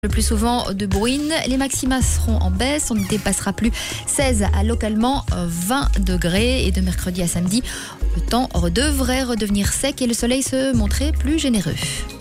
Le plus souvent de bruine, les maxima seront en baisse, on ne dépassera plus 16 à localement 20 degrés et de mercredi à samedi, le temps devrait redevenir sec et le soleil se montrer plus généreux.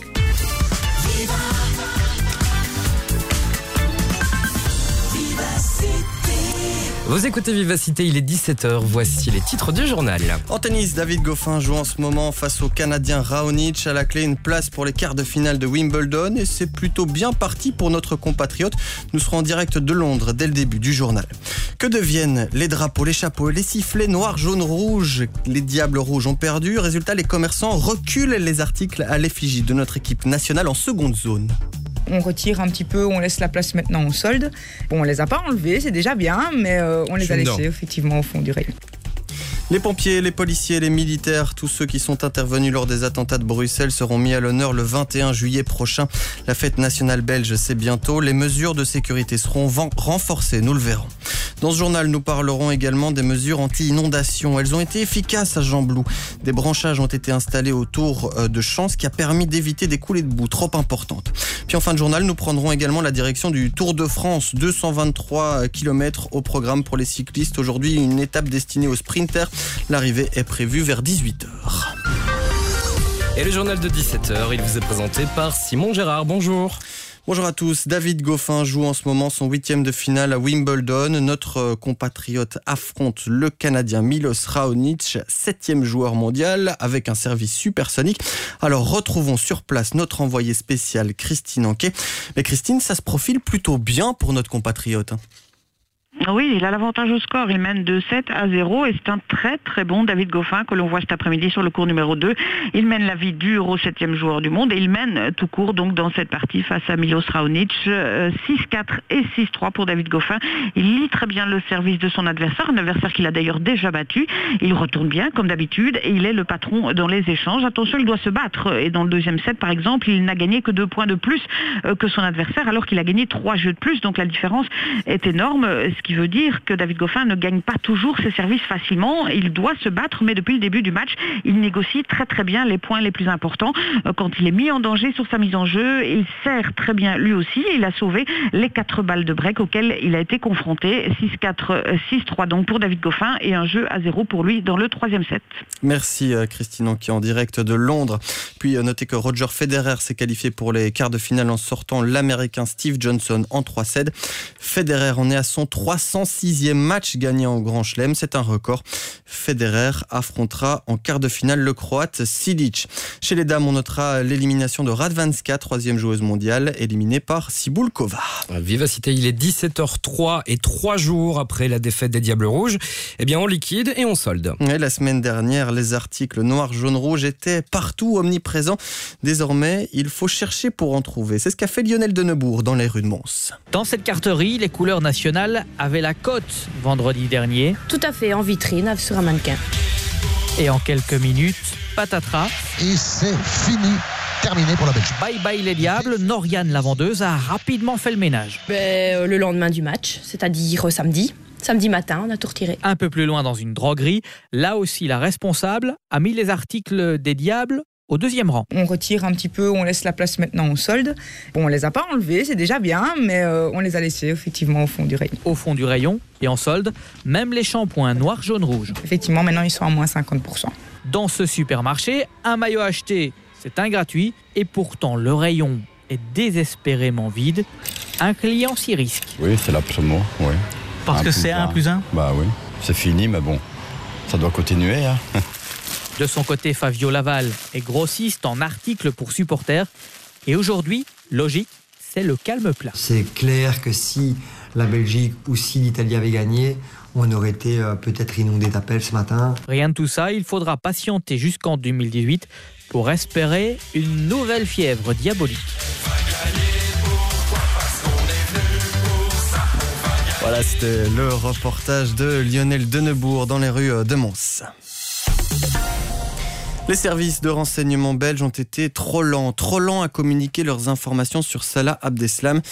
Vous écoutez Vivacité, il est 17h, voici les titres du journal. En tennis, David Goffin joue en ce moment face au Canadien Raonic. À la clé, une place pour les quarts de finale de Wimbledon et c'est plutôt bien parti pour notre compatriote. Nous serons en direct de Londres dès le début du journal. Que deviennent les drapeaux, les chapeaux et les sifflets noirs, jaunes, rouges? Les Diables Rouges ont perdu. Résultat, les commerçants reculent les articles à l'effigie de notre équipe nationale en seconde zone. On retire un petit peu, on laisse la place maintenant au solde. Bon, on les a pas enlevés, c'est déjà bien, mais on les a laissés effectivement au fond du rayon. Les pompiers, les policiers, les militaires, tous ceux qui sont intervenus lors des attentats de Bruxelles seront mis à l'honneur le 21 juillet prochain. La fête nationale belge, c'est bientôt. Les mesures de sécurité seront renforcées, nous le verrons. Dans ce journal, nous parlerons également des mesures anti-inondation. Elles ont été efficaces à Gembloux. Des branchages ont été installés autour de champs, ce qui a permis d'éviter des coulées de boue trop importantes. Puis en fin de journal, nous prendrons également la direction du Tour de France. 223 km au programme pour les cyclistes. Aujourd'hui, une étape destinée aux sprinters. L'arrivée est prévue vers 18h. Et le journal de 17h, il vous est présenté par Simon Gérard. Bonjour. Bonjour à tous. David Goffin joue en ce moment son 8e de finale à Wimbledon. Notre compatriote affronte le Canadien Milos Raonic, 7e joueur mondial avec un service supersonique. Alors retrouvons sur place notre envoyé spécial Christine Anquet. Mais Christine, ça se profile plutôt bien pour notre compatriote. Oui, il a l'avantage au score. Il mène de 7-0 et c'est un très très bon David Goffin que l'on voit cet après-midi sur le court numéro 2. Il mène la vie dure au 7e joueur du monde et il mène tout court donc dans cette partie face à Milos Raonic. 6-4 et 6-3 pour David Goffin. Il lit très bien le service de son adversaire, un adversaire qu'il a d'ailleurs déjà battu. Il retourne bien comme d'habitude et il est le patron dans les échanges. Attention, il doit se battre et dans le deuxième set par exemple, il n'a gagné que 2 points de plus que son adversaire alors qu'il a gagné 3 jeux de plus. Donc la différence est énorme. Ce qui veut dire que David Goffin ne gagne pas toujours ses services facilement. Il doit se battre, mais depuis le début du match, il négocie très très bien les points les plus importants. Quand il est mis en danger sur sa mise en jeu, il sert très bien lui aussi. Il a sauvé les 4 balles de break auxquelles il a été confronté. 6-4, 6-3 donc pour David Goffin et un jeu à 0 pour lui dans le 3e set. Merci Christine Anquet en direct de Londres. Puis notez que Roger Federer s'est qualifié pour les quarts de finale en sortant l'Américain Steve Johnson en 3-7. Federer en est à son 306e match gagné en Grand Chelem, c'est un record. Federer affrontera en quart de finale le Croate Silic. Chez les dames, on notera l'élimination de Radwanska, 3e joueuse mondiale, éliminée par Cibulkova. Vivacité, il est 17h03 et 3 jours après la défaite des Diables Rouges. Eh bien, on liquide et on solde. Et la semaine dernière, les articles noirs, jaunes, rouges étaient partout omniprésents. Désormais, il faut chercher pour en trouver. C'est ce qu'a fait Lionel Denebourg dans les rues de Mons. Dans cette carterie, les couleurs nationales avaient la cote vendredi dernier. Tout à fait, en vitrine, sur un mannequin. Et en quelques minutes, patatras. Et c'est fini, terminé pour la Belgique. Bye bye les Diables, Noriane la vendeuse a rapidement fait le ménage. Le lendemain du match, c'est-à-dire samedi. Samedi matin, on a tout retiré. Un peu plus loin dans une droguerie, là aussi la responsable a mis les articles des Diables au 2e rang. On retire un petit peu, on laisse la place maintenant au solde. Bon, on les a pas enlevés, c'est déjà bien, mais on les a laissés effectivement au fond du rayon. Au fond du rayon et en solde, même les shampoings noirs, jaunes, rouges. Effectivement, maintenant ils sont à moins 50%. Dans ce supermarché, un maillot acheté, c'est un gratuit et pourtant le rayon est désespérément vide. Un client s'y risque. Oui, c'est la promo, oui. Parce que c'est 1 plus 1 ? Bah oui, c'est fini, mais bon, ça doit continuer. Hein. De son côté, Fabio Laval est grossiste en articles pour supporters. Et aujourd'hui, logique, c'est le calme plat. C'est clair que si la Belgique ou si l'Italie avait gagné, on aurait été peut-être inondé d'appels ce matin. Rien de tout ça, il faudra patienter jusqu'en 2018 pour espérer une nouvelle fièvre diabolique. Voilà, c'était le reportage de Lionel Denebourg dans les rues de Mons. Les services de renseignement belges ont été trop lents à communiquer leurs informations sur Salah Abdeslam. C'est ce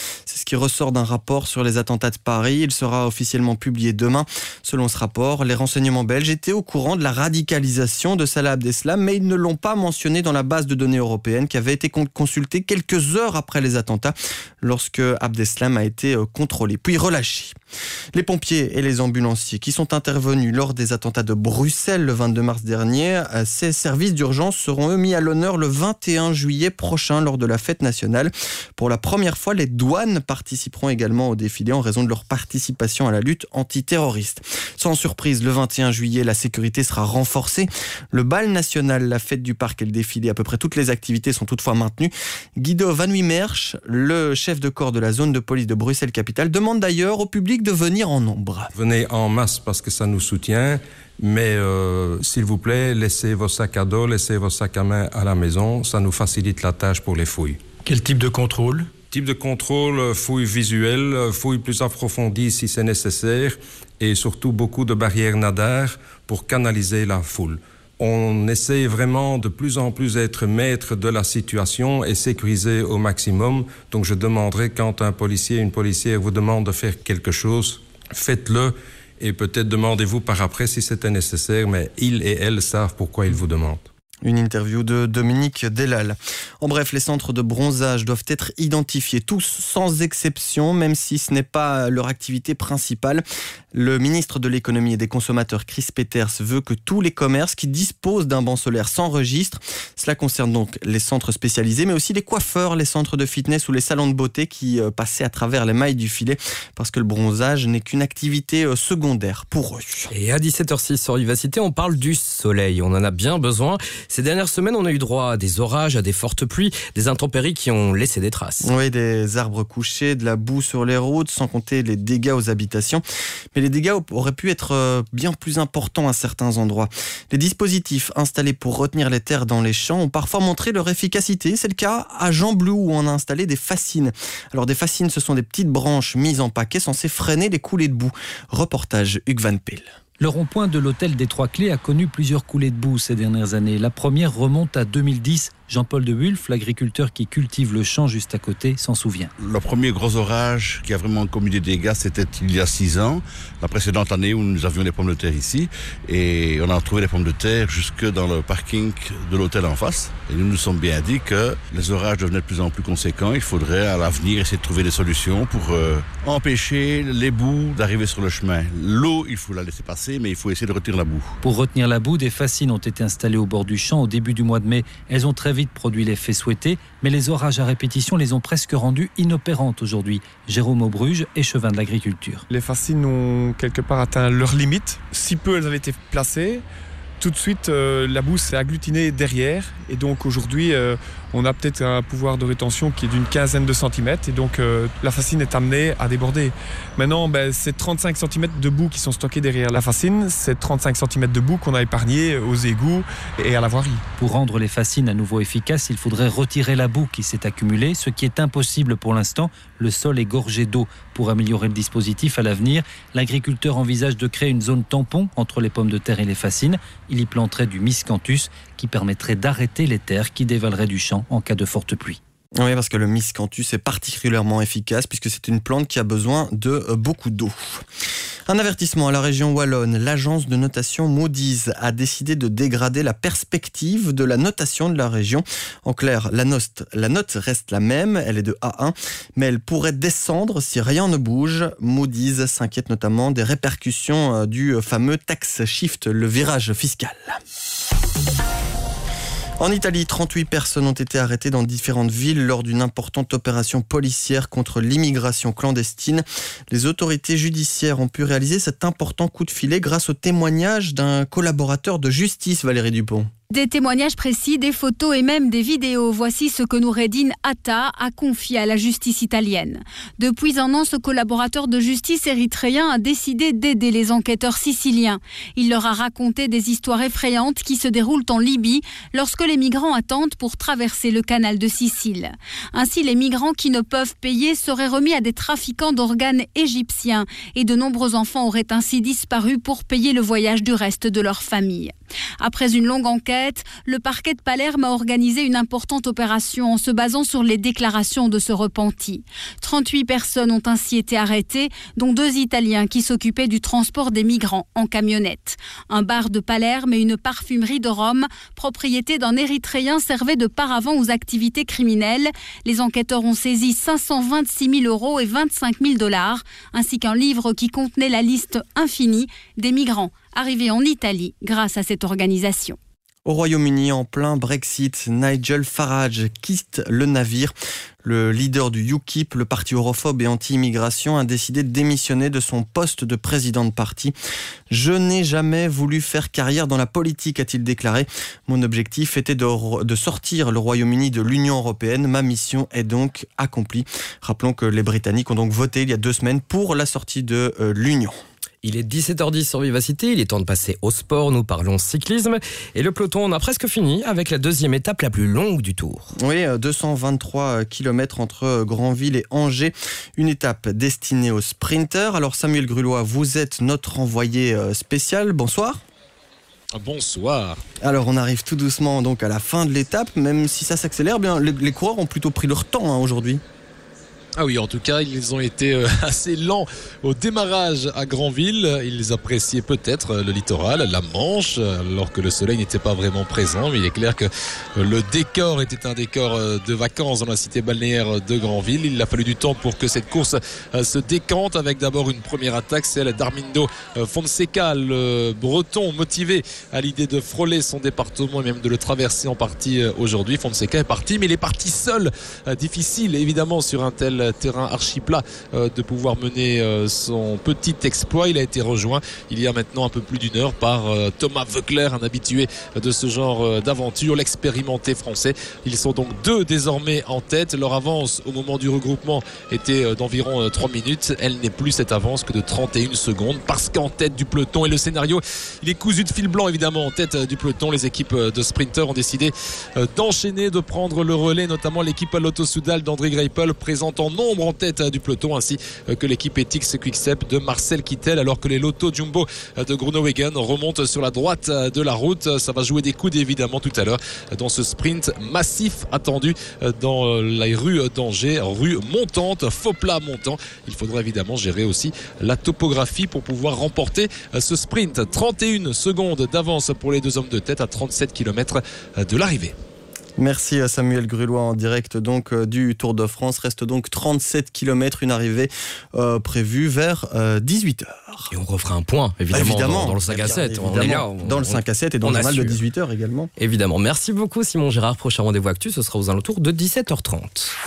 qui ressort d'un rapport sur les attentats de Paris. Il sera officiellement publié demain. Selon ce rapport, les renseignements belges étaient au courant de la radicalisation de Salah Abdeslam, mais ils ne l'ont pas mentionné dans la base de données européenne qui avait été consultée quelques heures après les attentats, lorsque Abdeslam a été contrôlé, puis relâché. Les pompiers et les ambulanciers qui sont intervenus lors des attentats de Bruxelles le 22 mars dernier, ces services d'urgence seront eux mis à l'honneur le 21 juillet prochain lors de la fête nationale. Pour la première fois, les douanes participeront également au défilé en raison de leur participation à la lutte antiterroriste. Sans surprise, le 21 juillet, la sécurité sera renforcée. Le bal national, la fête du parc et le défilé, à peu près toutes les activités sont toutefois maintenues. Guido Van Wiemersch, le chef de corps de la zone de police de Bruxelles-Capitale, demande d'ailleurs au public de venir en nombre. Venez en masse parce que ça nous soutient, mais s'il vous plaît, laissez vos sacs à dos, laissez vos sacs à main à la maison, ça nous facilite la tâche pour les fouilles. Quel type de contrôle ? Type de contrôle, fouilles visuelles, fouilles plus approfondies si c'est nécessaire, et surtout beaucoup de barrières nadars pour canaliser la foule. On essaie vraiment de plus en plus d'être maître de la situation et sécuriser au maximum. Donc je demanderai, quand un policier, une policière vous demande de faire quelque chose, faites-le et peut-être demandez-vous par après si c'était nécessaire, mais ils et elles savent pourquoi ils vous demandent. Une interview de Dominique Delal. En bref, les centres de bronzage doivent être identifiés, tous sans exception, même si ce n'est pas leur activité principale. Le ministre de l'économie et des consommateurs, Chris Peters, veut que tous les commerces qui disposent d'un banc solaire s'enregistrent. Cela concerne donc les centres spécialisés, mais aussi les coiffeurs, les centres de fitness ou les salons de beauté qui passaient à travers les mailles du filet, parce que le bronzage n'est qu'une activité secondaire pour eux. Et à 17h06 sur Vivacité, on parle du soleil. On en a bien besoin. Ces dernières semaines, on a eu droit à des orages, à des fortes pluies, des intempéries qui ont laissé des traces. Oui, des arbres couchés, de la boue sur les routes, sans compter les dégâts aux habitations. Mais les dégâts auraient pu être bien plus importants à certains endroits. Les dispositifs installés pour retenir les terres dans les champs ont parfois montré leur efficacité. C'est le cas à Jean-Blou où on a installé des fascines. Alors des fascines, ce sont des petites branches mises en paquet censées freiner les coulées de boue. Reportage Hugues Van Peel. Le rond-point de l'hôtel des Trois-Clés a connu plusieurs coulées de boue ces dernières années. La première remonte à 2010. Jean-Paul de Wulf, l'agriculteur qui cultive le champ juste à côté, s'en souvient. Le premier gros orage qui a vraiment commis des dégâts, c'était il y a 6 ans. La précédente année où nous avions les pommes de terre ici. Et on a retrouvé les pommes de terre jusque dans le parking de l'hôtel en face. Et nous nous sommes bien dit que les orages devenaient de plus en plus conséquents. Il faudrait à l'avenir essayer de trouver des solutions pour empêcher les boues d'arriver sur le chemin. L'eau, il faut la laisser passer, mais il faut essayer de retirer la boue. Pour retenir la boue, des fascines ont été installées au bord du champ au début du mois de mai. Elles ont très vite produit l'effet souhaité, mais les orages à répétition les ont presque rendues inopérantes aujourd'hui. Jérôme Aubruge, échevin de l'agriculture. Les fascines ont quelque part atteint leur limite. Si peu elles avaient été placées, tout de suite la boue s'est agglutinée derrière. Et donc aujourd'hui, on a peut-être un pouvoir de rétention qui est d'une quinzaine de centimètres. Et donc la fascine est amenée à déborder. Maintenant, c'est 35 cm de boue qui sont stockés derrière la fascine. C'est 35 cm de boue qu'on a épargné aux égouts et à la voirie. Pour rendre les fascines à nouveau efficaces, il faudrait retirer la boue qui s'est accumulée, ce qui est impossible pour l'instant. Le sol est gorgé d'eau. Pour améliorer le dispositif à l'avenir, l'agriculteur envisage de créer une zone tampon entre les pommes de terre et les fascines. Il y planterait du miscanthus qui permettrait d'arrêter les terres qui dévaleraient du champ en cas de forte pluie. Oui, parce que le miscanthus est particulièrement efficace puisque c'est une plante qui a besoin de beaucoup d'eau. Un avertissement à la région wallonne. L'agence de notation Moody's a décidé de dégrader la perspective de la notation de la région. En clair, la note reste la même, elle est de A1, mais elle pourrait descendre si rien ne bouge. Moody's s'inquiète notamment des répercussions du fameux tax shift, le virage fiscal. En Italie, 38 personnes ont été arrêtées dans différentes villes lors d'une importante opération policière contre l'immigration clandestine. Les autorités judiciaires ont pu réaliser cet important coup de filet grâce au témoignage d'un collaborateur de justice, Valérie Dupont. Des témoignages précis, des photos et même des vidéos. Voici ce que Noureddin Atta a confié à la justice italienne. Depuis un an, ce collaborateur de justice érythréen a décidé d'aider les enquêteurs siciliens. Il leur a raconté des histoires effrayantes qui se déroulent en Libye lorsque les migrants attendent pour traverser le canal de Sicile. Ainsi, les migrants qui ne peuvent payer seraient remis à des trafiquants d'organes égyptiens et de nombreux enfants auraient ainsi disparu pour payer le voyage du reste de leur famille. Après une longue enquête, l'enquête, le parquet de Palerme a organisé une importante opération en se basant sur les déclarations de ce repenti. 38 personnes ont ainsi été arrêtées, dont 2 Italiens qui s'occupaient du transport des migrants en camionnette. Un bar de Palerme et une parfumerie de Rome, propriété d'un Érythréen, servaient de paravent aux activités criminelles. Les enquêteurs ont saisi 526 000 € et 25 000 $, ainsi qu'un livre qui contenait la liste infinie des migrants arrivés en Italie grâce à cette organisation. Au Royaume-Uni, en plein Brexit, Nigel Farage quitte le navire. Le leader du UKIP, le parti europhobe et anti-immigration, a décidé de démissionner de son poste de président de parti. « Je n'ai jamais voulu faire carrière dans la politique », a-t-il déclaré. « Mon objectif était de sortir le Royaume-Uni de l'Union européenne. Ma mission est donc accomplie. » Rappelons que les Britanniques ont donc voté il y a 2 semaines pour la sortie de l'Union. Il est 17h10 sur Vivacité, il est temps de passer au sport, nous parlons cyclisme et le peloton, on a presque fini avec la 2e étape la plus longue du Tour. Oui, 223 km entre Granville et Angers, une étape destinée aux sprinters. Alors Samuel Grulois, vous êtes notre envoyé spécial, bonsoir. Bonsoir. Alors on arrive tout doucement donc à la fin de l'étape, même si ça s'accélère bien, les coureurs ont plutôt pris leur temps aujourd'hui. Ah oui, en tout cas, ils ont été assez lents au démarrage à Granville. Ils appréciaient peut-être le littoral, la Manche, alors que le soleil n'était pas vraiment présent. Mais il est clair que le décor était un décor de vacances dans la cité balnéaire de Granville. Il a fallu du temps pour que cette course se décante, avec d'abord une première attaque, celle d'Armindo Fonseca, le breton motivé à l'idée de frôler son département et même de le traverser en partie aujourd'hui. Fonseca est parti, mais il est parti seul. Difficile, évidemment, sur un tel terrain archi plat de pouvoir mener son petit exploit. Il a été rejoint il y a maintenant un peu plus d'1 heure par Thomas Voeckler, un habitué de ce genre d'aventure, l'expérimenté français. Ils sont donc 2 désormais en tête. Leur avance au moment du regroupement était d'environ 3 minutes. Elle n'est plus cette avance que de 31 secondes, parce qu'en tête du peloton, et le scénario il est cousu de fil blanc évidemment, en tête du peloton, les équipes de sprinters ont décidé d'enchaîner, de prendre le relais, notamment l'équipe Lotto Soudal d'André Greipel, présente en nombre en tête du peloton, ainsi que l'équipe Ethics Quickstep de Marcel Kittel, alors que les Lotto Jumbo de Groenewegen remontent sur la droite de la route. Ça va jouer des coudes évidemment tout à l'heure dans ce sprint massif attendu dans la rue d'Angers, rue montante, faux plat montant. Il faudra évidemment gérer aussi la topographie pour pouvoir remporter ce sprint. 31 secondes d'avance pour les 2 hommes de tête à 37 km de l'arrivée. Merci à Samuel Grulois en direct donc du Tour de France. Reste donc 37 km, une arrivée prévue vers 18h. Et on refera un point évidemment dans le 5 à 7. On est là, dans le 5 à 7 et dans le journal de 18h également. Évidemment. Merci beaucoup Simon Gérard. Prochain rendez-vous actu, ce sera aux alentours de 17h30.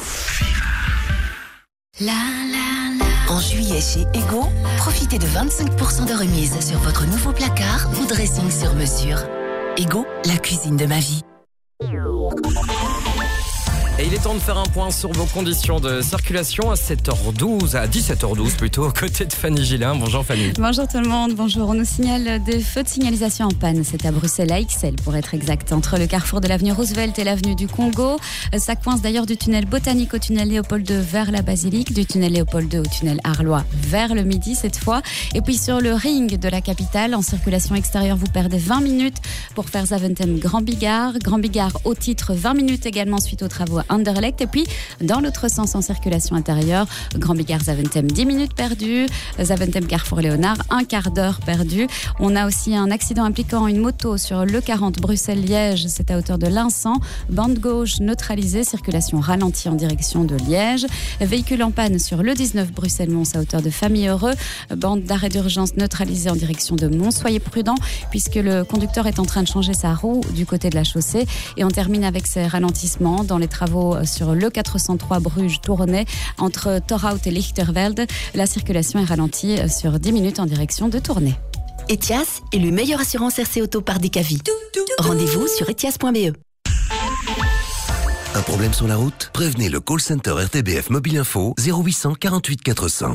En juillet chez Ego, profitez de 25% de remise sur votre nouveau placard ou dressing sur mesure. Ego, la cuisine de ma vie. Et il est temps de faire un point sur vos conditions de circulation à 7h12, à 17h12 plutôt, aux côtés de Fanny Gillin. Bonjour Fanny. Bonjour tout le monde, bonjour. On nous signale des feux de signalisation en panne. C'est à Bruxelles, à Ixelles pour être exact, entre le carrefour de l'avenue Roosevelt et l'avenue du Congo. Ça coince d'ailleurs du tunnel Botanique au tunnel Léopold II vers la Basilique, du tunnel Léopold II au tunnel Arlois vers le Midi cette fois. Et puis sur le ring de la capitale, en circulation extérieure, vous perdez 20 minutes pour faire Zaventem-Grand Bigard. Grand Bigard au titre 20 minutes également suite aux travaux à Anderlecht. Et puis, dans l'autre sens, en circulation intérieure, Grand Bigard-Zaventem, 10 minutes perdues. Zaventem-Carrefour-Léonard, un quart d'heure perdu. On a aussi un accident impliquant une moto sur le 40 Bruxelles-Liège. C'est à hauteur de l'Insan. Bande gauche neutralisée, circulation ralentie en direction de Liège. Véhicule en panne sur le 19 Bruxelles-Mons à hauteur de Famille-Heureux. Bande d'arrêt d'urgence neutralisée en direction de Mons. Soyez prudents puisque le conducteur est en train de changer sa roue du côté de la chaussée. Et on termine avec ces ralentissements dans les travaux sur le 403 Bruges-Tournai entre Torhout et Lichtervelde. La circulation est ralentie sur 10 minutes en direction de Tournai. Etias, élu meilleure assurance RC Auto par Decavi. Rendez-vous sur etias.be. Un problème sur la route? Prévenez le call center RTBF Mobile Info 0800 48 400.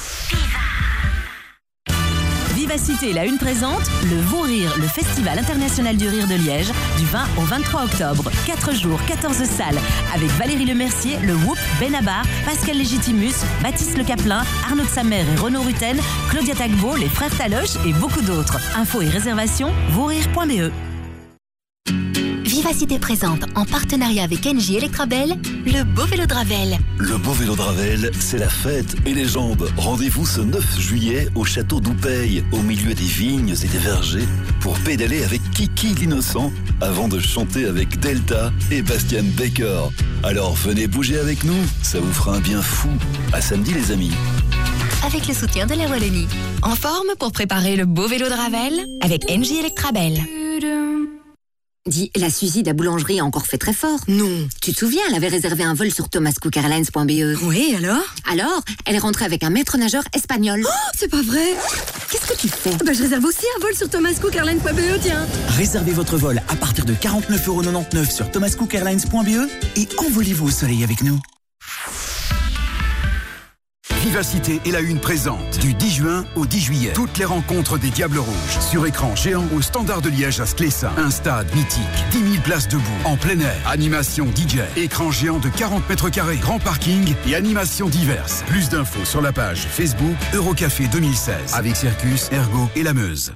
Vivacité, la Une présente le Vaux Rire, le Festival international du rire de Liège, du 20 au 23 octobre. 4 jours, 14 salles, avec Valérie Lemercier, le Whoop, Benabar, Pascal Légitimus, Baptiste Le Caplin, Arnaud de Samer et Renaud Rutten, Claudia Tagbo, les frères Taloche et beaucoup d'autres. Infos et réservations, vausrire.be. Vivacité présente, en partenariat avec Engie Electrabel, le beau vélo de Ravel. Le beau vélo de Ravel, c'est la fête et les jambes. Rendez-vous ce 9 juillet au château d'Oupeille, au milieu des vignes et des vergers, pour pédaler avec Kiki l'innocent, avant de chanter avec Delta et Bastian Baker. Alors venez bouger avec nous, ça vous fera un bien fou. À samedi les amis. Avec le soutien de la Wallonie. En forme pour préparer le beau vélo de Ravel avec Engie Electrabel. Dis, la Suzy de la boulangerie a encore fait très fort. Non. Tu te souviens, elle avait réservé un vol sur thomascookairlines.be. Oui, alors ? Alors, elle est rentrée avec un maître nageur espagnol. Oh, c'est pas vrai. Qu'est-ce que tu fais ? Je réserve aussi un vol sur thomascookairlines.be, tiens. Réservez votre vol à partir de 49,99€ sur thomascookairlines.be et envolez-vous au soleil avec nous. Vivacité et la Une présente du 10 juin au 10 juillet. Toutes les rencontres des Diables Rouges. Sur écran géant au Standard de Liège à Sclessin. Un stade mythique. 10 000 places debout. En plein air. Animation DJ. Écran géant de 40 mètres carrés. Grand parking et animations diverses. Plus d'infos sur la page Facebook Eurocafé 2016. Avec Circus, Ergo et la Meuse.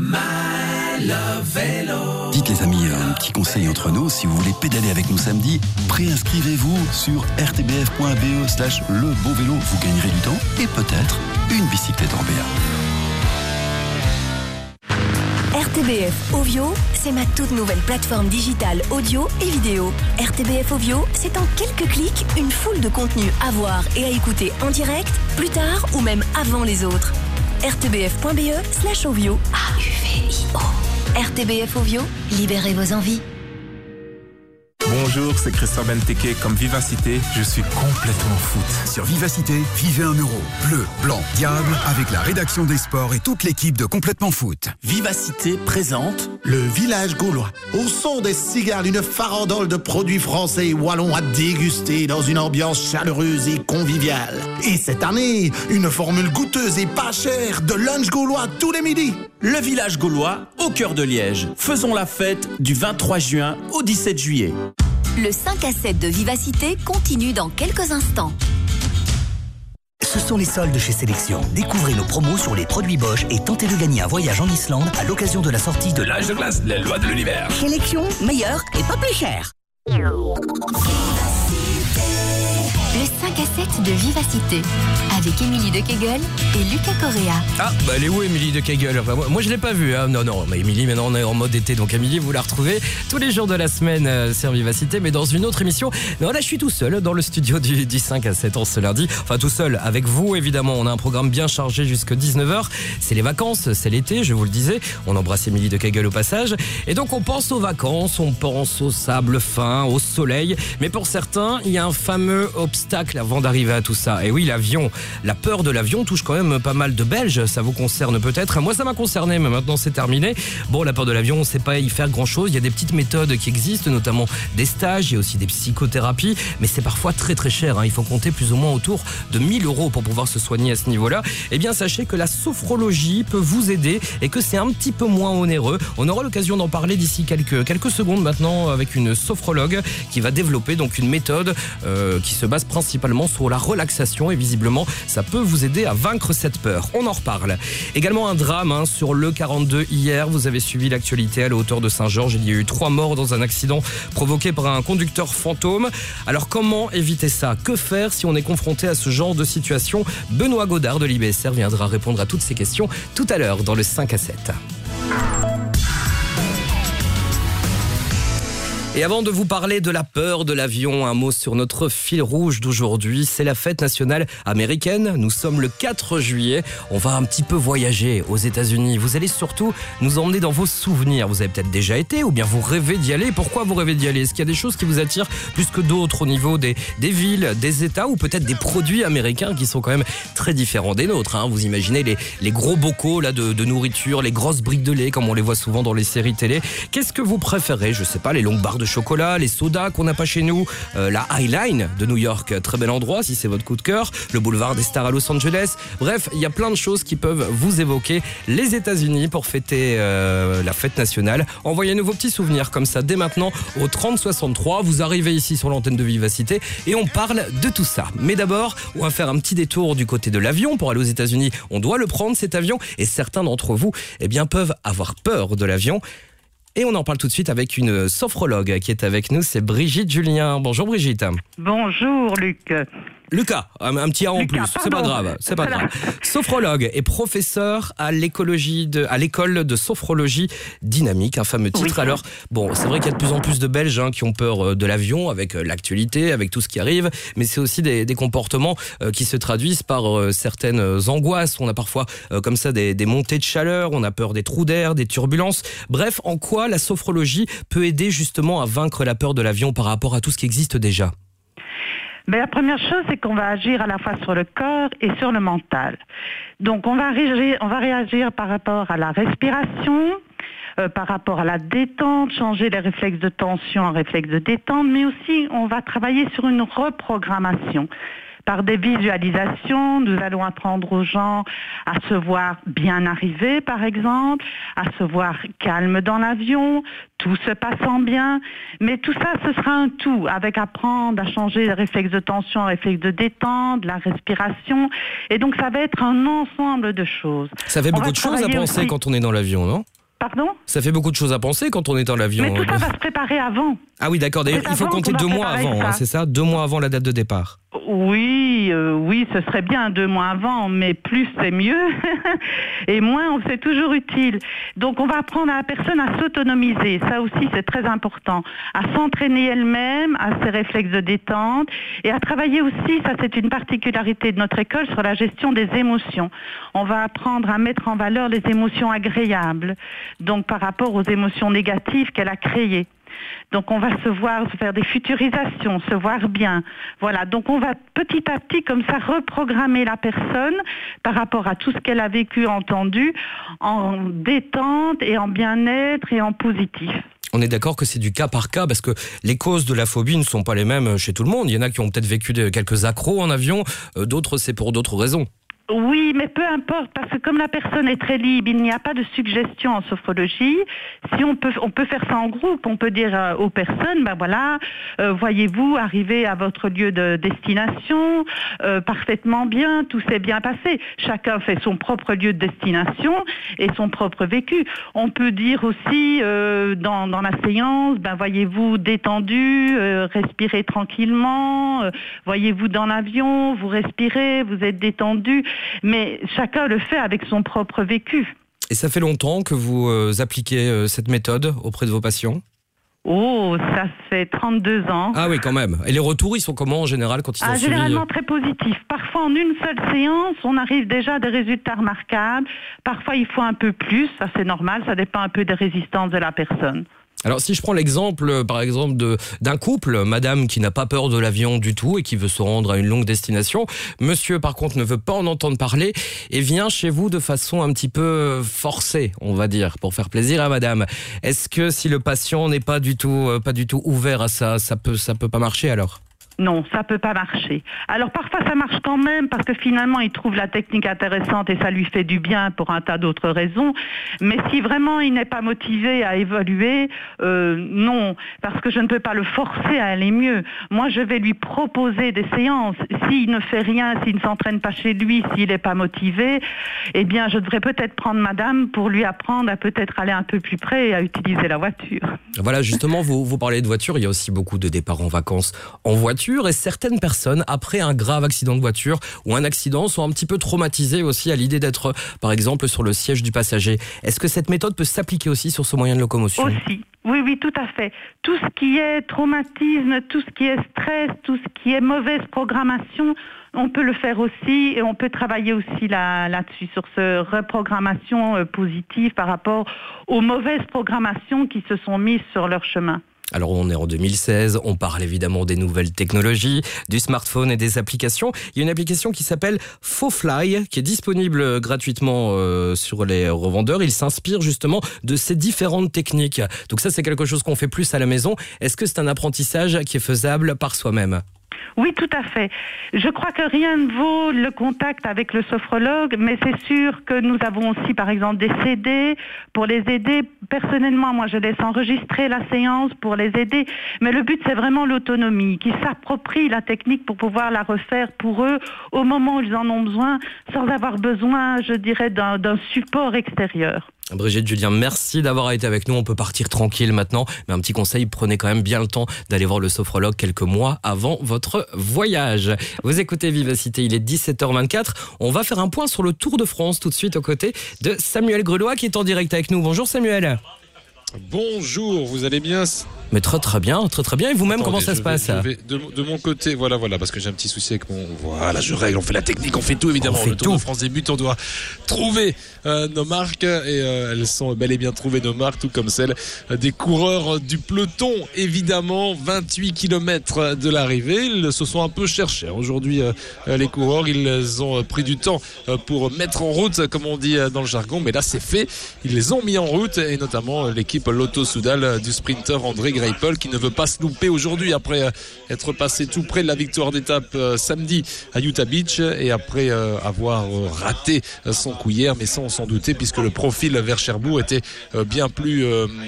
Dites les amis, un petit conseil entre nous, si vous voulez pédaler avec nous samedi, préinscrivez-vous sur rtbf.be/lebeauvélo, vous gagnerez du temps et peut-être une bicyclette en BA. RTBF Ovio, c'est ma toute nouvelle plateforme digitale audio et vidéo. RTBF Ovio, c'est en quelques clics une foule de contenus à voir et à écouter en direct, plus tard ou même avant les autres. rtbf.be/ovio. AUVIO. RTBF Ovio, libérez vos envies. Bonjour, c'est Christophe Benteke. Comme Vivacité, je suis complètement foot. Sur Vivacité, vivez 1 euro. Bleu, blanc, diable, avec la rédaction des sports et toute l'équipe de Complètement Foot. Vivacité présente le village gaulois. Au son des cigales, une farandole de produits français et wallons à déguster dans une ambiance chaleureuse et conviviale. Et cette année, une formule goûteuse et pas chère de lunch gaulois tous les midis. Le village gaulois au cœur de Liège. Faisons la fête du 23 juin au 17 juillet. Le 5 à 7 de Vivacité continue dans quelques instants. Ce sont les soldes chez Sélection. Découvrez nos promos sur les produits Bosch et tentez de gagner un voyage en Islande à l'occasion de la sortie de L'âge de glace, les lois de l'univers. Sélection, meilleur et pas plus cher. Le 5 à 7 de Vivacité, avec Émilie de Kegel et Lucas Correa. Ah, elle est où Émilie de Kegel? Moi je l'ai pas vue. Hein. Non, mais Émilie, maintenant on est en mode été, donc Émilie, vous la retrouvez tous les jours de la semaine sur Vivacité, mais dans une autre émission. Non, là je suis tout seul dans le studio du 5 à 7 en ce lundi. Enfin tout seul, avec vous évidemment. On a un programme bien chargé jusqu'à 19h. C'est les vacances, c'est l'été, je vous le disais. On embrasse Émilie de Kegel au passage. Et donc on pense aux vacances, on pense au sable fin, au soleil. Mais pour certains, il y a un fameux obstacle avant d'arriver à tout ça. Et oui, l'avion. La peur de l'avion touche quand même pas mal de Belges. Ça vous concerne peut-être. Moi, ça m'a concerné, mais maintenant c'est terminé. Bon, la peur de l'avion, on ne sait pas y faire grand-chose. Il y a des petites méthodes qui existent, notamment des stages. Il y a aussi des psychothérapies. Mais c'est parfois très très cher. Hein. Il faut compter plus ou moins autour de 1 000 € pour pouvoir se soigner à ce niveau-là. Eh bien, sachez que la sophrologie peut vous aider et que c'est un petit peu moins onéreux. On aura l'occasion d'en parler d'ici quelques secondes maintenant avec une sophrologue qui va développer donc une méthode qui se base principalement sur la relaxation et visiblement ça peut vous aider à vaincre cette peur. On en reparle. Également un drame sur le 42 hier. Vous avez suivi l'actualité à la hauteur de Saint-Georges. Il y a eu 3 morts dans un accident provoqué par un conducteur fantôme. Alors comment éviter ça? Que faire si on est confronté à ce genre de situation? Benoît Godard de l'IBSR viendra répondre à toutes ces questions tout à l'heure dans le 5 à 7. Et avant de vous parler de la peur de l'avion, un mot sur notre fil rouge d'aujourd'hui. C'est la fête nationale américaine. Nous sommes le 4 juillet. On va un petit peu voyager aux États-Unis. Vous allez surtout nous emmener dans vos souvenirs. Vous avez peut-être déjà été ou bien vous rêvez d'y aller. Pourquoi vous rêvez d'y aller? Est-ce qu'il y a des choses qui vous attirent plus que d'autres au niveau des villes, des États ou peut-être des produits américains qui sont quand même très différents des nôtres, hein. Vous imaginez les gros bocaux là, de nourriture, les grosses briques de lait comme on les voit souvent dans les séries télé. Qu'est-ce que vous préférez? Je sais pas, les longues barres de chocolat, les sodas qu'on n'a pas chez nous, la High Line de New York, très bel endroit si c'est votre coup de cœur, le boulevard des stars à Los Angeles. Bref, il y a plein de choses qui peuvent vous évoquer les États-Unis pour fêter la fête nationale. Envoyez-nous vos petits souvenirs comme ça dès maintenant au 3063. Vous arrivez ici sur l'antenne de Vivacité et on parle de tout ça. Mais d'abord, on va faire un petit détour du côté de l'avion. Pour aller aux États-Unis, on doit le prendre cet avion et certains d'entre vous peuvent avoir peur de l'avion. Et on en parle tout de suite avec une sophrologue qui est avec nous, c'est Brigitte Julien. Bonjour Brigitte. Bonjour Luc. Lucas, un petit A en plus, c'est pas grave, c'est pas grave. Sophrologue et professeur à l'école de sophrologie dynamique, un fameux titre. Oui. Alors, bon, c'est vrai qu'il y a de plus en plus de Belges qui ont peur de l'avion avec l'actualité, avec tout ce qui arrive, mais c'est aussi des comportements qui se traduisent par certaines angoisses. On a parfois comme ça des montées de chaleur, on a peur des trous d'air, des turbulences. Bref, en quoi la sophrologie peut aider justement à vaincre la peur de l'avion par rapport à tout ce qui existe déjà ? La première chose, c'est qu'on va agir à la fois sur le corps et sur le mental. Donc, on va réagir par rapport à la respiration, par rapport à la détente, changer les réflexes de tension en réflexes de détente, mais aussi, on va travailler sur une reprogrammation. Par des visualisations, nous allons apprendre aux gens à se voir bien arriver, par exemple, à se voir calme dans l'avion, tout se passant bien. Mais tout ça, ce sera un tout, avec apprendre à changer les réflexes de tension, les réflexes de détente, la respiration. Et donc, ça va être un ensemble de choses. Ça fait beaucoup de choses à penser quand on est dans l'avion, non ? Pardon ? Ça fait beaucoup de choses à penser quand on est dans l'avion. Mais tout ça va se préparer avant. Ah oui, d'accord. D'ailleurs, il faut compter 2 mois avant, c'est ça ? 2 mois avant la date de départ. Oui, ce serait bien 2 mois avant, mais plus c'est mieux. Et moins, c'est toujours utile. Donc, on va apprendre à la personne à s'autonomiser. Ça aussi, c'est très important. À s'entraîner elle-même, à ses réflexes de détente et à travailler aussi, ça c'est une particularité de notre école, sur la gestion des émotions. On va apprendre à mettre en valeur les émotions agréables, donc par rapport aux émotions négatives qu'elle a créées. Donc on va se faire des futurisations, se voir bien. Voilà, donc on va petit à petit comme ça reprogrammer la personne par rapport à tout ce qu'elle a vécu, entendu, en détente et en bien-être et en positif. On est d'accord que c'est du cas par cas parce que les causes de la phobie ne sont pas les mêmes chez tout le monde. Il y en a qui ont peut-être vécu quelques accros en avion, d'autres c'est pour d'autres raisons. Oui, mais peu importe, parce que comme la personne est très libre, il n'y a pas de suggestion en sophrologie. Si on peut faire ça en groupe, on peut dire aux personnes, voyez-vous arriver à votre lieu de destination parfaitement bien, tout s'est bien passé. Chacun fait son propre lieu de destination et son propre vécu. On peut dire aussi dans la séance, voyez-vous détendu, respirez tranquillement, voyez-vous dans l'avion, vous respirez, vous êtes détendu. Mais chacun le fait avec son propre vécu. Et ça fait longtemps que vous appliquez cette méthode auprès de vos patients ? Oh, ça fait 32 ans. Ah oui, quand même. Et les retours, ils sont comment en général quand ils sont suivis ? Généralement très positifs. Parfois, en une seule séance, on arrive déjà à des résultats remarquables. Parfois, il faut un peu plus. Ça, c'est normal. Ça dépend un peu des résistances de la personne. Alors si je prends l'exemple, par exemple, d'un couple, madame qui n'a pas peur de l'avion du tout et qui veut se rendre à une longue destination, monsieur par contre ne veut pas en entendre parler et vient chez vous de façon un petit peu forcée, on va dire, pour faire plaisir à madame. Est-ce que si le patient n'est pas du tout ouvert à ça, ça peut pas marcher alors ? Non, ça peut pas marcher. Alors parfois ça marche quand même parce que finalement il trouve la technique intéressante et ça lui fait du bien pour un tas d'autres raisons. Mais si vraiment il n'est pas motivé à évoluer, non, parce que je ne peux pas le forcer à aller mieux. Moi je vais lui proposer des séances. S'il ne fait rien, s'il ne s'entraîne pas chez lui, s'il n'est pas motivé, eh bien je devrais peut-être prendre madame pour lui apprendre à peut-être aller un peu plus près et à utiliser la voiture. Voilà, justement, vous parlez de voiture, il y a aussi beaucoup de départs en vacances en voiture. Et certaines personnes, après un grave accident de voiture ou un accident, sont un petit peu traumatisées aussi à l'idée d'être, par exemple, sur le siège du passager. Est-ce que cette méthode peut s'appliquer aussi sur ce moyen de locomotion ? Aussi, oui, tout à fait. Tout ce qui est traumatisme, tout ce qui est stress, tout ce qui est mauvaise programmation, on peut le faire aussi et on peut travailler aussi là-dessus, sur ce reprogrammation positive par rapport aux mauvaises programmations qui se sont mises sur leur chemin. Alors on est en 2016, on parle évidemment des nouvelles technologies, du smartphone et des applications. Il y a une application qui s'appelle FoFly, qui est disponible gratuitement sur les revendeurs. Il s'inspire justement de ces différentes techniques. Donc ça c'est quelque chose qu'on fait plus à la maison. Est-ce que c'est un apprentissage qui est faisable par soi-même ? Oui, tout à fait. Je crois que rien ne vaut le contact avec le sophrologue, mais c'est sûr que nous avons aussi, par exemple, des CD pour les aider. Personnellement, moi, je laisse enregistrer la séance pour les aider, mais le but, c'est vraiment l'autonomie, qu'ils s'approprient la technique pour pouvoir la refaire pour eux au moment où ils en ont besoin, sans avoir besoin, je dirais, d'un support extérieur. Brigitte, Julien, merci d'avoir été avec nous. On peut partir tranquille maintenant. Mais un petit conseil, prenez quand même bien le temps d'aller voir le sophrologue quelques mois avant votre voyage. Vous écoutez Vivacité, il est 17h24. On va faire un point sur le Tour de France tout de suite aux côtés de Samuel Grelois qui est en direct avec nous. Bonjour Samuel. Bonjour, vous allez bien? Mais très bien. Et vous-même, comment ça se passe? De mon côté, voilà, parce que j'ai un petit souci avec mon... Voilà, je règle, on fait la technique, on fait tout évidemment. Le Tour de France débute, on doit trouver nos marques et elles sont bel et bien trouvées, nos marques, tout comme celles des coureurs du peloton, évidemment. 28 km de l'arrivée, ils se sont un peu cherchés. Aujourd'hui, les coureurs, ils ont pris du temps pour mettre en route, comme on dit dans le jargon, mais là c'est fait. Ils les ont mis en route et notamment l'équipe Lotto Soudal du sprinter André Greipel qui ne veut pas se louper aujourd'hui après être passé tout près de la victoire d'étape samedi à Utah Beach et après avoir raté son coup hier, mais sans s'en douter puisque le profil vers Cherbourg était bien plus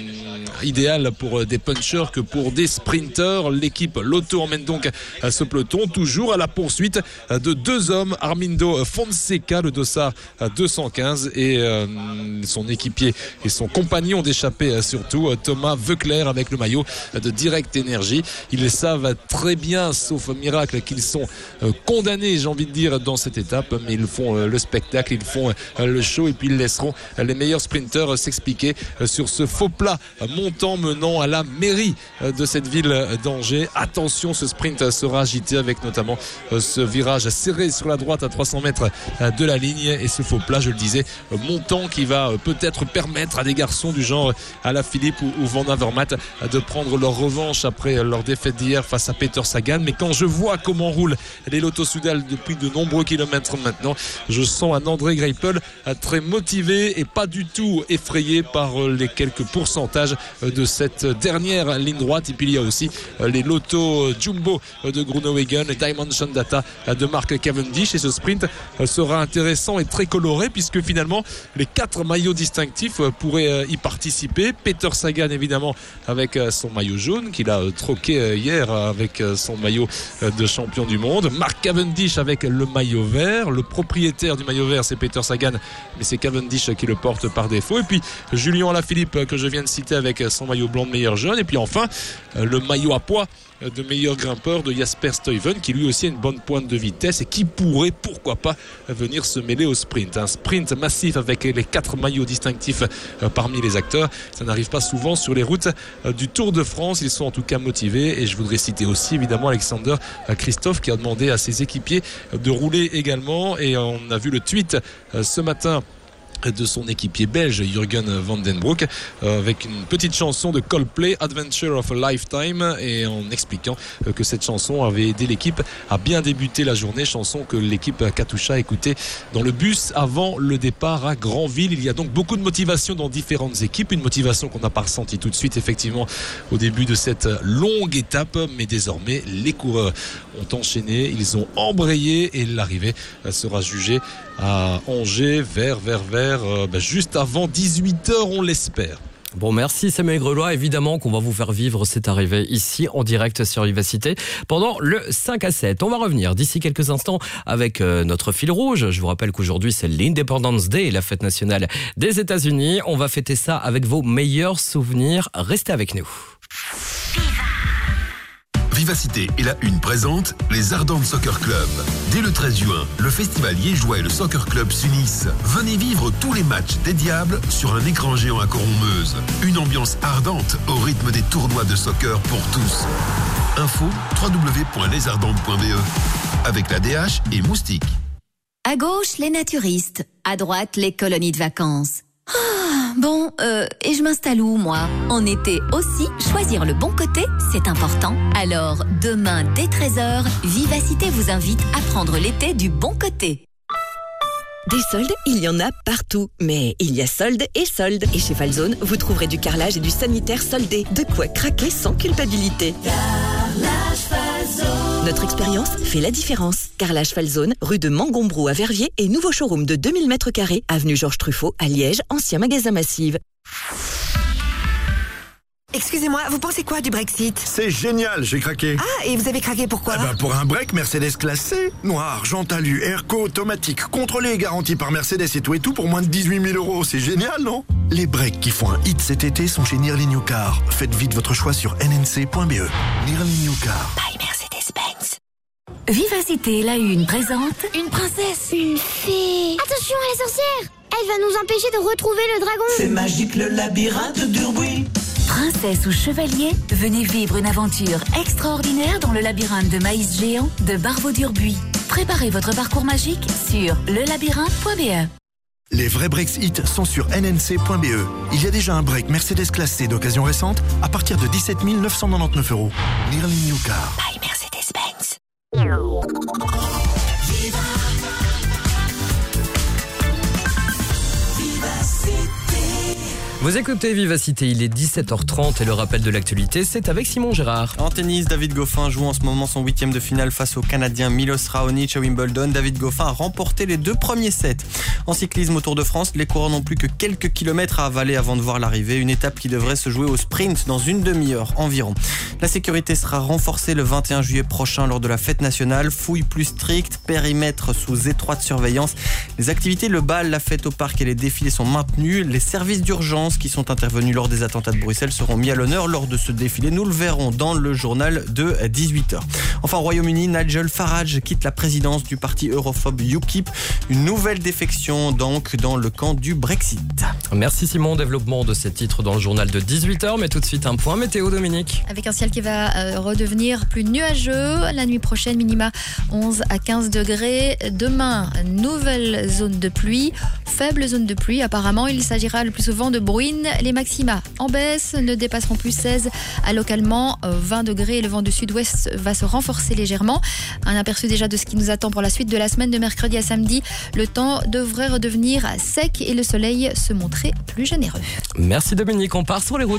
idéal pour des punchers que pour des sprinters. L'équipe Lotto emmène donc ce peloton toujours à la poursuite de deux hommes, Armindo Fonseca, le dossard 215 et son équipier et son compagnon d'échappée surtout Thomas Voeckler avec le maillot de Direct Energy. Ils savent très bien, sauf miracle, qu'ils sont condamnés, j'ai envie de dire, dans cette étape, mais ils font le spectacle, ils font le show et puis ils laisseront les meilleurs sprinters s'expliquer sur ce faux plat montant menant à la mairie de cette ville d'Angers. Attention, ce sprint sera agité avec notamment ce virage serré sur la droite à 300 mètres de la ligne et ce faux plat, je le disais, montant qui va peut-être permettre à des garçons du genre Alaphilippe ou Van Avermaet de prendre leur revanche après leur défaite d'hier face à Peter Sagan. Mais quand je vois comment roulent les Lotto Soudal depuis de nombreux kilomètres maintenant, je sens un André Greipel très motivé et pas du tout effrayé par les quelques pourcentages de cette dernière ligne droite. Et puis il y a aussi les Lotto Jumbo de Groenewegen et Dimension Data de Mark Cavendish et ce sprint sera intéressant et très coloré puisque finalement les 4 maillots distinctifs pourraient y participer. Peter Sagan évidemment avec son maillot jaune qu'il a troqué hier avec son maillot de champion du monde. Mark Cavendish avec le maillot vert. Le propriétaire du maillot vert c'est Peter Sagan, mais c'est Cavendish qui le porte par défaut. Et puis Julien Alaphilippe que je viens de citer avec son maillot blanc de meilleur jeune. Et puis enfin le maillot à poids de meilleur grimpeur de Jasper Stuyven qui lui aussi a une bonne pointe de vitesse et qui pourrait pourquoi pas venir se mêler au sprint. Un sprint massif avec les 4 maillots distinctifs parmi les acteurs, ça n'arrive pas souvent sur les routes du Tour de France. Ils sont en tout cas motivés et je voudrais citer aussi évidemment Alexander Christophe qui a demandé à ses équipiers de rouler également et on a vu le tweet ce matin de son équipier belge Jürgen Van den Broek avec une petite chanson de Coldplay, Adventure of a Lifetime, et en expliquant que cette chanson avait aidé l'équipe à bien débuter la journée, chanson que l'équipe Katusha écoutait dans le bus avant le départ à Granville. Il y a donc beaucoup de motivation dans différentes équipes, une motivation qu'on n'a pas ressentie tout de suite effectivement au début de cette longue étape, mais désormais les coureurs ont enchaîné, ils ont embrayé et l'arrivée sera jugée à Angers vers juste avant 18h, on l'espère. Bon, merci Samuel Grelois. Évidemment qu'on va vous faire vivre cette arrivée ici en direct sur Vivacité pendant le 5 à 7. On va revenir d'ici quelques instants avec notre fil rouge. Je vous rappelle qu'aujourd'hui c'est l'Independence Day, la fête nationale des États-Unis. On va fêter ça avec vos meilleurs souvenirs. Restez avec nous. Vivacité et la Une présente les Ardentes Soccer Club. Dès le 13 juin, le festival liégeois et le Soccer Club s'unissent. Venez vivre tous les matchs des Diables sur un écran géant à Coron-Meuse. Une ambiance ardente au rythme des tournois de soccer pour tous. Info www.lesardentes.be avec la DH et Moustique. À gauche, les naturistes. À droite, les colonies de vacances. Et je m'installe où, moi? En été aussi, choisir le bon côté, c'est important. Alors, demain, dès 13h, Vivacité vous invite à prendre l'été du bon côté. Des soldes, il y en a partout. Mais il y a soldes et soldes. Et chez Falzone, vous trouverez du carrelage et du sanitaire soldé. De quoi craquer sans culpabilité. Carrelage Falzone. Notre expérience fait la différence. Carrelage Falzone, rue de Mangombroux à Verviers et nouveau showroom de 2000 m², avenue Georges Truffaut à Liège, ancien magasin Massive. Excusez-moi, vous pensez quoi du Brexit? C'est génial, j'ai craqué. Ah, et vous avez craqué pourquoi? Pour un break Mercedes classé. Noir, Argentalu, Airco automatique, contrôlé et garanti par Mercedes et tout pour moins de 18 000 €. C'est génial, non? Les breaks qui font un hit cet été sont chez Nearly New Car. Faites vite votre choix sur nnc.be. Nearly New Car. By Mercedes-Benz. Vivacité, la une présente une princesse. Une fée. Attention à la sorcière. Elle va nous empêcher de retrouver le dragon. C'est magique le labyrinthe d'Urbui. Princesse ou chevalier, venez vivre une aventure extraordinaire dans le labyrinthe de maïs géant de Barbeau d'Urbuis. Préparez votre parcours magique sur lelabyrinthe.be. Les vrais breaks hits sont sur nnc.be. Il y a déjà un break Mercedes classe C d'occasion récente à partir de 17 999 €. Nearly New Car. By Mercedes-Benz. Vous écoutez Vivacité, il est 17h30 et le rappel de l'actualité, c'est avec Simon Gérard. En tennis, David Goffin joue en ce moment son 8e de finale face au Canadien Milos Raonic à Wimbledon. David Goffin a remporté les 2 premiers sets. En cyclisme au Tour de France, les coureurs n'ont plus que quelques kilomètres à avaler avant de voir l'arrivée. Une étape qui devrait se jouer au sprint dans une demi-heure environ. La sécurité sera renforcée le 21 juillet prochain lors de la fête nationale. Fouilles plus strictes, périmètre sous étroite surveillance. Les activités, le bal, la fête au parc et les défilés sont maintenus. Les services d'urgence qui sont intervenus lors des attentats de Bruxelles seront mis à l'honneur lors de ce défilé. Nous le verrons dans le journal de 18h. Enfin, au Royaume-Uni, Nigel Farage quitte la présidence du parti europhobe UKIP. Une nouvelle défection donc dans le camp du Brexit. Merci Simon, développement de ces titres dans le journal de 18h, mais tout de suite un point météo, Dominique. Avec un ciel qui va redevenir plus nuageux. La nuit prochaine, minima 11 à 15 degrés. Demain, nouvelle zone de pluie. Faible zone de pluie. Apparemment, il s'agira le plus souvent de bruine. Les maxima en baisse ne dépasseront plus 16 à localement 20 degrés. Le vent du sud-ouest va se renforcer légèrement. Un aperçu déjà de ce qui nous attend pour la suite de la semaine de mercredi à samedi. Le temps devrait redevenir sec et le soleil se montrer plus généreux. Merci Dominique, on part sur les routes.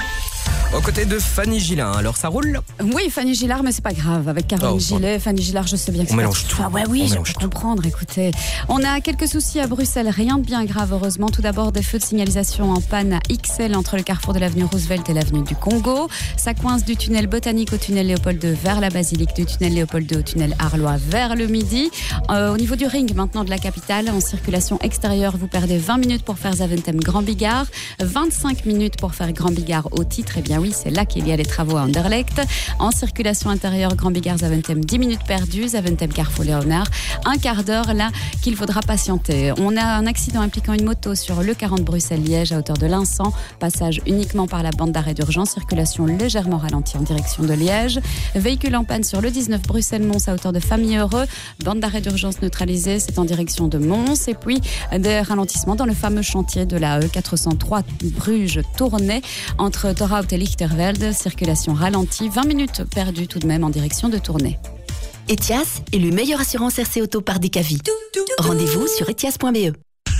Aux côtés de Fanny Gillard, alors ça roule ? Oui, Fanny Gillard, mais c'est pas grave. Avec Caroline Gillet, Fanny Gillard, je sais bien que on mélange tout. Ah ouais, oui, je peux comprendre. Écoutez, on a quelques soucis à Bruxelles, rien de bien grave, heureusement. Tout d'abord, des feux de signalisation en panne à XL entre le carrefour de l'avenue Roosevelt et l'avenue du Congo. Ça coince du tunnel Botanique au tunnel Léopold II vers la Basilique, du tunnel Léopold II au tunnel Arlois vers le Midi. Au niveau du ring, maintenant de la capitale, en circulation extérieure, vous perdez 20 minutes pour faire Zaventem Grand Bigard, 25 minutes pour faire Grand Bigard au titre. Eh bien oui, c'est là qu'il y a les travaux à Anderlecht. En circulation intérieure, Grand Bigard Zaventem, 10 minutes perdues, Zaventem Carrefour Léonard, un quart d'heure là qu'il faudra patienter. On a un accident impliquant une moto sur le 40 Bruxelles-Liège à hauteur de l'Incens, passage uniquement par la bande d'arrêt d'urgence, circulation légèrement ralentie en direction de Liège. Véhicule en panne sur le 19 Bruxelles-Mons à hauteur de Famille-Heureux, bande d'arrêt d'urgence neutralisée, c'est en direction de Mons. Et puis des ralentissements dans le fameux chantier de la E403 Bruges-Tournai entre Thorhout et Lichtervelde, circulation ralentie, 20 minutes perdues tout de même en direction de Tournai. Etias, élu meilleure assurance RC Auto par Decavi. Rendez-vous sur etias.be.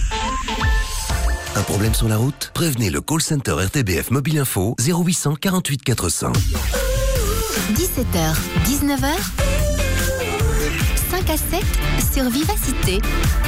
Un problème sur la route ? Prévenez le call center RTBF Mobile Info 0800 48 400. 17h, 19h, 5 à 7 sur Vivacité.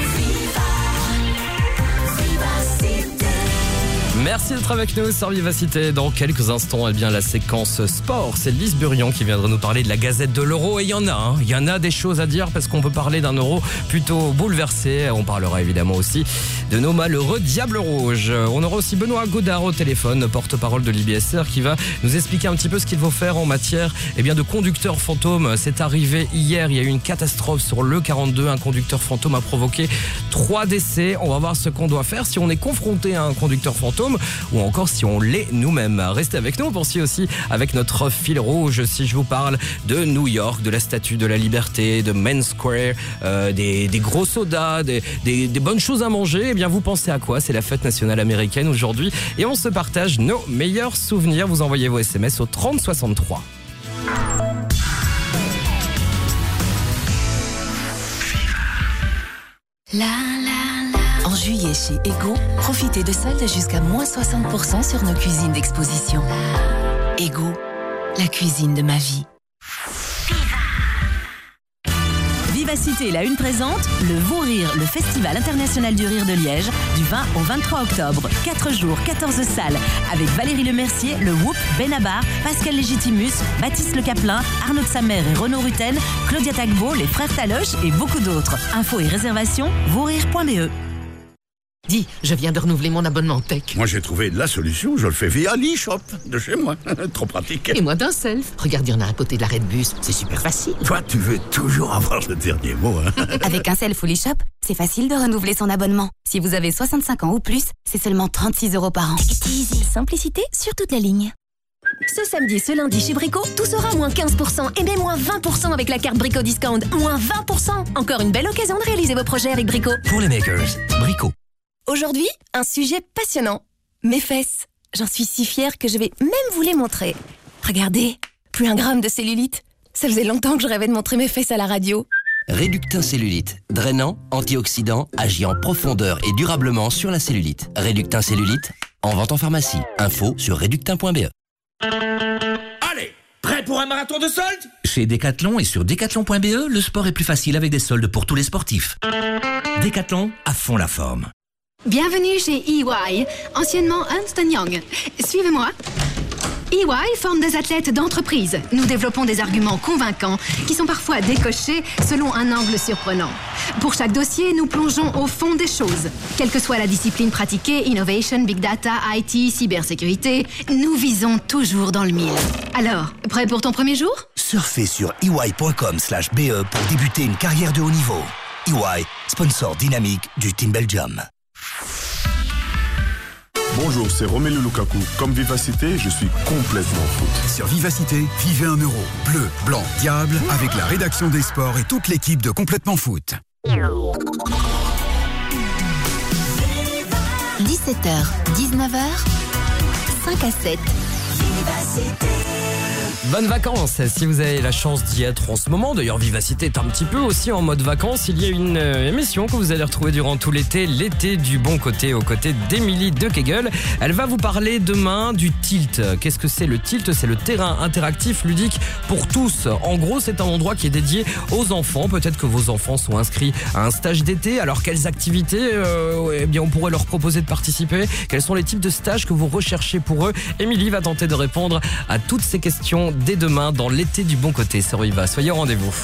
Merci d'être avec nous sur Vivacité. Dans quelques instants, eh bien, la séquence sport. C'est Lise Burion qui viendra nous parler de la Gazette de l'Euro. Et il y en a, il y en a des choses à dire parce qu'on peut parler d'un Euro plutôt bouleversé. On parlera évidemment aussi de nos malheureux Diables Rouges. On aura aussi Benoît Godard au téléphone, porte-parole de l'IBSR, qui va nous expliquer un petit peu ce qu'il faut faire en matière de conducteurs fantômes. C'est arrivé hier, il y a eu une catastrophe sur le 42. Un conducteur fantôme a provoqué 3 décès. On va voir ce qu'on doit faire si on est confronté à un conducteur fantôme ou encore si on l'est nous-mêmes. Restez avec nous, on poursuit aussi avec notre fil rouge. Si je vous parle de New York, de la Statue de la Liberté, de Main Square, des gros sodas, des bonnes choses à manger, eh bien vous pensez à quoi ? C'est la fête nationale américaine aujourd'hui et on se partage nos meilleurs souvenirs. Vous envoyez vos SMS au 30 63. En juillet chez Ego, profitez de soldes jusqu'à moins 60% sur nos cuisines d'exposition. Ego, la cuisine de ma vie. Vivacité, la une présente, le Vaux-Rire, le Festival international du rire de Liège, du 20 au 23 octobre. 4 jours, 14 salles, avec Valérie Lemercier, le Whoop, Benabar, Pascal Légitimus, Baptiste Le Caplin, Arnaud de Samer et Renaud Rutten, Claudia Tagbo, les frères Taloche et beaucoup d'autres. Infos et réservations, vaurire.be. Dis, je viens de renouveler mon abonnement tech. Moi, j'ai trouvé la solution. Je le fais via l'e-shop de chez moi. Trop pratique. Et moi d'un self. Regarde, il y en a à côté de l'arrêt de bus. C'est super facile. Toi, tu veux toujours avoir le dernier mot, hein. Avec un self ou l'e-shop, c'est facile de renouveler son abonnement. Si vous avez 65 ans ou plus, c'est seulement 36 € par an. Simplicité sur toute la ligne. Ce samedi et ce lundi chez Brico, tout sera moins 15% et même moins 20% avec la carte Brico Discount. Moins 20%. Encore une belle occasion de réaliser vos projets avec Brico. Pour les makers, Brico. Aujourd'hui, un sujet passionnant. Mes fesses. J'en suis si fière que je vais même vous les montrer. Regardez, plus 1 gramme de cellulite. Ça faisait longtemps que je rêvais de montrer mes fesses à la radio. Réductin cellulite. Drainant, antioxydant, agit en profondeur et durablement sur la cellulite. Réductin cellulite, en vente en pharmacie. Info sur réductin.be. Allez, prêt pour un marathon de soldes ? Chez Decathlon et sur decathlon.be, le sport est plus facile avec des soldes pour tous les sportifs. Decathlon, à fond la forme. Bienvenue chez EY, anciennement Ernst & Young. Suivez-moi. EY forme des athlètes d'entreprise. Nous développons des arguments convaincants qui sont parfois décochés selon un angle surprenant. Pour chaque dossier, nous plongeons au fond des choses. Quelle que soit la discipline pratiquée, innovation, big data, IT, cybersécurité, nous visons toujours dans le mille. Alors, prêt pour ton premier jour ? Surfez sur ey.com/be pour débuter une carrière de haut niveau. EY, sponsor dynamique du Team Belgium. Bonjour, c'est Romelu Lukaku. Comme Vivacité, je suis complètement foot. Sur Vivacité, vivez 1 euro. Bleu, blanc, diable, avec la rédaction des sports et toute l'équipe de Complètement Foot. 17h, 19h, 5 à 7. Vivacité. Bonnes vacances si vous avez la chance d'y être en ce moment. D'ailleurs, Vivacité est un petit peu aussi en mode vacances. Il y a une émission que vous allez retrouver durant tout l'été, l'été du bon côté, aux côtés d'Émilie de Kegel. Elle va vous parler demain du tilt. Qu'est-ce que c'est le tilt ? C'est le terrain interactif ludique pour tous. En gros, c'est un endroit qui est dédié aux enfants. Peut-être que vos enfants sont inscrits à un stage d'été. Alors, quelles activités eh bien, on pourrait leur proposer de participer ? Quels sont les types de stages que vous recherchez pour eux ? Émilie va tenter de répondre à toutes ces questions dès demain dans l'été du bon côté sur Viva. Soyez au rendez-vous.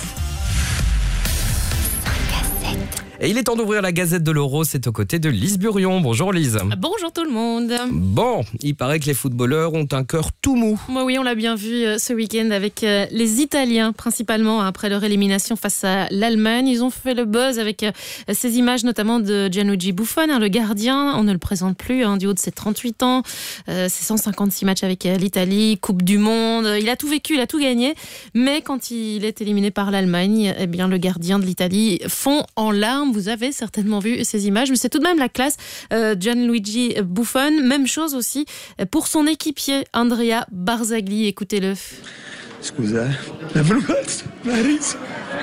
Et il est temps d'ouvrir la Gazette de l'Euro, c'est aux côtés de Lise Burion. Bonjour Lise. Bonjour tout le monde. Bon, il paraît que les footballeurs ont un cœur tout mou. Oui, on l'a bien vu ce week-end avec les Italiens, principalement après leur élimination face à l'Allemagne. Ils ont fait le buzz avec ces images notamment de Gianluigi Buffon, le gardien. On ne le présente plus du haut de ses 38 ans. Ses 156 matchs avec l'Italie, Coupe du Monde. Il a tout vécu, il a tout gagné. Mais quand il est éliminé par l'Allemagne, eh bien, le gardien de l'Italie fond en larmes. Vous avez certainement vu ces images, mais c'est tout de même la classe. Gianluigi Buffon, même chose aussi pour son équipier Andrea Barzagli. Écoutez-le. Scusa, è venuto Maris.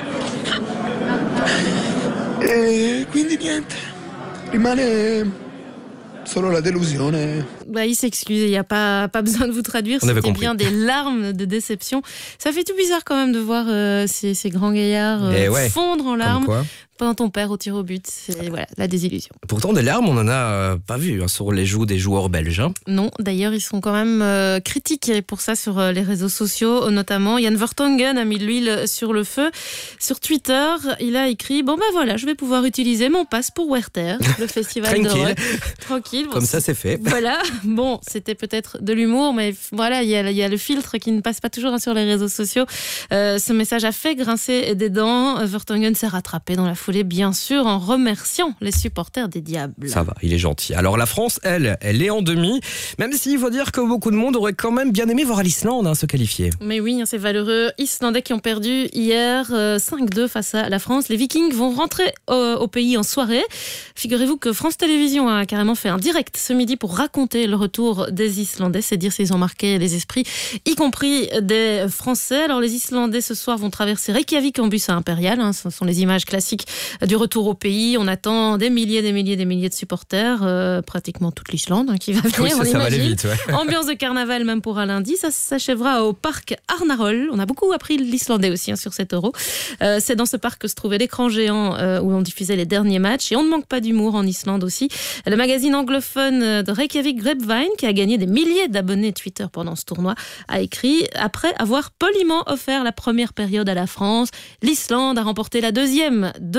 E quindi niente, rimane solo la delusione. Il s'excuse, il n'y a pas besoin de vous traduire, c'était bien des larmes de déception. Ça fait tout bizarre quand même de voir ces grands gaillards fondre en larmes pendant ton père au tir au but. C'est la désillusion. Pourtant, des larmes, on n'en a pas vu sur les joues des joueurs belges. Non, d'ailleurs, ils sont quand même critiqués pour ça sur les réseaux sociaux, notamment Jan Vertonghen a mis de l'huile sur le feu. Sur Twitter, il a écrit « Bon voilà, je vais pouvoir utiliser mon passe pour Werther, le festival de rock. » Tranquille. Comme ça, c'est fait. Voilà. Bon, c'était peut-être de l'humour, mais voilà, il y a le filtre qui ne passe pas toujours sur les réseaux sociaux. Ce message a fait grincer des dents. Vertonghen s'est rattrapé dans la foulée, bien sûr, en remerciant les supporters des Diables. Ça va, il est gentil. Alors la France, elle est en demi, même s'il faut dire que beaucoup de monde aurait quand même bien aimé voir l'Islande se qualifier. Mais oui, ces valeureux Islandais qui ont perdu hier 5-2 face à la France. Les Vikings vont rentrer au pays en soirée. Figurez-vous que France Télévisions a carrément fait un direct ce midi pour raconter le retour des Islandais. C'est dire s'ils ont marqué les esprits, y compris des Français. Alors les Islandais ce soir vont traverser Reykjavik en bus à Impérial. Ce sont les images classiques du retour au pays. On attend des milliers de supporters, pratiquement toute l'Islande qui va venir. Oui, ça va aller vite. Ouais. Ambiance de carnaval même pour un lundi. Ça s'achèvera au parc Arnarol. On a beaucoup appris l'islandais aussi sur cet Euro. C'est dans ce parc que se trouvait l'écran géant où on diffusait les derniers matchs. Et on ne manque pas d'humour en Islande aussi. Le magazine anglophone de Reykjavik, Grapevine, qui a gagné des milliers d'abonnés Twitter pendant ce tournoi, a écrit: après avoir poliment offert la première période à la France, l'Islande a remporté la deuxième. 2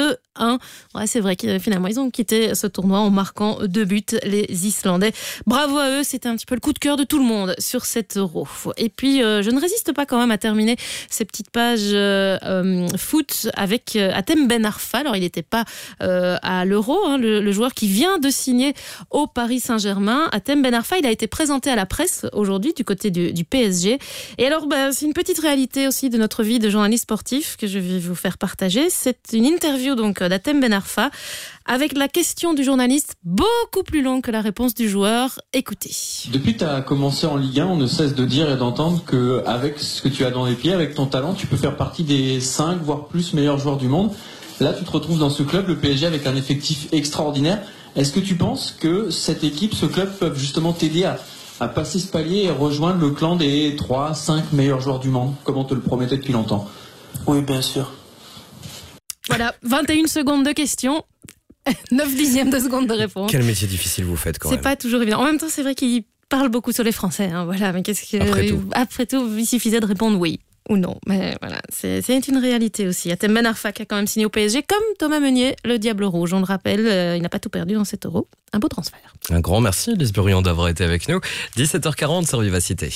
2-1. Ouais, c'est vrai que finalement, ils ont quitté ce tournoi en marquant 2 buts, les Islandais. Bravo à eux, c'était un petit peu le coup de cœur de tout le monde sur cet Euro. Et puis, je ne résiste pas quand même à terminer ces petites pages foot avec Hatem Ben Arfa. Alors, il n'était pas à l'Euro, hein, le joueur qui vient de signer au Paris Saint-Germain. Hatem Ben Arfa, il a été présenté à la presse aujourd'hui du côté du PSG. Et alors, c'est une petite réalité aussi de notre vie de journaliste sportif que je vais vous faire partager. C'est une interview donc d'Hatem Ben Arfa avec la question du journaliste beaucoup plus longue que la réponse du joueur. Écoutez. Depuis que tu as commencé en Ligue 1, on ne cesse de dire et d'entendre qu'avec ce que tu as dans les pieds, avec ton talent, tu peux faire partie des 5 voire plus meilleurs joueurs du monde. Là, tu te retrouves dans ce club, le PSG, avec un effectif extraordinaire. Est-ce que tu penses que cette équipe, ce club, peuvent justement t'aider à passer ce palier et rejoindre le clan des 3-5 meilleurs joueurs du monde, comme on te le promettait depuis longtemps? Oui, bien sûr. Voilà, 21 secondes de question, 9 dixièmes de seconde de réponse. Quel métier difficile vous faites quand même. C'est pas toujours évident. En même temps, c'est vrai qu'il parle beaucoup sur les Français. Hein, voilà, mais qu'est-ce que après tout, il suffisait de répondre oui ou non. Mais voilà, c'est une réalité aussi. Hatem Ben Arfa qui a quand même signé au PSG, comme Thomas Meunier, le Diable Rouge. On le rappelle, il n'a pas tout perdu dans cet Euro. Un beau transfert. Un grand merci, Lise Burian, d'avoir été avec nous. 17h40 sur Vivacité.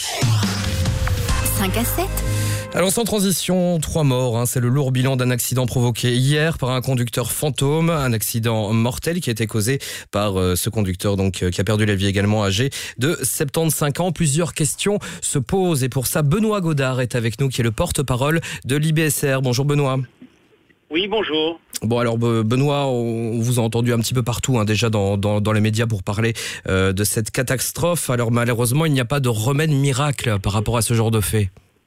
5 à 7. Alors sans transition, 3 morts, c'est le lourd bilan d'un accident provoqué hier par un conducteur fantôme, un accident mortel qui a été causé par ce conducteur donc qui a perdu la vie également, âgé de 75 ans. Plusieurs questions se posent et pour ça Benoît Godard est avec nous qui est le porte-parole de l'IBSR. Bonjour Benoît. Oui, bonjour. Bon alors Benoît, on vous a entendu un petit peu partout déjà dans les médias pour parler de cette catastrophe. Alors malheureusement il n'y a pas de remède miracle par rapport à ce genre de fait.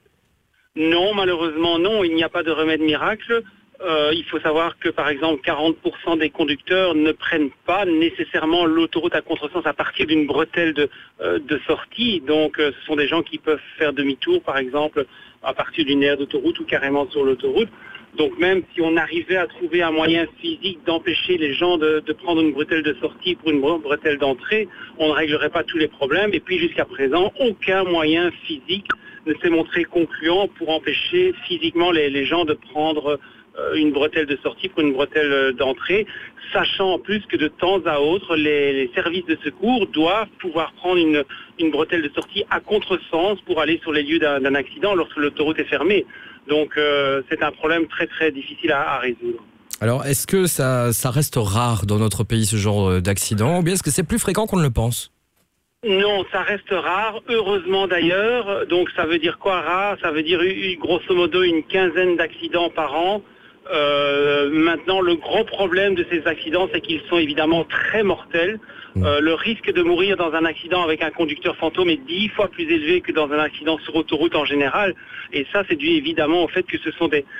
Non, malheureusement, non, il n'y a pas de remède miracle. Il faut savoir que, par exemple, 40% des conducteurs ne prennent pas nécessairement l'autoroute à contresens à partir d'une bretelle de sortie. Donc, ce sont des gens qui peuvent faire demi-tour, par exemple, à partir d'une aire d'autoroute ou carrément sur l'autoroute. Donc, même si on arrivait à trouver un moyen physique d'empêcher les gens de prendre une bretelle de sortie pour une bretelle d'entrée, on ne réglerait pas tous les problèmes. Et puis, jusqu'à présent, aucun moyen physique ne s'est montré concluant pour empêcher physiquement les gens de prendre une bretelle de sortie pour une bretelle d'entrée, sachant en plus que de temps à autre, les services de secours doivent pouvoir prendre une bretelle de sortie à contresens pour aller sur les lieux d'un accident lorsque l'autoroute est fermée. Donc c'est un problème très très difficile à résoudre. Alors est-ce que ça reste rare dans notre pays ce genre d'accident ou bien est-ce que c'est plus fréquent qu'on ne le pense ? Non, ça reste rare, heureusement d'ailleurs. Donc ça veut dire quoi rare? Ça veut dire grosso modo une quinzaine d'accidents par an. Maintenant, le gros problème de ces accidents, c'est qu'ils sont évidemment très mortels. Le risque de mourir dans un accident avec un conducteur fantôme est 10 fois plus élevé que dans un accident sur autoroute en général. Et ça, c'est dû évidemment au fait que ce sont des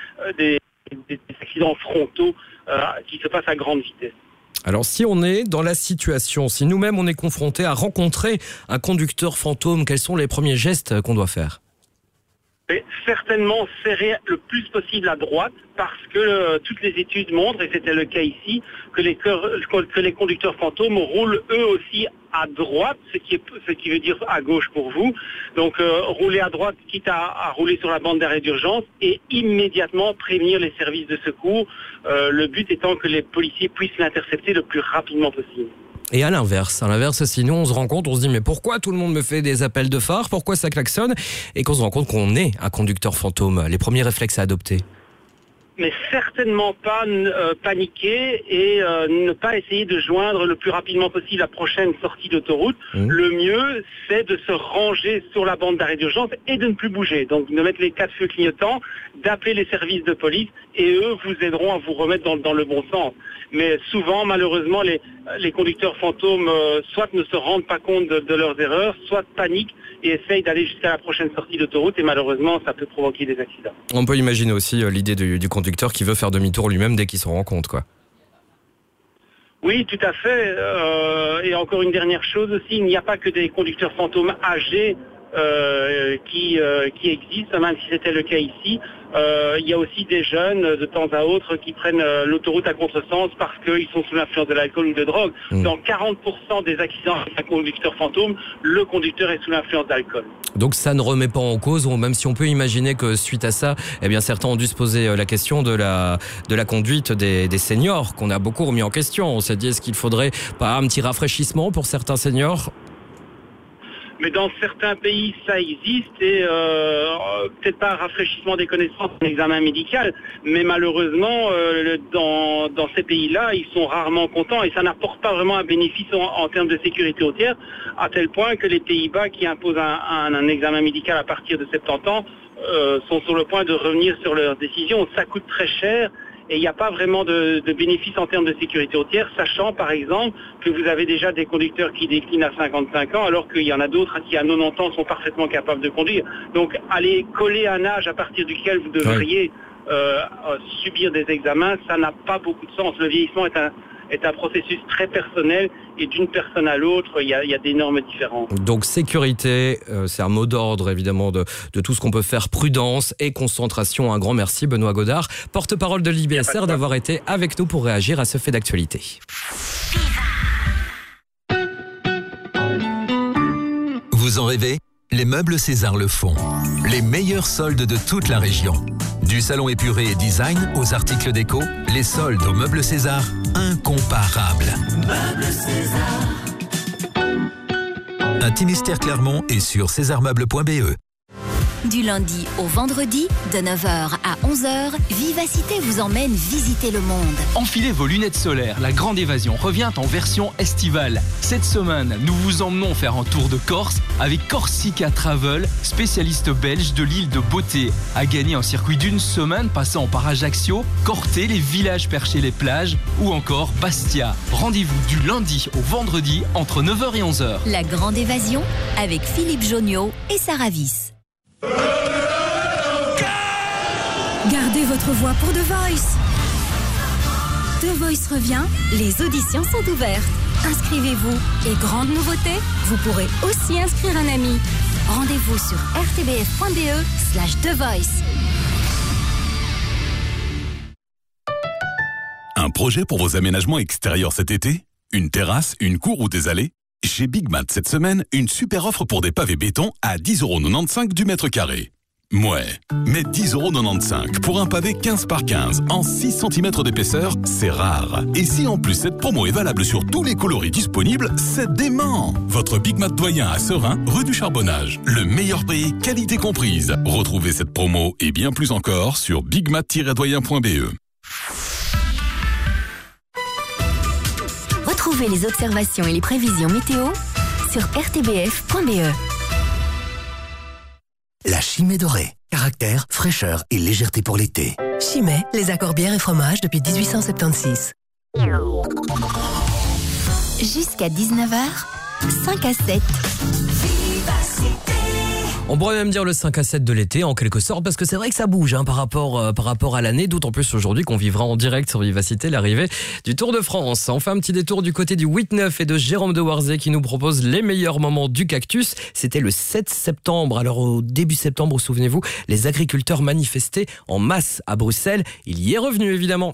accidents frontaux qui se passent à grande vitesse. Alors si on est dans la situation, si nous-mêmes on est confronté à rencontrer un conducteur fantôme, quels sont les premiers gestes qu'on doit faire ? Mais certainement serrer le plus possible à droite parce que toutes les études montrent, et c'était le cas ici, que les conducteurs fantômes roulent eux aussi à droite, ce qui veut dire à gauche pour vous. Donc rouler à droite quitte à rouler sur la bande d'arrêt d'urgence et immédiatement prévenir les services de secours, le but étant que les policiers puissent l'intercepter le plus rapidement possible. Et à l'inverse, sinon on se rend compte, on se dit mais pourquoi tout le monde me fait des appels de phare, pourquoi ça klaxonne, et qu'on se rend compte qu'on est un conducteur fantôme, les premiers réflexes à adopter. Mais certainement pas paniquer et ne pas essayer de joindre le plus rapidement possible la prochaine sortie d'autoroute. Le mieux, c'est de se ranger sur la bande d'arrêt d'urgence et de ne plus bouger. Donc de mettre les 4 feux clignotants, d'appeler les services de police et eux vous aideront à vous remettre dans le bon sens. Mais souvent, malheureusement, les conducteurs fantômes soit ne se rendent pas compte de leurs erreurs, soit paniquent et essayent d'aller jusqu'à la prochaine sortie d'autoroute et malheureusement, ça peut provoquer des accidents. On peut imaginer aussi l'idée du conducteur qui veut faire demi-tour lui-même dès qu'il s'en rend compte, quoi. Oui, tout à fait. Et encore une dernière chose aussi, il n'y a pas que des conducteurs fantômes âgés qui existent, même si c'était le cas ici. Il y a aussi des jeunes de temps à autre qui prennent l'autoroute à contresens parce qu'ils sont sous l'influence de l'alcool ou de drogue. Dans 40% des accidents avec un conducteur fantôme, le conducteur est sous l'influence d'alcool. Donc ça ne remet pas en cause, même si on peut imaginer que suite à ça, eh bien certains ont dû se poser la question de la conduite des seniors, qu'on a beaucoup remis en question. On s'est dit, est-ce qu'il faudrait pas un petit rafraîchissement pour certains seniors ? Mais dans certains pays, ça existe et peut-être pas un rafraîchissement des connaissances, un examen médical, mais malheureusement, dans ces pays-là, ils sont rarement contents et ça n'apporte pas vraiment un bénéfice en termes de sécurité routière, à tel point que les Pays-Bas qui imposent un examen médical à partir de 70 ans sont sur le point de revenir sur leur décision. Ça coûte très cher. Et il n'y a pas vraiment de bénéfice en termes de sécurité routière, sachant par exemple que vous avez déjà des conducteurs qui déclinent à 55 ans, alors qu'il y en a d'autres qui à 90 ans sont parfaitement capables de conduire. Donc aller coller un âge à partir duquel vous devriez subir des examens, ça n'a pas beaucoup de sens. Le vieillissement est un processus très personnel et d'une personne à l'autre, il y a d'énormes différences. Donc sécurité, c'est un mot d'ordre évidemment de tout ce qu'on peut faire, prudence et concentration. Un grand merci Benoît Godard, porte-parole de l'IBSR, d'avoir été avec nous pour réagir à ce fait d'actualité. Vous en rêvez ? Les meubles César le font. Les meilleurs soldes de toute la région. Du salon épuré et design aux articles déco, les soldes aux meubles César, incomparables. Meubles César. Intimistère Clermont est sur césarmeubles.be. Du lundi au vendredi, de 9h à 11h, Vivacité vous emmène visiter le monde. Enfilez vos lunettes solaires, la grande évasion revient en version estivale. Cette semaine, nous vous emmenons faire un tour de Corse avec Corsica Travel, spécialiste belge de l'île de Beauté. À gagner un circuit d'une semaine passant par Ajaccio, Corté, les villages perchés, les plages ou encore Bastia. Rendez-vous du lundi au vendredi entre 9h et 11h. La grande évasion avec Philippe Jonio et Sarah Vyss. Gardez votre voix pour The Voice. The Voice revient, les auditions sont ouvertes. Inscrivez-vous et grande nouveauté, vous pourrez aussi inscrire un ami. Rendez-vous sur rtbf.be/The Voice. Un projet pour vos aménagements extérieurs cet été ? Une terrasse, une cour ou des allées ? Chez Big Mat cette semaine, une super offre pour des pavés béton à 10,95€ du mètre carré. Ouais, mais 10,95€ pour un pavé 15 par 15 en 6 cm d'épaisseur, c'est rare. Et si en plus cette promo est valable sur tous les coloris disponibles, c'est dément. Votre Big Mat doyen à Serein, rue du Charbonnage. Le meilleur prix, qualité comprise. Retrouvez cette promo et bien plus encore sur bigmat-doyen.be. Retrouvez les observations et les prévisions météo sur rtbf.be. La Chimay dorée. Caractère, fraîcheur et légèreté pour l'été. Chimay, les accords bières et fromages depuis 1876. Jusqu'à 19h, 5 à 7. On pourrait même dire le 5 à 7 de l'été en quelque sorte, parce que c'est vrai que ça bouge par rapport à l'année, d'autant plus aujourd'hui qu'on vivra en direct sur Vivacité l'arrivée du Tour de France. On fait un petit détour du côté du 8-9 et de Jérôme de Warzé qui nous propose les meilleurs moments du cactus. C'était le 7 septembre. Alors au début septembre, souvenez-vous, les agriculteurs manifestaient en masse à Bruxelles. Il y est revenu évidemment.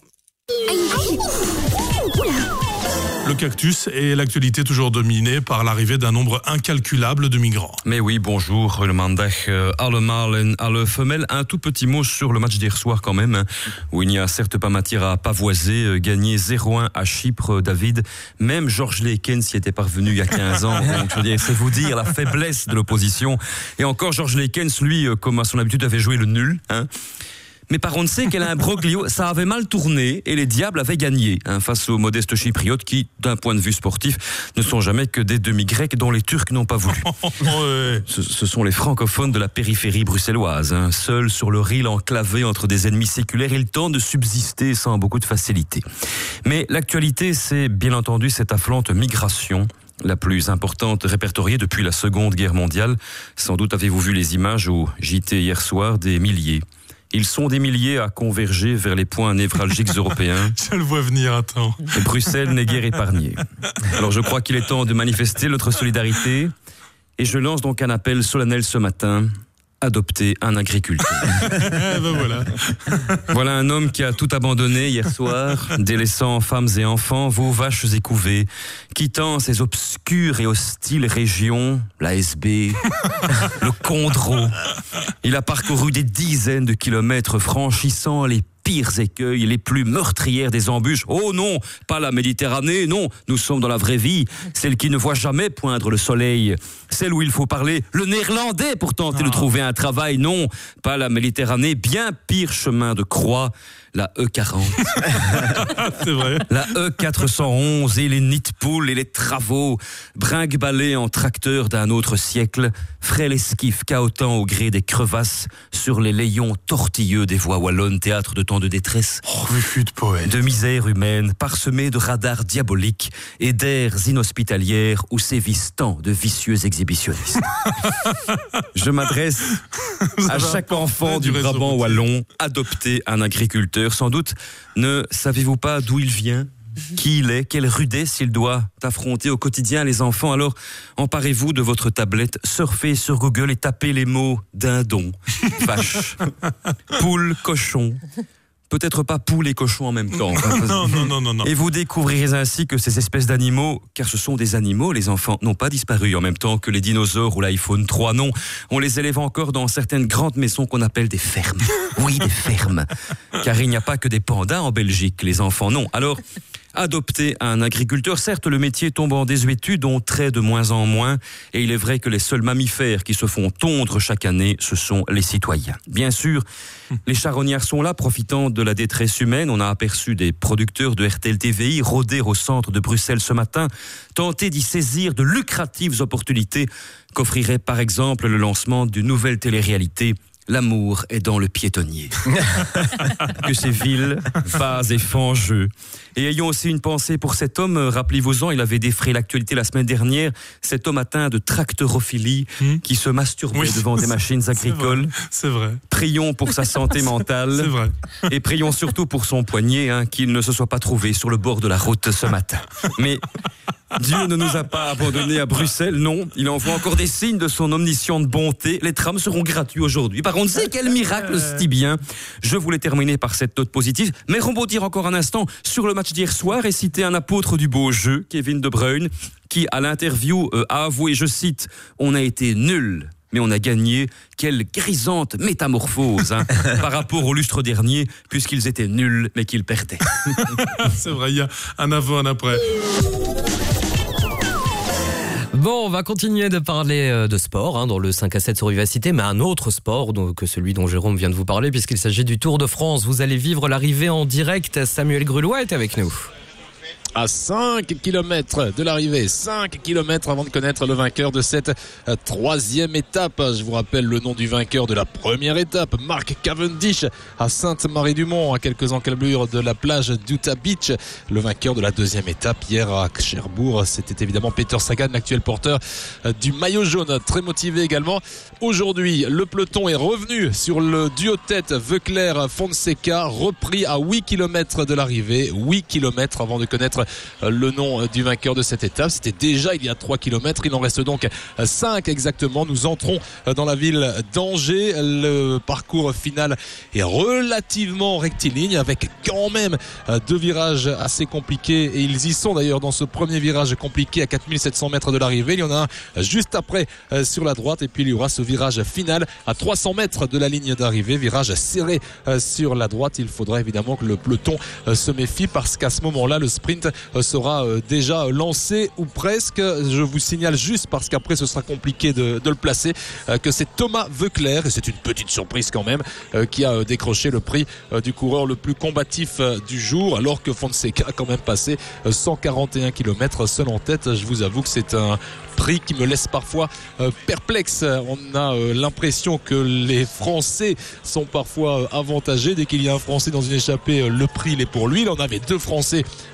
Le cactus et l'actualité toujours dominée par l'arrivée d'un nombre incalculable de migrants. Mais oui, bonjour, le mandag, alle mâlen, alle femelles. Un tout petit mot sur le match d'hier soir quand même, où il n'y a certes pas matière à pavoiser, gagné 0-1 à Chypre, David. Même Georges Lekens y était parvenu il y a 15 ans. Donc je veux dire, c'est vous dire la faiblesse de l'opposition. Et encore Georges Lekens, lui, comme à son habitude, avait joué le nul, hein. Mais par contre, on sait qu'elle a un broglio, ça avait mal tourné et les Diables avaient gagné face aux modestes Chypriotes qui, d'un point de vue sportif, ne sont jamais que des demi-grecs dont les Turcs n'ont pas voulu. Ce sont les francophones de la périphérie bruxelloise, seuls sur leur île enclavée entre des ennemis séculaires, ils tentent de subsister sans beaucoup de facilité. Mais l'actualité, c'est bien entendu cette affluente migration, la plus importante répertoriée depuis la Seconde Guerre mondiale. Sans doute avez-vous vu les images au JT hier soir, des milliers. Ils sont des milliers à converger vers les points névralgiques européens. Je le vois venir, attends. Et Bruxelles n'est guère épargnée. Alors je crois qu'il est temps de manifester notre solidarité. Et je lance donc un appel solennel ce matin. Adopter un agriculteur. Voilà. Voilà un homme qui a tout abandonné hier soir, délaissant femmes et enfants, veaux, vaches et couvées, quittant ces obscures et hostiles régions, la SB, le Condro. Il a parcouru des dizaines de kilomètres, franchissant les pires écueils, les plus meurtrières des embûches. Oh non, pas la Méditerranée, non, nous sommes dans la vraie vie, celle qui ne voit jamais poindre le soleil, celle où il faut parler le néerlandais pour tenter de trouver un travail, non, pas la Méditerranée, bien pire chemin de croix, la E40. C'est vrai. La E411 et les nids de poules et les travaux, brinque-ballés en tracteur d'un autre siècle, frêle esquif cahotant au gré des crevasses sur les layons tortilleux des voies wallonnes, théâtre de temps de détresse, de misère humaine, parsemée de radars diaboliques et d'aires inhospitalières où sévissent tant de vicieux exhibitionnistes. Je m'adresse à chaque enfant du Brabant wallon, adopter un agriculteur. Sans doute, ne savez-vous pas d'où il vient, qui il est, quelle rudesse il doit affronter au quotidien les enfants. Alors, emparez-vous de votre tablette, surfez sur Google et tapez les mots dindon, vache, poule, cochon. Peut-être pas poule et cochon en même temps. Non. Et vous découvrirez ainsi que ces espèces d'animaux, car ce sont des animaux, les enfants, n'ont pas disparu en même temps que les dinosaures ou l'iPhone 3. Non, on les élève encore dans certaines grandes maisons qu'on appelle des fermes. Oui, des fermes. Car il n'y a pas que des pandas en Belgique, les enfants, non. Alors, adopter un agriculteur, certes le métier tombe en désuétude, on traite de moins en moins, et il est vrai que les seuls mammifères qui se font tondre chaque année, ce sont les citoyens. Bien sûr, les charognards sont là, profitant de la détresse humaine. On a aperçu des producteurs de RTL TVI rôder au centre de Bruxelles ce matin, tenter d'y saisir de lucratives opportunités qu'offrirait par exemple le lancement d'une nouvelle télé-réalité. L'amour est dans le piétonnier. Que c'est vil, vase et fangeux. Et ayons aussi une pensée pour cet homme, rappelez-vous-en, il avait défrayé l'actualité la semaine dernière, cet homme atteint de tracteurophilie qui se masturbait devant des machines agricoles. C'est vrai. Prions pour sa santé mentale. C'est vrai. Et prions surtout pour son poignet, qu'il ne se soit pas trouvé sur le bord de la route ce matin. Mais Dieu ne nous a pas abandonnés à Bruxelles, non. Il envoie encore des signes de son omnisciente bonté. Les trams seront gratuits aujourd'hui. Par contre, c'est quel miracle, se dit bien. Je voulais terminer par cette note positive, mais rebondir encore un instant sur le match d'hier soir et citer un apôtre du beau jeu, Kevin De Bruyne, qui, à l'interview, a avoué, je cite, « On a été nuls, mais on a gagné. Quelle grisante métamorphose par rapport au lustre dernier, puisqu'ils étaient nuls, mais qu'ils perdaient. » C'est vrai, il y a un avant, un après. Bon, on va continuer de parler de sport dans le 5 à 7 sur Vivacité, mais un autre sport que celui dont Jérôme vient de vous parler, puisqu'il s'agit du Tour de France. Vous allez vivre l'arrivée en direct. Samuel Grulois est avec nous. À 5 km de l'arrivée, 5 km avant de connaître le vainqueur de cette troisième étape. Je vous rappelle le nom du vainqueur de la première étape, Mark Cavendish, à Sainte-Marie-du-Mont, à quelques encablures de la plage d'Utah Beach. Le vainqueur de la deuxième étape hier à Cherbourg, c'était évidemment Peter Sagan, l'actuel porteur du maillot jaune, très motivé également. Aujourd'hui, le peloton est revenu sur le duo tête Veuclair-Fonseca, repris à 8 km de l'arrivée, 8 km avant de connaître le nom du vainqueur de cette étape. C'était déjà il y a 3 km, il en reste donc 5 exactement. Nous entrons dans la ville d'Angers. Le parcours final est relativement rectiligne avec quand même 2 virages assez compliqués, et ils y sont d'ailleurs dans ce premier virage compliqué à 4700 mètres de l'arrivée. Il y en a un juste après sur la droite, et puis il y aura ce virage final à 300 mètres de la ligne d'arrivée, virage serré sur la droite. Il faudra évidemment que le peloton se méfie, parce qu'à ce moment-là le sprint sera déjà lancé ou presque. Je vous signale juste, parce qu'après ce sera compliqué de le placer, que c'est Thomas Veuclair, et c'est une petite surprise quand même, qui a décroché le prix du coureur le plus combatif du jour, alors que Fonseca a quand même passé 141 km seul en tête. Je vous avoue que c'est un prix qui me laisse parfois perplexe. On a l'impression que les Français sont parfois avantagés. Dès qu'il y a un Français dans une échappée, le prix il est pour lui. Il en avait 2 Français devant.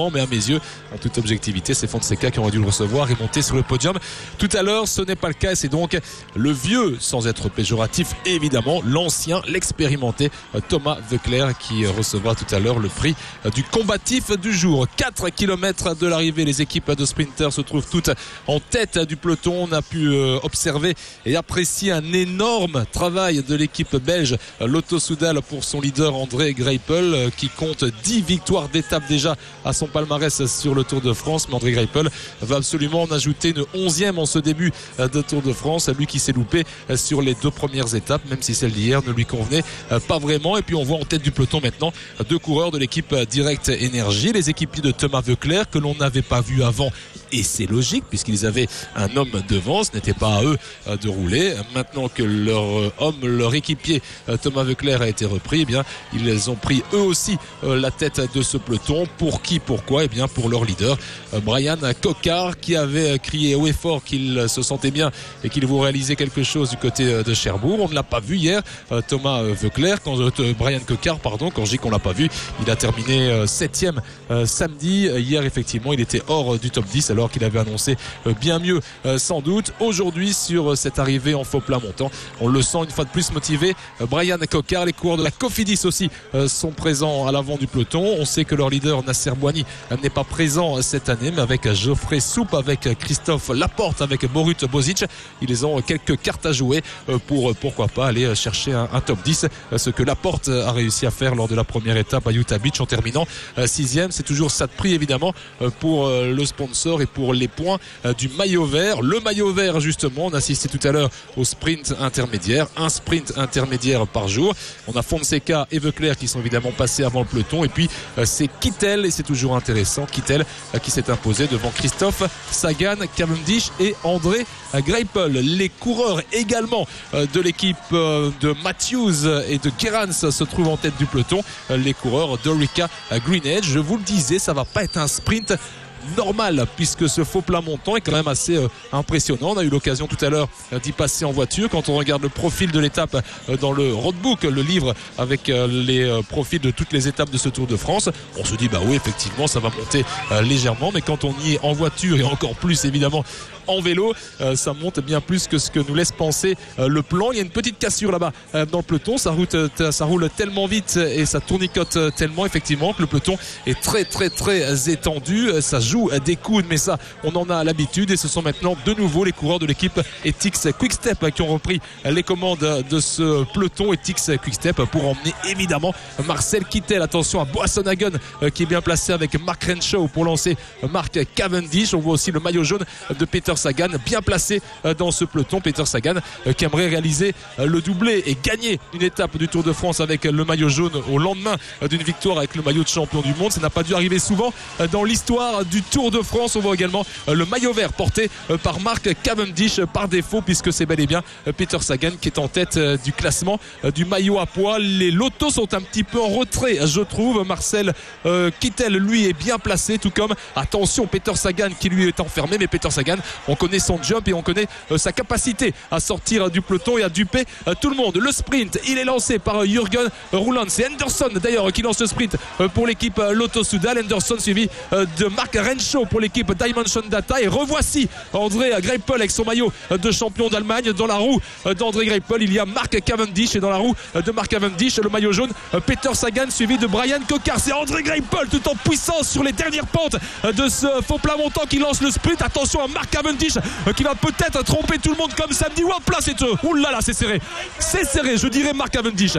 évidemment, mais à mes yeux, en toute objectivité, c'est Fonseca qui aurait dû le recevoir et monter sur le podium. Tout à l'heure, ce n'est pas le cas et c'est donc le vieux, sans être péjoratif, évidemment, l'ancien, l'expérimenté Thomas Voeckler qui recevra tout à l'heure le prix du combatif du jour. 4 km de l'arrivée, les équipes de sprinters se trouvent toutes en tête du peloton. On a pu observer et apprécier un énorme travail de l'équipe belge Lotto Soudal pour son leader André Greipel qui compte 10 victoires d'étape déjà à son palmarès sur le Tour de France. Mais André Greipel va absolument en ajouter une 11e en ce début de Tour de France, lui qui s'est loupé sur les 2 premières étapes, même si celle d'hier ne lui convenait pas vraiment. Et puis on voit en tête du peloton maintenant 2 coureurs de l'équipe Direct Énergie, les équipiers de Thomas Voeckler que l'on n'avait pas vu avant, et c'est logique puisqu'ils avaient un homme devant, ce n'était pas à eux de rouler. Maintenant que leur homme, leur équipier Thomas Voeckler a été repris, eh bien ils ont pris eux aussi la tête de ce peloton. Pour qui, pourquoi? Eh bien pour leur leader Brian Cocard, qui avait crié haut et fort qu'il se sentait bien et qu'il voulait réaliser quelque chose du côté de Cherbourg. On ne l'a pas vu hier, Thomas Voeckler, Brian Cocard, pardon, quand je dis qu'on l'a pas vu, il a terminé 7e samedi. Hier, effectivement, il était hors du top 10 alors qu'il avait annoncé bien mieux sans doute. Aujourd'hui, sur cette arrivée en faux plat montant, on le sent une fois de plus motivé. Brian Cocard, les coureurs de la Cofidis aussi sont présents à l'avant du peloton. On sait que leur leader Nasser Boigny n'est pas présent cette année, mais avec Geoffrey Soupe, avec Christophe Laporte, avec Borut Bozic, ils ont quelques cartes à jouer pour pourquoi pas aller chercher un top 10, ce que Laporte a réussi à faire lors de la première étape à Utah Beach en terminant 6e. C'est toujours ça de prix évidemment pour le sponsor et pour les points du maillot vert. Le maillot vert, justement, on a assisté tout à l'heure au sprint intermédiaire, un sprint intermédiaire par jour. On a Fonseca et Voeckler qui sont évidemment passés avant le peloton, et puis c'est Kittel, et c'est toujours intéressant, Kittel qui s'est imposé devant Christophe Sagan, Cavendish et André Greipel. Les coureurs également de l'équipe de Matthews et de Gerrans se trouvent en tête du peloton, les coureurs d'Orica Green Edge. Je vous le disais, ça va pas être un sprint normal puisque ce faux plat montant est quand même assez impressionnant. On a eu l'occasion tout à l'heure d'y passer en voiture. Quand on regarde le profil de l'étape dans le roadbook, le livre avec les profils de toutes les étapes de ce Tour de France, on se dit bah oui, effectivement ça va monter légèrement, mais quand on y est en voiture et encore plus évidemment en vélo, ça monte bien plus que ce que nous laisse penser le plan. Il y a une petite cassure là-bas dans le peloton, ça roule tellement vite et ça tournicote tellement effectivement que le peloton est très très très étendu. Ça joue des coudes, mais ça on en a l'habitude, et ce sont maintenant de nouveau les coureurs de l'équipe Etix Quick-Step qui ont repris les commandes de ce peloton. Etix Quick-Step pour emmener évidemment Marcel Kittel. Attention à Boasson-Hagen qui est bien placé avec Mark Renshaw pour lancer Mark Cavendish. On voit aussi le maillot jaune de Peter Sagan bien placé dans ce peloton. Peter Sagan qui aimerait réaliser le doublé et gagner une étape du Tour de France avec le maillot jaune au lendemain d'une victoire avec le maillot de champion du monde. Ça n'a pas dû arriver souvent dans l'histoire du Tour de France. On voit également le maillot vert porté par Mark Cavendish par défaut, puisque c'est bel et bien Peter Sagan qui est en tête du classement du maillot à pois. Les lotos sont un petit peu en retrait, je trouve. Marcel Kittel lui est bien placé, tout comme attention Peter Sagan qui lui est enfermé, mais Peter Sagan, on connaît son jump et on connaît sa capacité à sortir du peloton et à duper tout le monde. Le sprint, il est lancé par Jürgen Rouland. C'est Henderson d'ailleurs qui lance le sprint pour l'équipe Lotto Soudal. Henderson suivi de Mark Renshaw pour l'équipe Dimension Data. Et revoici André Greipel avec son maillot de champion d'Allemagne. Dans la roue d'André Greipel, il y a Mark Cavendish, et dans la roue de Mark Cavendish, le maillot jaune Peter Sagan suivi de Brian Cocard. C'est André Greipel tout en puissance sur les dernières pentes de ce faux plat montant qui lance le sprint. Attention à Mark Cavendish qui va peut-être tromper tout le monde comme samedi. Hop là, c'est eux. Ouh là là, c'est serré. C'est serré. Je dirais Mark Cavendish.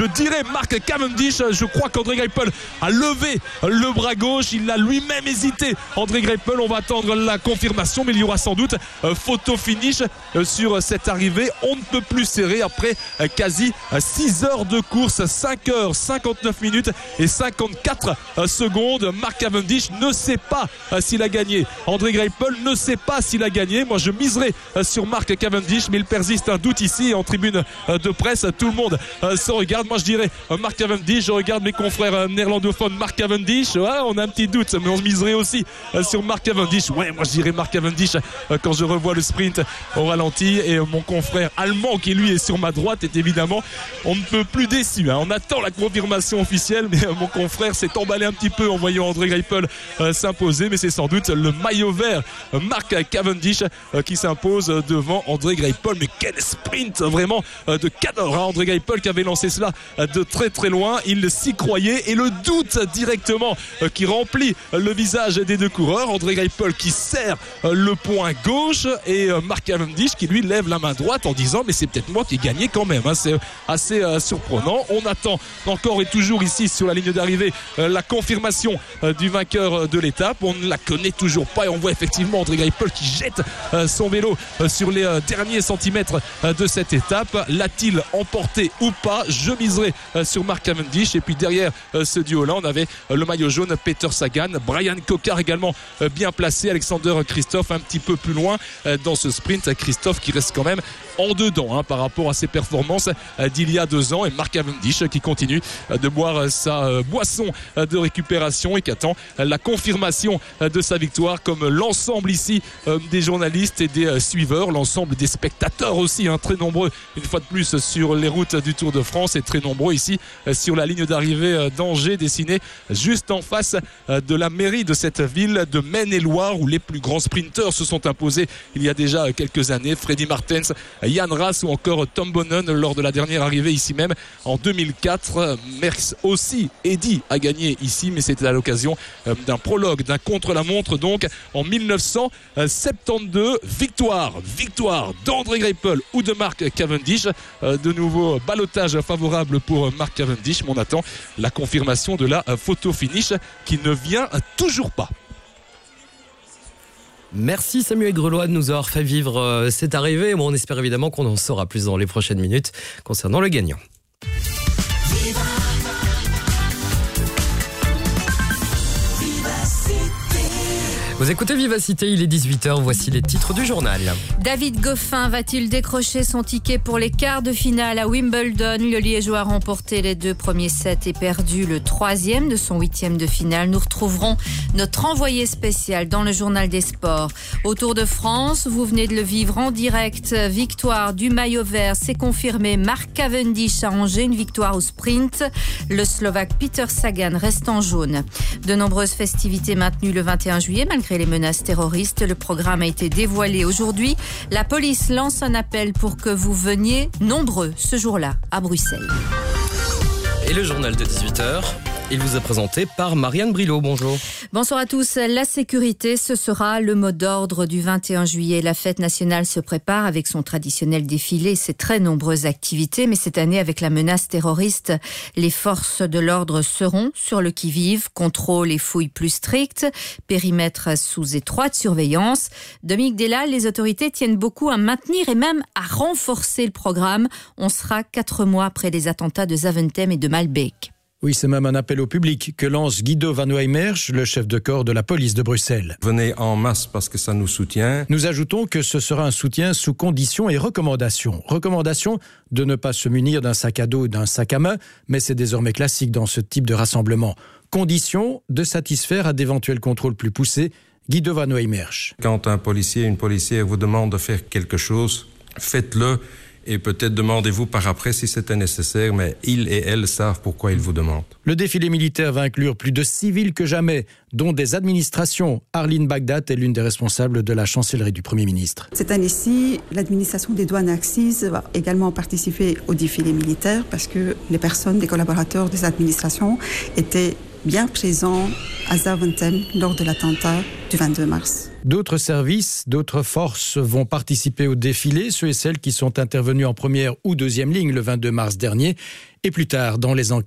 Je crois qu'André Greipel a levé le bras gauche. Il a lui-même hésité. André Greipel, on va attendre la confirmation, mais il y aura sans doute photo finish sur cette arrivée. On ne peut plus serrer après quasi 6 heures de course. 5 heures 59 minutes et 54 secondes. Mark Cavendish ne sait pas s'il a gagné. André Greipel ne sait pas s'il facile à gagner. Moi, je miserai sur Mark Cavendish, mais il persiste un doute ici en tribune de presse. Tout le monde se regarde. Moi, je dirais Mark Cavendish. Je regarde mes confrères néerlandophones. Mark Cavendish. Ouais, on a un petit doute, mais on se miserait aussi sur Mark Cavendish. Ouais, moi, je dirais Mark Cavendish quand je revois le sprint au ralenti. Et mon confrère allemand qui, lui, est sur ma droite, est évidemment, on ne peut plus déçu. On attend la confirmation officielle, mais mon confrère s'est emballé un petit peu en voyant André Greipel s'imposer, mais c'est sans doute le maillot vert Mark Cavendish qui s'impose devant André Greipel. Mais quel sprint vraiment de cadre, André Greipel qui avait lancé cela de très très loin, il s'y croyait, et le doute directement qui remplit le visage des deux coureurs. André Greipel qui serre le poing gauche et Mark Cavendish qui lui lève la main droite en disant mais c'est peut-être moi qui ai gagné quand même. C'est assez surprenant. On attend encore et toujours ici sur la ligne d'arrivée la confirmation du vainqueur de l'étape. On ne la connaît toujours pas et on voit effectivement André Greipel qui jette son vélo sur les derniers centimètres de cette étape. L'a-t-il emporté ou pas? Je miserai sur Mark Cavendish. Et puis derrière ce duo-là, on avait le maillot jaune Peter Sagan, Brian Cocard également bien placé, Alexander Kristoff un petit peu plus loin dans ce sprint. Kristoff qui reste quand même en dedans par rapport à ses performances d'il y a 2 ans, et Mark Cavendish qui continue de boire sa boisson de récupération et qui attend la confirmation de sa victoire, comme l'ensemble ici des journalistes et des suiveurs, l'ensemble des spectateurs aussi, très nombreux une fois de plus sur les routes du Tour de France et très nombreux ici sur la ligne d'arrivée d'Angers, dessinée juste en face de la mairie de cette ville de Maine-et-Loire où les plus grands sprinteurs se sont imposés il y a déjà quelques années. Freddy Martens, Jan Raas ou encore Tom Bonnen lors de la dernière arrivée ici même en 2004. Merckx aussi, Eddy a gagné ici, mais c'était à l'occasion d'un prologue, d'un contre-la-montre donc en 1972. Victoire d'André Greipel ou de Mark Cavendish. De nouveau ballottage favorable pour Mark Cavendish, mais on attend la confirmation de la photo finish qui ne vient toujours pas. Merci Samuel Grelois de nous avoir fait vivre cette arrivée. Bon, on espère évidemment qu'on en saura plus dans les prochaines minutes concernant le gagnant. Vous écoutez Vivacité, il est 18h, voici les titres du journal. David Goffin va-t-il décrocher son ticket pour les quarts de finale à Wimbledon? Le Liégeois a remporté les 2 premiers sets et perdu le 3e de son 8e de finale. Nous retrouverons notre envoyé spécial dans le journal des sports. Au Tour de France, vous venez de le vivre en direct. Victoire du maillot vert, c'est confirmé. Mark Cavendish a Angers, une victoire au sprint. Le Slovaque Peter Sagan reste en jaune. De nombreuses festivités maintenues le 21 juillet malgré les menaces terroristes. Le programme a été dévoilé aujourd'hui. La police lance un appel pour que vous veniez nombreux ce jour-là à Bruxelles. Et le journal de 18h, il vous est présenté par Marianne Brilot. Bonjour. Bonsoir à tous. La sécurité, ce sera le mot d'ordre du 21 juillet. La fête nationale se prépare avec son traditionnel défilé et ses très nombreuses activités. Mais cette année, avec la menace terroriste, les forces de l'ordre seront sur le qui-vive. Contrôle et fouilles plus strictes. Périmètre sous étroite surveillance. Dominique Delal, les autorités tiennent beaucoup à maintenir et même à renforcer le programme. On sera 4 mois après les attentats de Zaventem et de Malbec. Oui, c'est même un appel au public que lance Guido van Wijmersch, le chef de corps de la police de Bruxelles. Venez en masse parce que ça nous soutient. Nous ajoutons que ce sera un soutien sous conditions et recommandations. Recommandation de ne pas se munir d'un sac à dos ou d'un sac à main, mais c'est désormais classique dans ce type de rassemblement. Condition de satisfaire à d'éventuels contrôles plus poussés. Guido van Wijmersch. Quand un policier, une policière vous demande de faire quelque chose, faites-le. Et peut-être demandez-vous par après si c'était nécessaire, mais ils et elles savent pourquoi ils vous demandent. Le défilé militaire va inclure plus de civils que jamais, dont des administrations. Arline Bagdad est l'une des responsables de la chancellerie du Premier ministre. Cette année-ci, l'administration des douanes Axis va également participer au défilé militaire parce que les personnes, des collaborateurs des administrations étaient bien présents à Zaventem lors de l'attentat du 22 mars. D'autres services, d'autres forces vont participer au défilé, ceux et celles qui sont intervenus en première ou deuxième ligne le 22 mars dernier. Et plus tard, dans les enquêtes,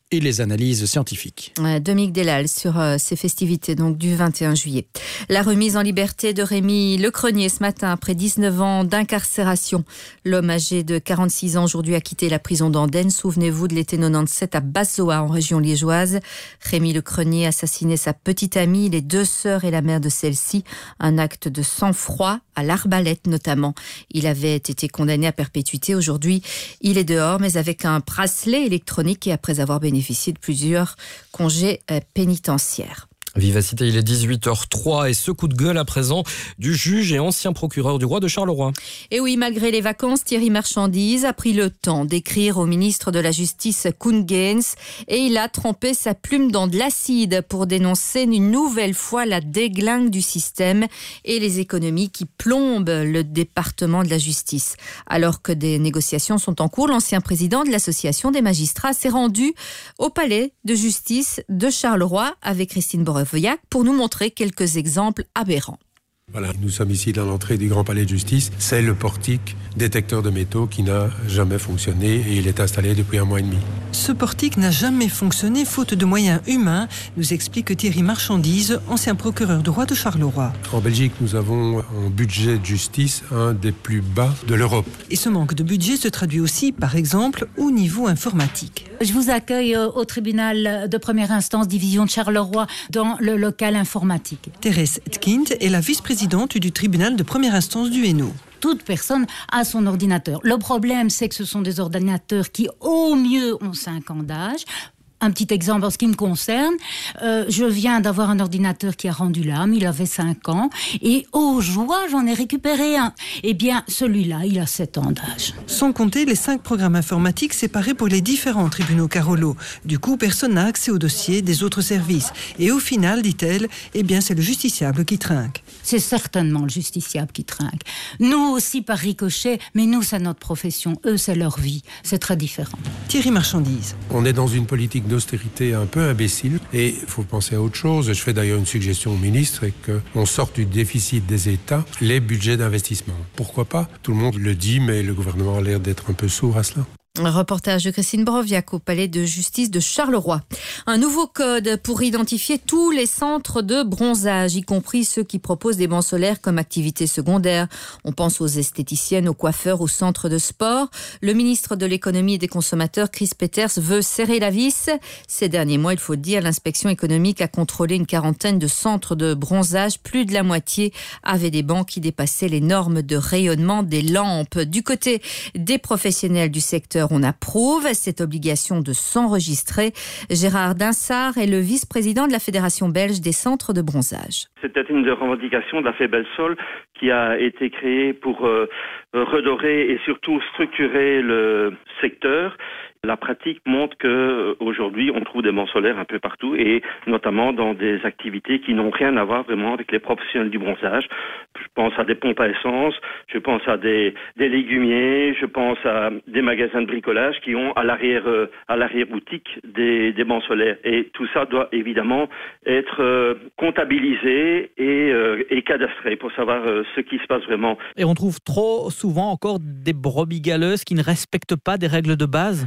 et les analyses scientifiques. Dominique Delal sur ces festivités donc du 21 juillet. La remise en liberté de Rémi Lecrenier ce matin après 19 ans d'incarcération. L'homme âgé de 46 ans aujourd'hui a quitté la prison d'Andenne. Souvenez-vous de l'été 97 à Bassoa en région liégeoise. Rémi Lecrenier assassinait sa petite amie, les 2 sœurs et la mère de celle-ci. Un acte de sang-froid à l'arbalète notamment. Il avait été condamné à perpétuité. Aujourd'hui, il est dehors mais avec un bracelet électronique et après avoir bénéficié de plusieurs congés pénitentiaires. Vivacité, il est 18h03 et ce coup de gueule à présent du juge et ancien procureur du roi de Charleroi. Et oui, malgré les vacances, Thierry Marchandise a pris le temps d'écrire au ministre de la Justice Koen Geens et il a trempé sa plume dans de l'acide pour dénoncer une nouvelle fois la déglingue du système et les économies qui plombent le département de la justice. Alors que des négociations sont en cours, l'ancien président de l'association des magistrats s'est rendu au palais de justice de Charleroi avec Christine Boreuvoyac pour nous montrer quelques exemples aberrants. Voilà, nous sommes ici dans l'entrée du Grand Palais de Justice. C'est le portique détecteur de métaux qui n'a jamais fonctionné et il est installé depuis 1 mois et demi. Ce portique n'a jamais fonctionné faute de moyens humains, nous explique Thierry Marchandise, ancien procureur du roi de Charleroi. En Belgique, nous avons un budget de justice un des plus bas de l'Europe. Et ce manque de budget se traduit aussi, par exemple, au niveau informatique. Je vous accueille au tribunal de première instance, division de Charleroi, dans le local informatique. Thérèse Tkind est la vice-présidente du tribunal de première instance du Hainaut. Toute personne a son ordinateur. Le problème, c'est que ce sont des ordinateurs qui, au mieux, ont 5 ans d'âge. Un petit exemple en ce qui me concerne, je viens d'avoir un ordinateur qui a rendu l'âme, il avait 5 ans, et aux joies, j'en ai récupéré un. Eh bien, celui-là, il a 7 ans d'âge. Sans compter les 5 programmes informatiques séparés pour les différents tribunaux Carolo. Du coup, personne n'a accès aux dossiers des autres services. Et au final, dit-elle, eh bien, c'est le justiciable qui trinque. C'est certainement le justiciable qui trinque. Nous aussi, par ricochet, mais nous, c'est notre profession. Eux, c'est leur vie. C'est très différent. Thierry Marchandise. On est dans une politique d'austérité un peu imbécile et il faut penser à autre chose. Je fais d'ailleurs une suggestion au ministre et qu'on sorte du déficit des États les budgets d'investissement. Pourquoi pas? Tout le monde le dit, mais le gouvernement a l'air d'être un peu sourd à cela. Un reportage de Christine Boreuvoyac au palais de justice de Charleroi. Un nouveau code pour identifier tous les centres de bronzage, y compris ceux qui proposent des bancs solaires comme activité secondaire. On pense aux esthéticiennes, aux coiffeurs, aux centres de sport. Le ministre de l'économie et des consommateurs, Chris Peters, veut serrer la vis. Ces derniers mois, il faut le dire, l'inspection économique a contrôlé une 40aine de centres de bronzage. Plus de la moitié avaient des bancs qui dépassaient les normes de rayonnement des lampes. Du côté des professionnels du secteur, on approuve cette obligation de s'enregistrer. Gérard Dinsart est le vice-président de la Fédération belge des centres de bronzage. C'était une des revendications de la Fébelsol qui a été créée pour redorer et surtout structurer le secteur. La pratique montre qu'aujourd'hui, on trouve des bancs solaires un peu partout et notamment dans des activités qui n'ont rien à voir vraiment avec les professionnels du bronzage. Je pense à des pompes à essence, je pense à des légumiers, je pense à des magasins de bricolage qui ont à l'arrière-boutique des bancs solaires. Et tout ça doit évidemment être comptabilisé et cadastré pour savoir ce qui se passe vraiment. Et on trouve trop souvent encore des brebis galeuses qui ne respectent pas des règles de base?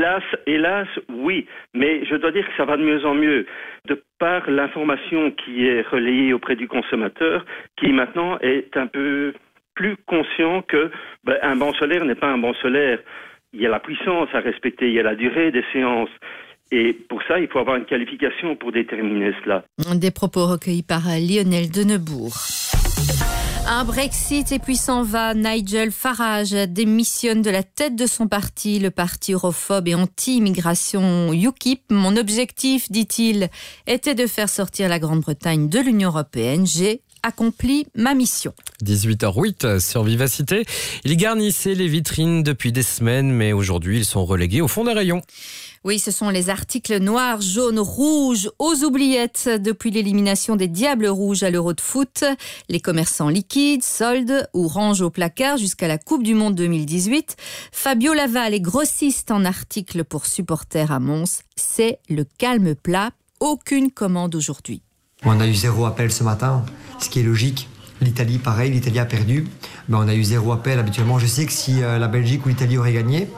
Hélas, oui. Mais je dois dire que ça va de mieux en mieux. De par l'information qui est relayée auprès du consommateur, qui maintenant est un peu plus conscient que un banc solaire n'est pas un banc solaire. Il y a la puissance à respecter, il y a la durée des séances. Et pour ça, il faut avoir une qualification pour déterminer cela. Des propos recueillis par Lionel Denebourg. Un Brexit et puis s'en va. Nigel Farage démissionne de la tête de son parti, le parti europhobe et anti-immigration UKIP. Mon objectif, dit-il, était de faire sortir la Grande-Bretagne de l'Union européenne. J'ai accompli ma mission. 18h08 sur Vivacité. Ils garnissaient les vitrines depuis des semaines, mais aujourd'hui, ils sont relégués au fond des rayons. Oui, ce sont les articles noirs, jaunes, rouges aux oubliettes depuis l'élimination des Diables Rouges à l'Euro de foot. Les commerçants liquides, soldes ou rangent au placard jusqu'à la Coupe du Monde 2018. Fabio Laval est grossiste en articles pour supporters à Mons. C'est le calme plat. Aucune commande aujourd'hui. On a eu 0 appel ce matin, ce qui est logique. L'Italie, pareil, l'Italie a perdu. Mais on a eu 0 appel. Habituellement, je sais que si la Belgique ou l'Italie auraient gagné,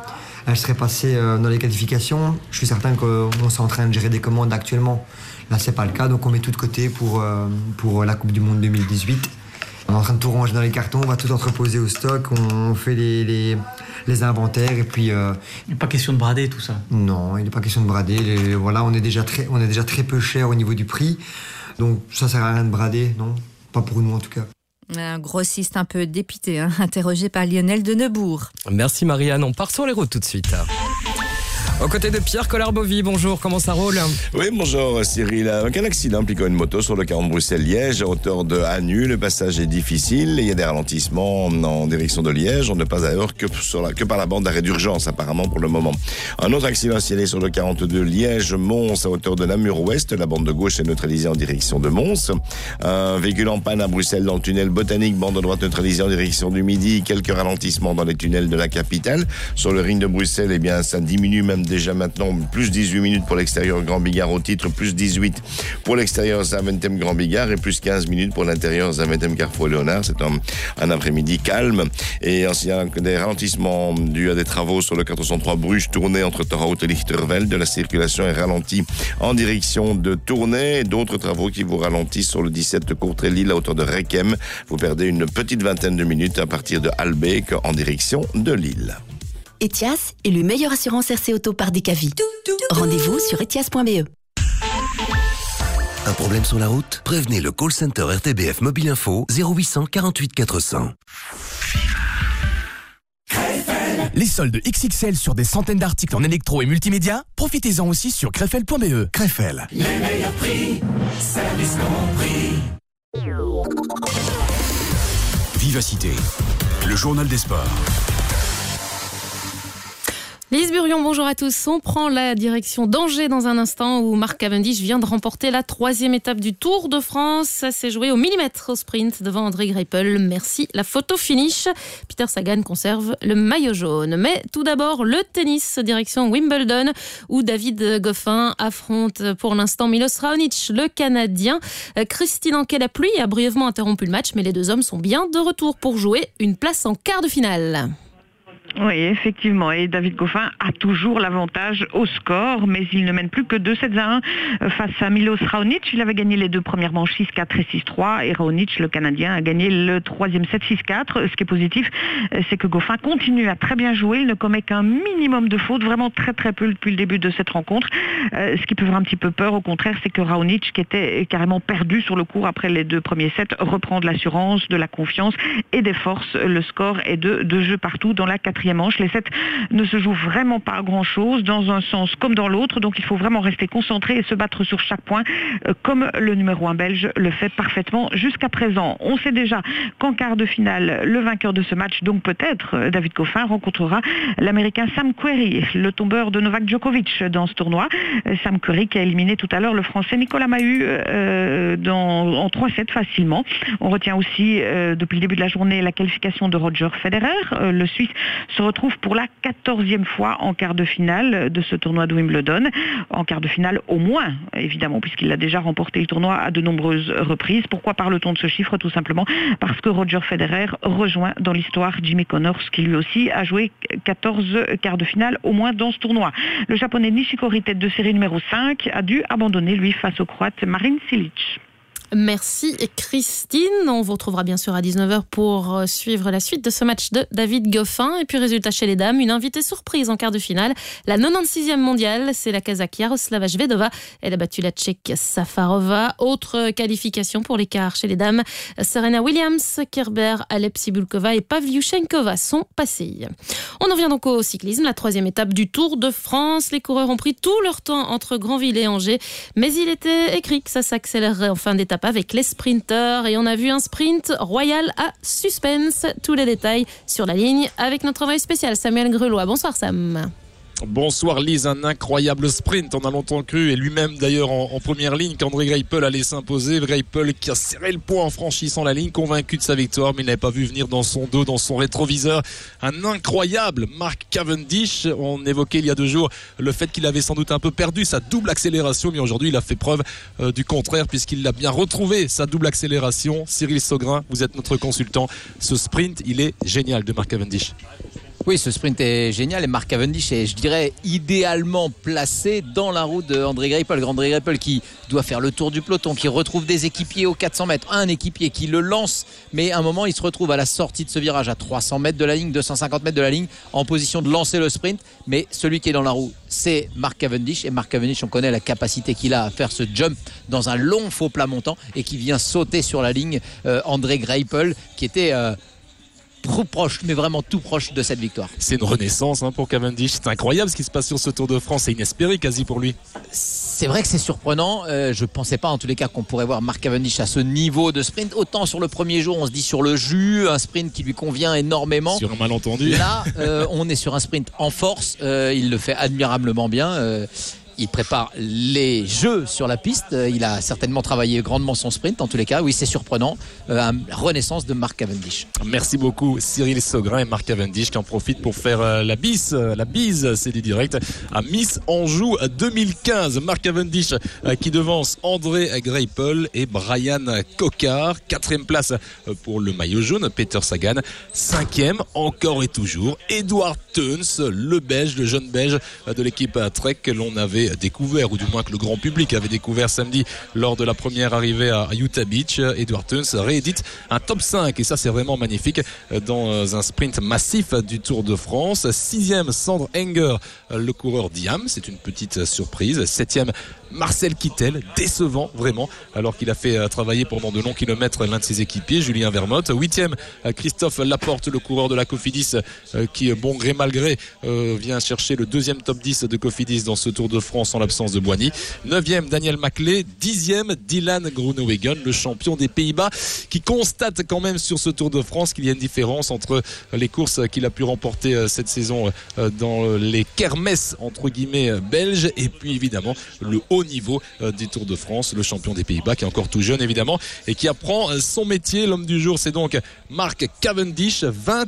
elle serait passée dans les qualifications. Je suis certain qu'on est en train de gérer des commandes actuellement. Là, c'est pas le cas, donc on met tout de côté pour la Coupe du Monde 2018. On est en train de tout ranger dans les cartons, on va tout entreposer au stock, on fait les inventaires et puis... Il n'est pas question de brader tout ça. Non, il n'est pas question de brader. Voilà, on est déjà très peu cher au niveau du prix, donc ça sert à rien de brader, non, pas pour nous en tout cas. Un grossiste un peu dépité, interrogé par Lionel de Neubourg. Merci Marianne, on part sur les routes tout de suite. Aux côtés de Pierre Collard-Bovy, bonjour, comment ça roule? Oui, bonjour Cyril. Un accident impliquant une moto sur le 40 Bruxelles-Liège à hauteur de Hanu. Le passage est difficile. Il y a des ralentissements en direction de Liège. On ne passe ailleurs que par la bande d'arrêt d'urgence apparemment pour le moment. Un autre accident signalé sur le 42 Liège-Mons à hauteur de Namur-Ouest. La bande de gauche est neutralisée en direction de Mons. Un véhicule en panne à Bruxelles dans le tunnel Botanique. Bande de droite neutralisée en direction du Midi. Quelques ralentissements dans les tunnels de la capitale. Sur le ring de Bruxelles, eh bien, ça diminue même déjà maintenant, plus 18 minutes pour l'extérieur Grand Bigard au titre, plus 18 pour l'extérieur Zaventem Grand Bigard et plus 15 minutes pour l'intérieur Zaventem Carrefour Léonard. C'est un après-midi calme et il y a des ralentissements dus à des travaux sur le 403 Bruges Tournai entre Torhout et Lichtervelde. La circulation est ralentie en direction de Tournai et d'autres travaux qui vous ralentissent sur le 17 Courtrai-Lille à hauteur de Requem. Vous perdez une petite vingtaine de minutes à partir de Halbeek en direction de Lille. Etias, élu meilleure assurance RC Auto par Decavi. Rendez-vous sur etias.be. Un problème sur la route? Prévenez le call center RTBF Mobile Info 0800 48 400. Les soldes XXL sur des centaines d'articles en électro et multimédia, profitez-en aussi sur Crefel.be. Crefel. Les meilleurs prix, service compris. Vivacité, le journal des sports. Lise Burion, bonjour à tous. On prend la direction d'Angers dans un instant où Mark Cavendish vient de remporter la 3e étape du Tour de France. Ça s'est joué au millimètre au sprint devant André Greipel. Merci, la photo finish. Peter Sagan conserve le maillot jaune. Mais tout d'abord, le tennis, direction Wimbledon où David Goffin affronte pour l'instant Milos Raonic, le Canadien. Christine Anquet, la pluie, a brièvement interrompu le match, mais les deux hommes sont bien de retour pour jouer une place en quart de finale. Oui, effectivement. Et David Goffin a toujours l'avantage au score, mais il ne mène plus que 2-7-1 face à Milos Raonic. Il avait gagné les deux premières manches 6-4 et 6-3. Et Raonic, le Canadien, a gagné le 3e set 6-4. Ce qui est positif, c'est que Goffin continue à très bien jouer. Il ne commet qu'un minimum de fautes, vraiment très très peu depuis le début de cette rencontre. Ce qui peut faire un petit peu peur, au contraire, c'est que Raonic, qui était carrément perdu sur le court après les deux premiers sets, reprend de l'assurance, de la confiance et des forces. Le score est de 2 jeux partout dans la 4e manche. Les sets ne se jouent vraiment pas à grand-chose, dans un sens comme dans l'autre, donc il faut vraiment rester concentré et se battre sur chaque point, comme le numéro 1 belge le fait parfaitement jusqu'à présent. On sait déjà qu'en quart de finale, le vainqueur de ce match, donc peut-être David Goffin, rencontrera l'Américain Sam Querrey, le tombeur de Novak Djokovic dans ce tournoi. Sam Querrey qui a éliminé tout à l'heure le Français Nicolas Mahut en 3-7 facilement. On retient aussi, depuis le début de la journée, la qualification de Roger Federer. Le Suisse se retrouve pour la 14e fois en quart de finale de ce tournoi de Wimbledon. En quart de finale au moins, évidemment, puisqu'il a déjà remporté le tournoi à de nombreuses reprises. Pourquoi parle-t-on de ce chiffre? Tout simplement parce que Roger Federer rejoint dans l'histoire Jimmy Connors, qui lui aussi a joué 14 quarts de finale au moins dans ce tournoi. Le japonais Nishikori, tête de série numéro 5, a dû abandonner, lui, face au croate Marin Cilic. Merci Christine. On vous retrouvera bien sûr à 19h pour suivre la suite de ce match de David Goffin. Et puis résultat chez les dames, une invitée surprise en quart de finale. La 96e mondiale, c'est la Kazakh Yaroslava Shvedova. Elle a battu la Tchèque Safarova. Autre qualification pour l'écart chez les dames. Serena Williams, Kerber, Alep Sibulkova et Pavlyuchenkova sont passées. On en vient donc au cyclisme, la 3e étape du Tour de France. Les coureurs ont pris tout leur temps entre Granville et Angers. Mais il était écrit que ça s'accélérerait en fin d'étape avec les sprinteurs et on a vu un sprint royal à suspense. Tous les détails sur la ligne avec notre envoyé spécial Samuel Grelois. Bonsoir Sam. Bonsoir Lise, un incroyable sprint. On a longtemps cru, et lui-même d'ailleurs en première ligne, qu'André Greipel allait s'imposer. Greipel qui a serré le poing en franchissant la ligne, convaincu de sa victoire, mais il n'avait pas vu venir dans son dos, dans son rétroviseur, un incroyable Mark Cavendish. On évoquait il y a 2 jours le fait qu'il avait sans doute un peu perdu sa double accélération, mais aujourd'hui il a fait preuve du contraire, puisqu'il a bien retrouvé sa double accélération. Cyril Saugrin, vous êtes notre consultant. Ce sprint, il est génial de Mark Cavendish. Oui, ce sprint est génial et Mark Cavendish est, je dirais, idéalement placé dans la roue d'André Greipel. André Greipel qui doit faire le tour du peloton, qui retrouve des équipiers aux 400 mètres. Un équipier qui le lance, mais à un moment, il se retrouve à la sortie de ce virage à 300 mètres de la ligne, 250 mètres de la ligne, en position de lancer le sprint. Mais celui qui est dans la roue, c'est Mark Cavendish. Et Mark Cavendish, on connaît la capacité qu'il a à faire ce jump dans un long faux plat montant et qui vient sauter sur la ligne André Greipel, qui était... trop proche, mais vraiment tout proche de cette victoire. C'est une renaissance pour Cavendish. C'est incroyable ce qui se passe sur ce Tour de France. C'est inespéré quasi pour lui. C'est vrai que c'est surprenant. Je ne pensais pas en tous les cas qu'on pourrait voir Mark Cavendish à ce niveau de sprint. Autant sur le premier jour, on se dit sur le jus, un sprint qui lui convient énormément. Sur un malentendu. Là, on est sur un sprint en force. Il le fait admirablement bien. Il prépare les jeux sur la piste. Il a certainement travaillé grandement son sprint. En tous les cas, oui, c'est surprenant. La renaissance de Mark Cavendish. Merci beaucoup Cyril Saugrin et Mark Cavendish qui en profitent pour faire la bise, c'est du direct, à Miss Anjou 2015. Mark Cavendish qui devance André Greipel et Brian Cocard. 4e place pour le maillot jaune, Peter Sagan. 5e, encore et toujours, Edward Theuns, le Belge, le jeune Belge de l'équipe Trek que l'on avait découvert, ou du moins que le grand public avait découvert samedi lors de la première arrivée à Utah Beach. Edward Theuns réédite un top 5 et ça c'est vraiment magnifique dans un sprint massif du Tour de France. 6e, Sandre Enger, le coureur d'IAM, c'est une petite surprise. 7e, Marcel Kittel, décevant vraiment, alors qu'il a fait travailler pendant de longs kilomètres l'un de ses équipiers, Julien Vermote. 8e, Christophe Laporte, le coureur de la Cofidis, qui bon gré mal gré vient chercher le 2e top 10 de Cofidis dans ce Tour de France en l'absence de Boigny. 9e, Daniel Maclay. 10e, Dylan Groenewegen, le champion des Pays-Bas, qui constate quand même sur ce Tour de France qu'il y a une différence entre les courses qu'il a pu remporter cette saison dans les kermesses entre guillemets belges et puis évidemment le haut niveau du Tour de France, le champion des Pays-Bas qui est encore tout jeune évidemment et qui apprend son métier. L'homme du jour, c'est donc Mark Cavendish,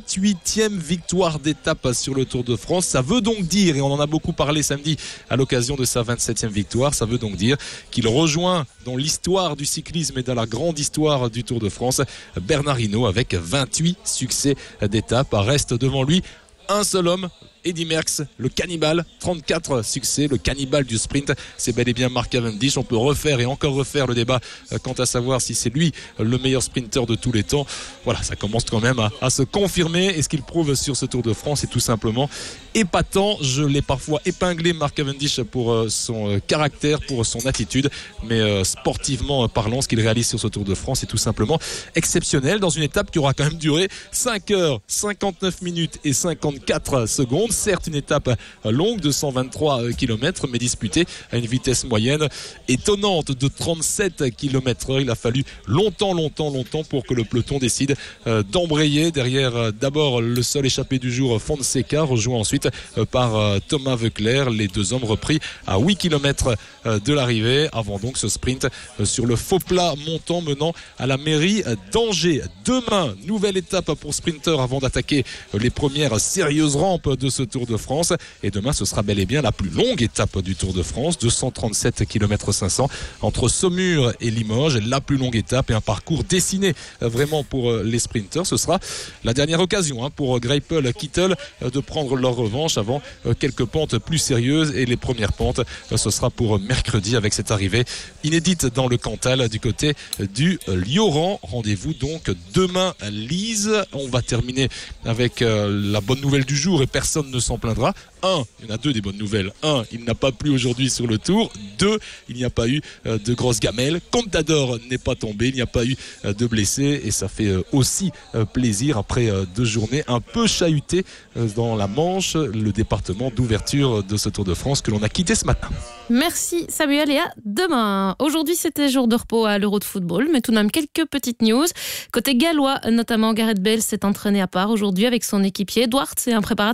28e victoire d'étape sur le Tour de France. Ça veut donc dire, et on en a beaucoup parlé samedi à l'occasion de sa 27e victoire, ça veut donc dire qu'il rejoint dans l'histoire du cyclisme et dans la grande histoire du Tour de France Bernard Hinault avec 28 succès d'étape. Reste devant lui un seul homme, Eddy Merckx, le cannibale, 34 succès, le cannibale du sprint, c'est bel et bien Mark Cavendish. On peut refaire et encore refaire le débat quant à savoir si c'est lui le meilleur sprinter de tous les temps. Voilà, ça commence quand même à se confirmer et ce qu'il prouve sur ce Tour de France est tout simplement épatant. Je l'ai parfois épinglé Mark Cavendish pour son caractère, pour son attitude, mais sportivement parlant, ce qu'il réalise sur ce Tour de France est tout simplement exceptionnel dans une étape qui aura quand même duré 5 heures, 59 minutes et 54 secondes. Certes une étape longue de 123 km mais disputée à une vitesse moyenne étonnante de 37 km/h. Il a fallu longtemps pour que le peloton décide d'embrayer derrière d'abord le seul échappé du jour Fonseca, rejoint ensuite par Thomas Voeckler. Les deux hommes repris à 8 km de l'arrivée avant donc ce sprint sur le faux plat montant menant à la mairie d'Angers. Demain, nouvelle étape pour sprinter avant d'attaquer les premières sérieuses rampes de ce Tour de France. Et demain, ce sera bel et bien la plus longue étape du Tour de France, 237 km 500 entre Saumur et Limoges, la plus longue étape et un parcours dessiné vraiment pour les sprinters. Ce sera la dernière occasion pour Greipel, Kittel de prendre leur revanche avant quelques pentes plus sérieuses et les premières pentes, ce sera pour mercredi avec cette arrivée inédite dans le Cantal du côté du Lioran. Rendez-vous donc demain Lise. On va terminer avec la bonne nouvelle du jour et personne ne s'en plaindra. Il y en a deux des bonnes nouvelles. Il n'a pas plu aujourd'hui sur le Tour. 2, il n'y a pas eu de grosses gamelles. Contador n'est pas tombé, il n'y a pas eu de blessés et ça fait aussi plaisir après 2 journées un peu chahutées dans la Manche, le département d'ouverture de ce Tour de France que l'on a quitté ce matin. Merci Samuel et à demain. Aujourd'hui c'était jour de repos à l'Euro de football, mais tout de même quelques petites news. Côté gallois, notamment Gareth Bale s'est entraîné à part aujourd'hui avec son équipier Edwards et un préparateur physique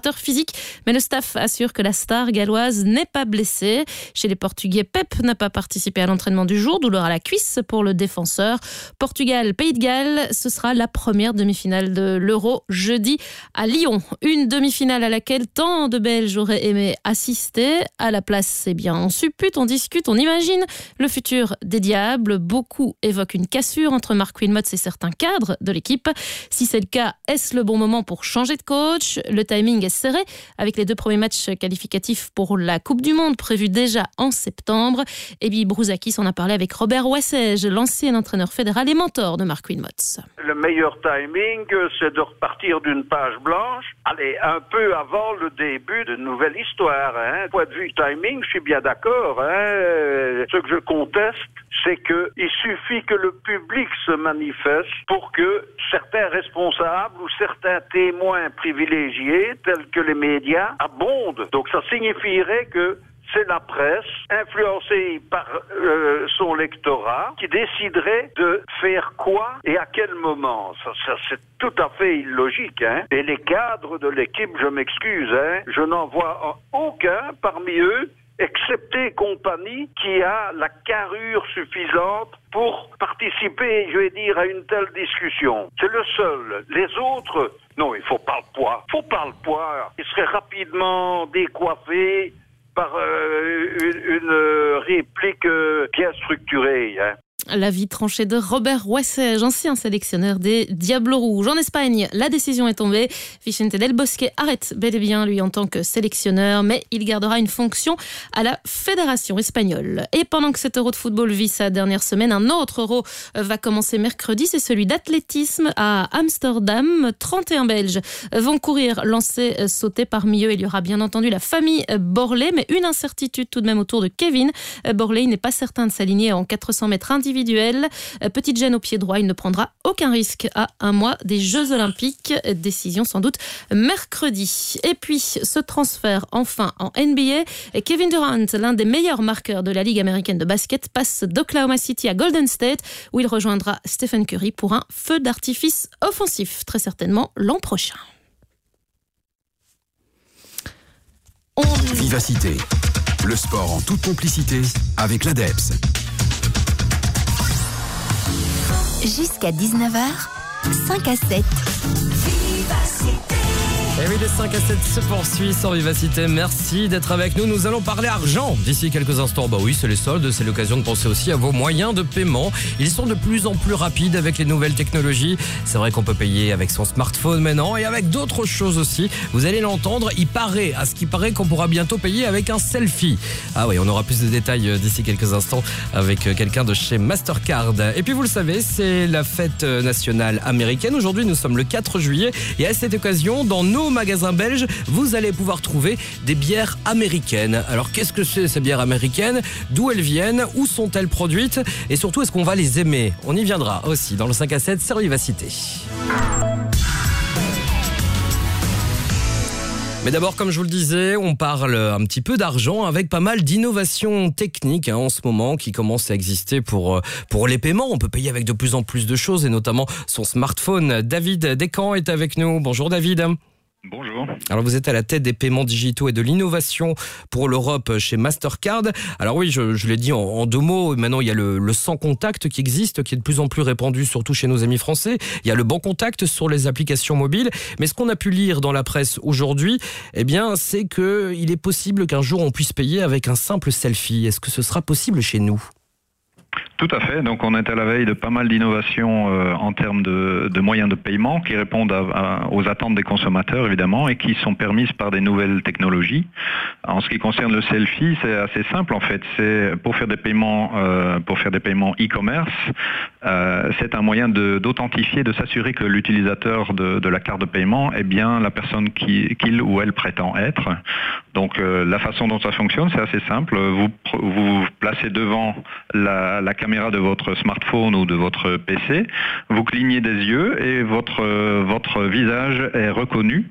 Olympiques. Mais le staff assure que la star galloise n'est pas blessée. Chez les Portugais, Pep n'a pas participé à l'entraînement du jour. Douleur à la cuisse pour le défenseur. Portugal-Pays de Galles, ce sera la première demi-finale de l'Euro jeudi à Lyon. Une demi-finale à laquelle tant de Belges auraient aimé assister. À la place, eh bien, on suppute, on discute, on imagine le futur des Diables. Beaucoup évoquent une cassure entre Mark Wilmots et certains cadres de l'équipe. Si c'est le cas, est-ce le bon moment pour changer de coach ? Le timing est serré avec les 2 premiers matchs qualificatifs pour la Coupe du Monde prévus déjà en septembre. Ebi Brouzakis en a parlé avec Robert Wessège, l'ancien entraîneur fédéral et mentor de Mark Wilmots. Le meilleur timing, c'est de repartir d'une page blanche, allez, un peu avant le début d'une nouvelle histoire. Point de vue timing, je suis bien d'accord. Ce que je conteste, c'est qu'il suffit que le public se manifeste pour que certains responsables ou certains témoins privilégiés, tels que les médias, abondent. Donc ça signifierait que c'est la presse, influencée par son lectorat, qui déciderait de faire quoi et à quel moment. Ça c'est tout à fait illogique. Et les cadres de l'équipe, je m'excuse, je n'en vois aucun parmi eux, excepté Compagnie, qui a la carrure suffisante pour participer, je vais dire, à une telle discussion. C'est le seul. Les autres, non, il faut pas le poids. Ils seraient rapidement décoiffés par une réplique bien structurée. L'avis tranché de Robert Wessège, ancien sélectionneur des Diables Rouges. En Espagne, la décision est tombée. Vicente Del Bosque arrête bel et bien, lui, en tant que sélectionneur, mais il gardera une fonction à la Fédération espagnole. Et pendant que cet Euro de football vit sa dernière semaine, un autre Euro va commencer mercredi. C'est celui d'athlétisme à Amsterdam. 31 Belges vont courir, lancer, sauter. Parmi eux, il y aura bien entendu la famille Borlée, mais une incertitude tout de même autour de Kevin Borlée. Il n'est pas certain de s'aligner en 400 mètres individuels. Petite gêne au pied droit, il ne prendra aucun risque à un mois des Jeux Olympiques. Décision sans doute mercredi. Et puis, ce transfert enfin en NBA. Kevin Durant, l'un des meilleurs marqueurs de la Ligue américaine de basket, passe d'Oklahoma City à Golden State, où il rejoindra Stephen Curry pour un feu d'artifice offensif, très certainement l'an prochain. Vivacité, le sport en toute complicité avec l'ADEPS. Jusqu'à 19h, 5 à 7. Et oui, les 5 à 7 se poursuit sans Vivacité. Merci d'être avec nous. Nous allons parler argent d'ici quelques instants. Bah oui, c'est les soldes, c'est l'occasion de penser aussi à vos moyens de paiement. Ils sont de plus en plus rapides avec les nouvelles technologies. C'est vrai qu'on peut payer avec son smartphone maintenant et avec d'autres choses aussi. Vous allez l'entendre, à ce qui paraît qu'on pourra bientôt payer avec un selfie. Ah oui, on aura plus de détails d'ici quelques instants avec quelqu'un de chez Mastercard. Et puis vous le savez, c'est la fête nationale américaine. Aujourd'hui, nous sommes le 4 juillet et à cette occasion, dans nos magasins belges, vous allez pouvoir trouver des bières américaines. Alors qu'est-ce que c'est ces bières américaines ? D'où elles viennent ? Où sont-elles produites ? Et surtout, est-ce qu'on va les aimer ? On y viendra aussi dans le 5 à 7 sur Vivacité. Mais d'abord, comme je vous le disais, on parle un petit peu d'argent avec pas mal d'innovations techniques en ce moment qui commencent à exister pour les paiements. On peut payer avec de plus en plus de choses et notamment son smartphone. David Descamps est avec nous. Bonjour David. Bonjour. Alors vous êtes à la tête des paiements digitaux et de l'innovation pour l'Europe chez Mastercard. Alors oui, je l'ai dit en 2 mots, maintenant il y a le sans contact qui existe, qui est de plus en plus répandu, surtout chez nos amis français. Il y a le banc contact sur les applications mobiles. Mais ce qu'on a pu lire dans la presse aujourd'hui, eh bien, c'est qu'il est possible qu'un jour on puisse payer avec un simple selfie. Est-ce que ce sera possible chez nous ? Tout à fait. Donc on est à la veille de pas mal d'innovations en termes de moyens de paiement qui répondent aux attentes des consommateurs évidemment et qui sont permises par des nouvelles technologies. En ce qui concerne le selfie, c'est assez simple en fait. C'est pour faire des paiements e-commerce, c'est un moyen d'authentifier, de s'assurer que l'utilisateur de la carte de paiement est bien la personne qu'il ou elle prétend être. Donc la façon dont ça fonctionne, c'est assez simple. Vous placez devant la caméra de votre smartphone ou de votre PC, vous clignez des yeux et votre visage est reconnu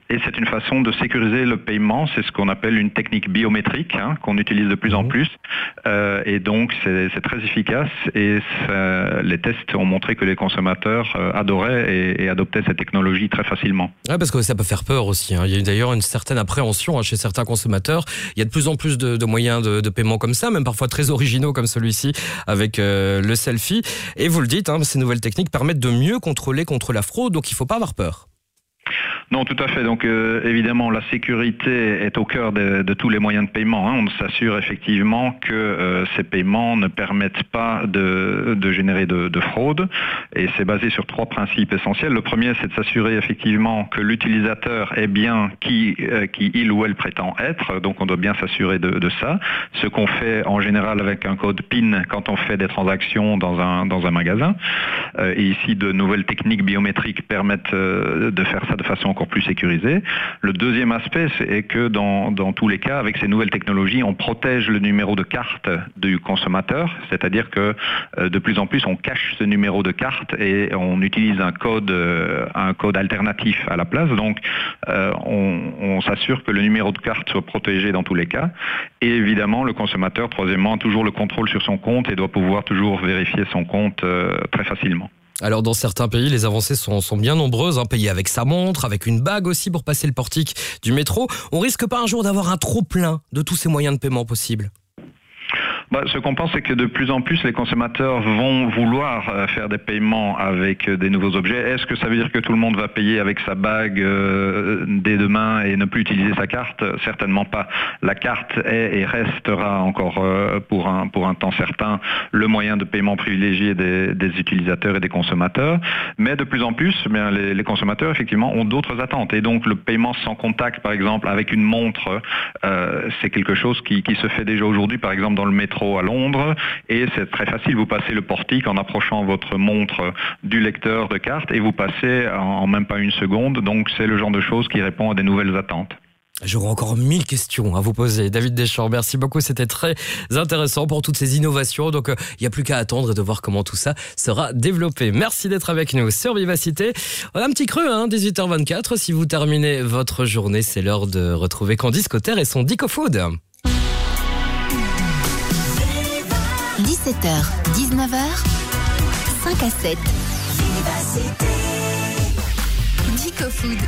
Et c'est une façon de sécuriser le paiement, c'est ce qu'on appelle une technique biométrique, qu'on utilise de plus en plus. Et donc c'est très efficace et les tests ont montré que les consommateurs adoraient et adoptaient cette technologie très facilement. Ouais, parce que ça peut faire peur aussi. Il y a d'ailleurs une certaine appréhension chez certains consommateurs. Il y a de plus en plus de moyens de paiement comme ça, même parfois très originaux comme celui-ci avec le selfie. Et vous le dites, ces nouvelles techniques permettent de mieux contrôler contre la fraude, donc il ne faut pas avoir peur. Non, tout à fait. Donc évidemment, la sécurité est au cœur de tous les moyens de paiement. On s'assure effectivement que ces paiements ne permettent pas de générer de fraude. Et c'est basé sur 3 principes essentiels. Le premier, c'est de s'assurer effectivement que l'utilisateur est bien qui il ou elle prétend être. Donc on doit bien s'assurer de ça. Ce qu'on fait en général avec un code PIN quand on fait des transactions dans un magasin. Et ici, de nouvelles techniques biométriques permettent de faire ça de façon encore plus sécurisée. Le deuxième aspect, c'est que dans tous les cas, avec ces nouvelles technologies, on protège le numéro de carte du consommateur, c'est-à-dire que de plus en plus, on cache ce numéro de carte et on utilise un code alternatif à la place. Donc, on s'assure que le numéro de carte soit protégé dans tous les cas. Et évidemment, le consommateur, troisièmement, a toujours le contrôle sur son compte et doit pouvoir toujours vérifier son compte très facilement. Alors dans certains pays, les avancées sont bien nombreuses, payer avec sa montre, avec une bague aussi pour passer le portique du métro. On risque pas un jour d'avoir un trop plein de tous ces moyens de paiement possibles? Ce qu'on pense, c'est que de plus en plus, les consommateurs vont vouloir faire des paiements avec des nouveaux objets. Est-ce que ça veut dire que tout le monde va payer avec sa bague dès demain et ne plus utiliser sa carte? Certainement pas. La carte est et restera encore pour un temps certain le moyen de paiement privilégié des utilisateurs et des consommateurs. Mais de plus en plus, les consommateurs, effectivement, ont d'autres attentes. Et donc, le paiement sans contact, par exemple, avec une montre, c'est quelque chose qui se fait déjà aujourd'hui, par exemple, dans le métro à Londres, et c'est très facile, vous passez le portique en approchant votre montre du lecteur de carte et vous passez en même pas une seconde, donc c'est le genre de choses qui répond à des nouvelles attentes. J'aurais encore 1000 questions à vous poser. David Deschamps, merci beaucoup, c'était très intéressant pour toutes ces innovations, donc il n'y a plus qu'à attendre et de voir comment tout ça sera développé. Merci d'être avec nous sur Vivacité. On a un petit creux, 18h24, si vous terminez votre journée, c'est l'heure de retrouver Candice Cotter et son Dico Food. 17h, 19h, 5 à 7. Dico Food.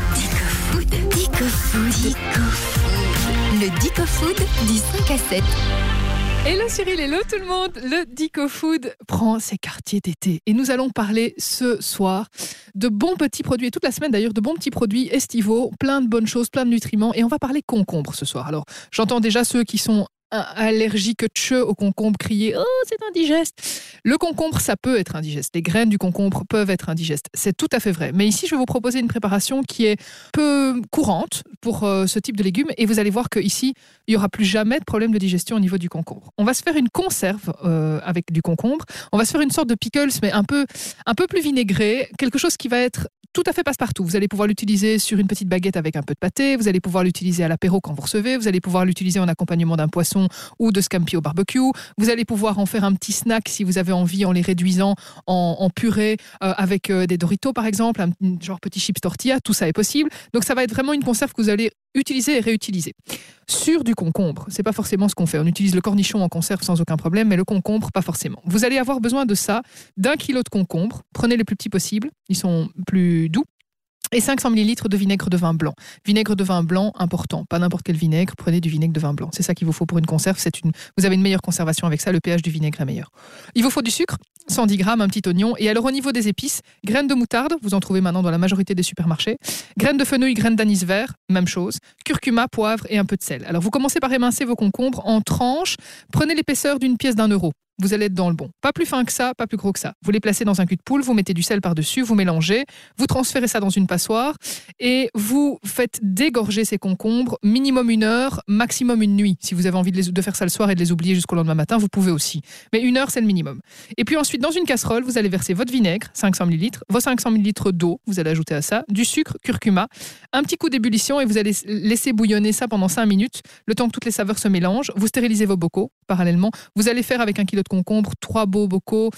Le Dico Food du 5 à 7. Hello Cyril, hello tout le monde. Le Dico Food prend ses quartiers d'été et nous allons parler ce soir de bons petits produits, et toute la semaine d'ailleurs, de bons petits produits estivaux, plein de bonnes choses, plein de nutriments, et on va parler concombre ce soir. Alors j'entends déjà ceux qui sont allergique au concombre crier « Oh, c'est indigeste !» Le concombre, ça peut être indigeste. Les graines du concombre peuvent être indigestes. C'est tout à fait vrai. Mais ici, je vais vous proposer une préparation qui est peu courante pour ce type de légumes. Et vous allez voir qu'ici, il n'y aura plus jamais de problème de digestion au niveau du concombre. On va se faire une conserve avec du concombre. On va se faire une sorte de pickles, mais un peu plus vinaigré. Quelque chose qui va être tout à fait passe-partout. Vous allez pouvoir l'utiliser sur une petite baguette avec un peu de pâté. Vous allez pouvoir l'utiliser à l'apéro quand vous recevez. Vous allez pouvoir l'utiliser en accompagnement d'un poisson ou de scampi au barbecue. Vous allez pouvoir en faire un petit snack si vous avez envie en les réduisant en purée avec des Doritos par exemple, un genre petit chips tortilla. Tout ça est possible. Donc ça va être vraiment une conserve que vous allez utiliser et réutiliser. Sur du concombre, c'est pas forcément ce qu'on fait. On utilise le cornichon en conserve sans aucun problème, mais le concombre, pas forcément. Vous allez avoir besoin de ça, d'1 kilo de concombre. Prenez les plus petits possibles, ils sont plus doux. Et 500 ml de vinaigre de vin blanc. Vinaigre de vin blanc, important. Pas n'importe quel vinaigre, prenez du vinaigre de vin blanc. C'est ça qu'il vous faut pour une conserve. Vous avez une meilleure conservation avec ça, le pH du vinaigre est meilleur. Il vous faut du sucre, 110 grammes, un petit oignon. Et alors au niveau des épices, graines de moutarde, vous en trouvez maintenant dans la majorité des supermarchés. Graines de fenouil, graines d'anis vert, même chose. Curcuma, poivre et un peu de sel. Alors vous commencez par émincer vos concombres en tranches. Prenez l'épaisseur d'une pièce d'1 euro. Vous allez être dans le bon. Pas plus fin que ça, pas plus gros que ça. Vous les placez dans un cul de poule, vous mettez du sel par-dessus, vous mélangez, vous transférez ça dans une passoire et vous faites dégorger ces concombres minimum 1 heure, maximum 1 nuit. Si vous avez envie de faire ça le soir et de les oublier jusqu'au lendemain matin, vous pouvez aussi. Mais 1 heure, c'est le minimum. Et puis ensuite, dans une casserole, vous allez verser votre vinaigre, 500 ml, vos 500 ml d'eau, vous allez ajouter à ça, du sucre, curcuma, un petit coup d'ébullition et vous allez laisser bouillonner ça pendant 5 minutes, le temps que toutes les saveurs se mélangent. Vous stérilisez vos bocaux parallèlement. Vous allez faire avec 1 kilo de concombre 3 beaux bocaux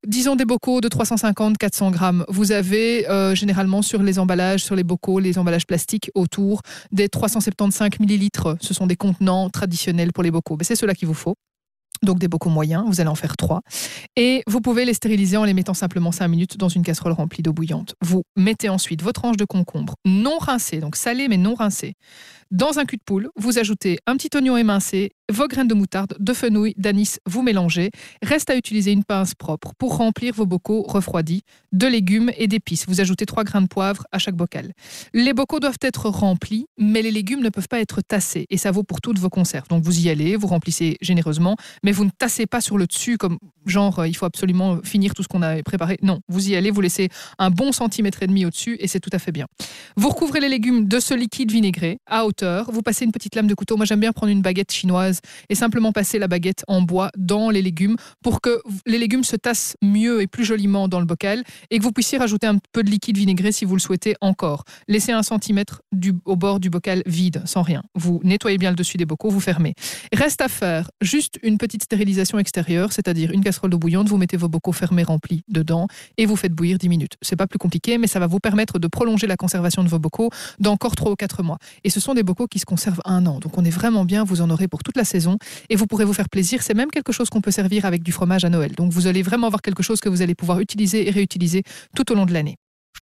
Disons des bocaux de 350-400 grammes. Vous avez généralement sur les emballages, sur les bocaux, les emballages plastiques autour des 375 millilitres. Ce sont des contenants traditionnels pour les bocaux. Mais c'est ceux-là qu'il vous faut. Donc des bocaux moyens, vous allez en faire 3. Et vous pouvez les stériliser en les mettant simplement 5 minutes dans une casserole remplie d'eau bouillante. Vous mettez ensuite votre tranche de concombre non rincée, donc salée mais non rincée, dans un cul de poule. Vous ajoutez un petit oignon émincé, vos graines de moutarde, de fenouil, d'anis, vous mélangez. Reste à utiliser une pince propre pour remplir vos bocaux refroidis de légumes et d'épices. Vous ajoutez 3 grains de poivre à chaque bocal. Les bocaux doivent être remplis, mais les légumes ne peuvent pas être tassés. Et ça vaut pour toutes vos conserves. Donc vous y allez, vous remplissez généreusement, mais vous ne tassez pas sur le dessus comme genre il faut absolument finir tout ce qu'on a préparé. Non, vous y allez, vous laissez un bon centimètre et demi au-dessus et c'est tout à fait bien. Vous recouvrez les légumes de ce liquide vinaigré à hauteur. Vous passez une petite lame de couteau. Moi, j'aime bien prendre une baguette chinoise et simplement passer la baguette en bois dans les légumes pour que les légumes se tassent mieux et plus joliment dans le bocal et que vous puissiez rajouter un peu de liquide vinaigré si vous le souhaitez encore. Laissez 1 centimètre au bord du bocal vide, sans rien. Vous nettoyez bien le dessus des bocaux, vous fermez. Reste à faire juste une petite stérilisation extérieure, c'est-à-dire une casserole d'eau bouillante, vous mettez vos bocaux fermés remplis dedans et vous faites bouillir 10 minutes. C'est pas plus compliqué, mais ça va vous permettre de prolonger la conservation de vos bocaux d'encore 3 ou 4 mois. Et ce sont des bocaux qui se conservent 1 an. Donc on est vraiment bien, vous en aurez pour toute la saison et vous pourrez vous faire plaisir. C'est même quelque chose qu'on peut servir avec du fromage à Noël. Donc vous allez vraiment avoir quelque chose que vous allez pouvoir utiliser et réutiliser tout au long de l'année.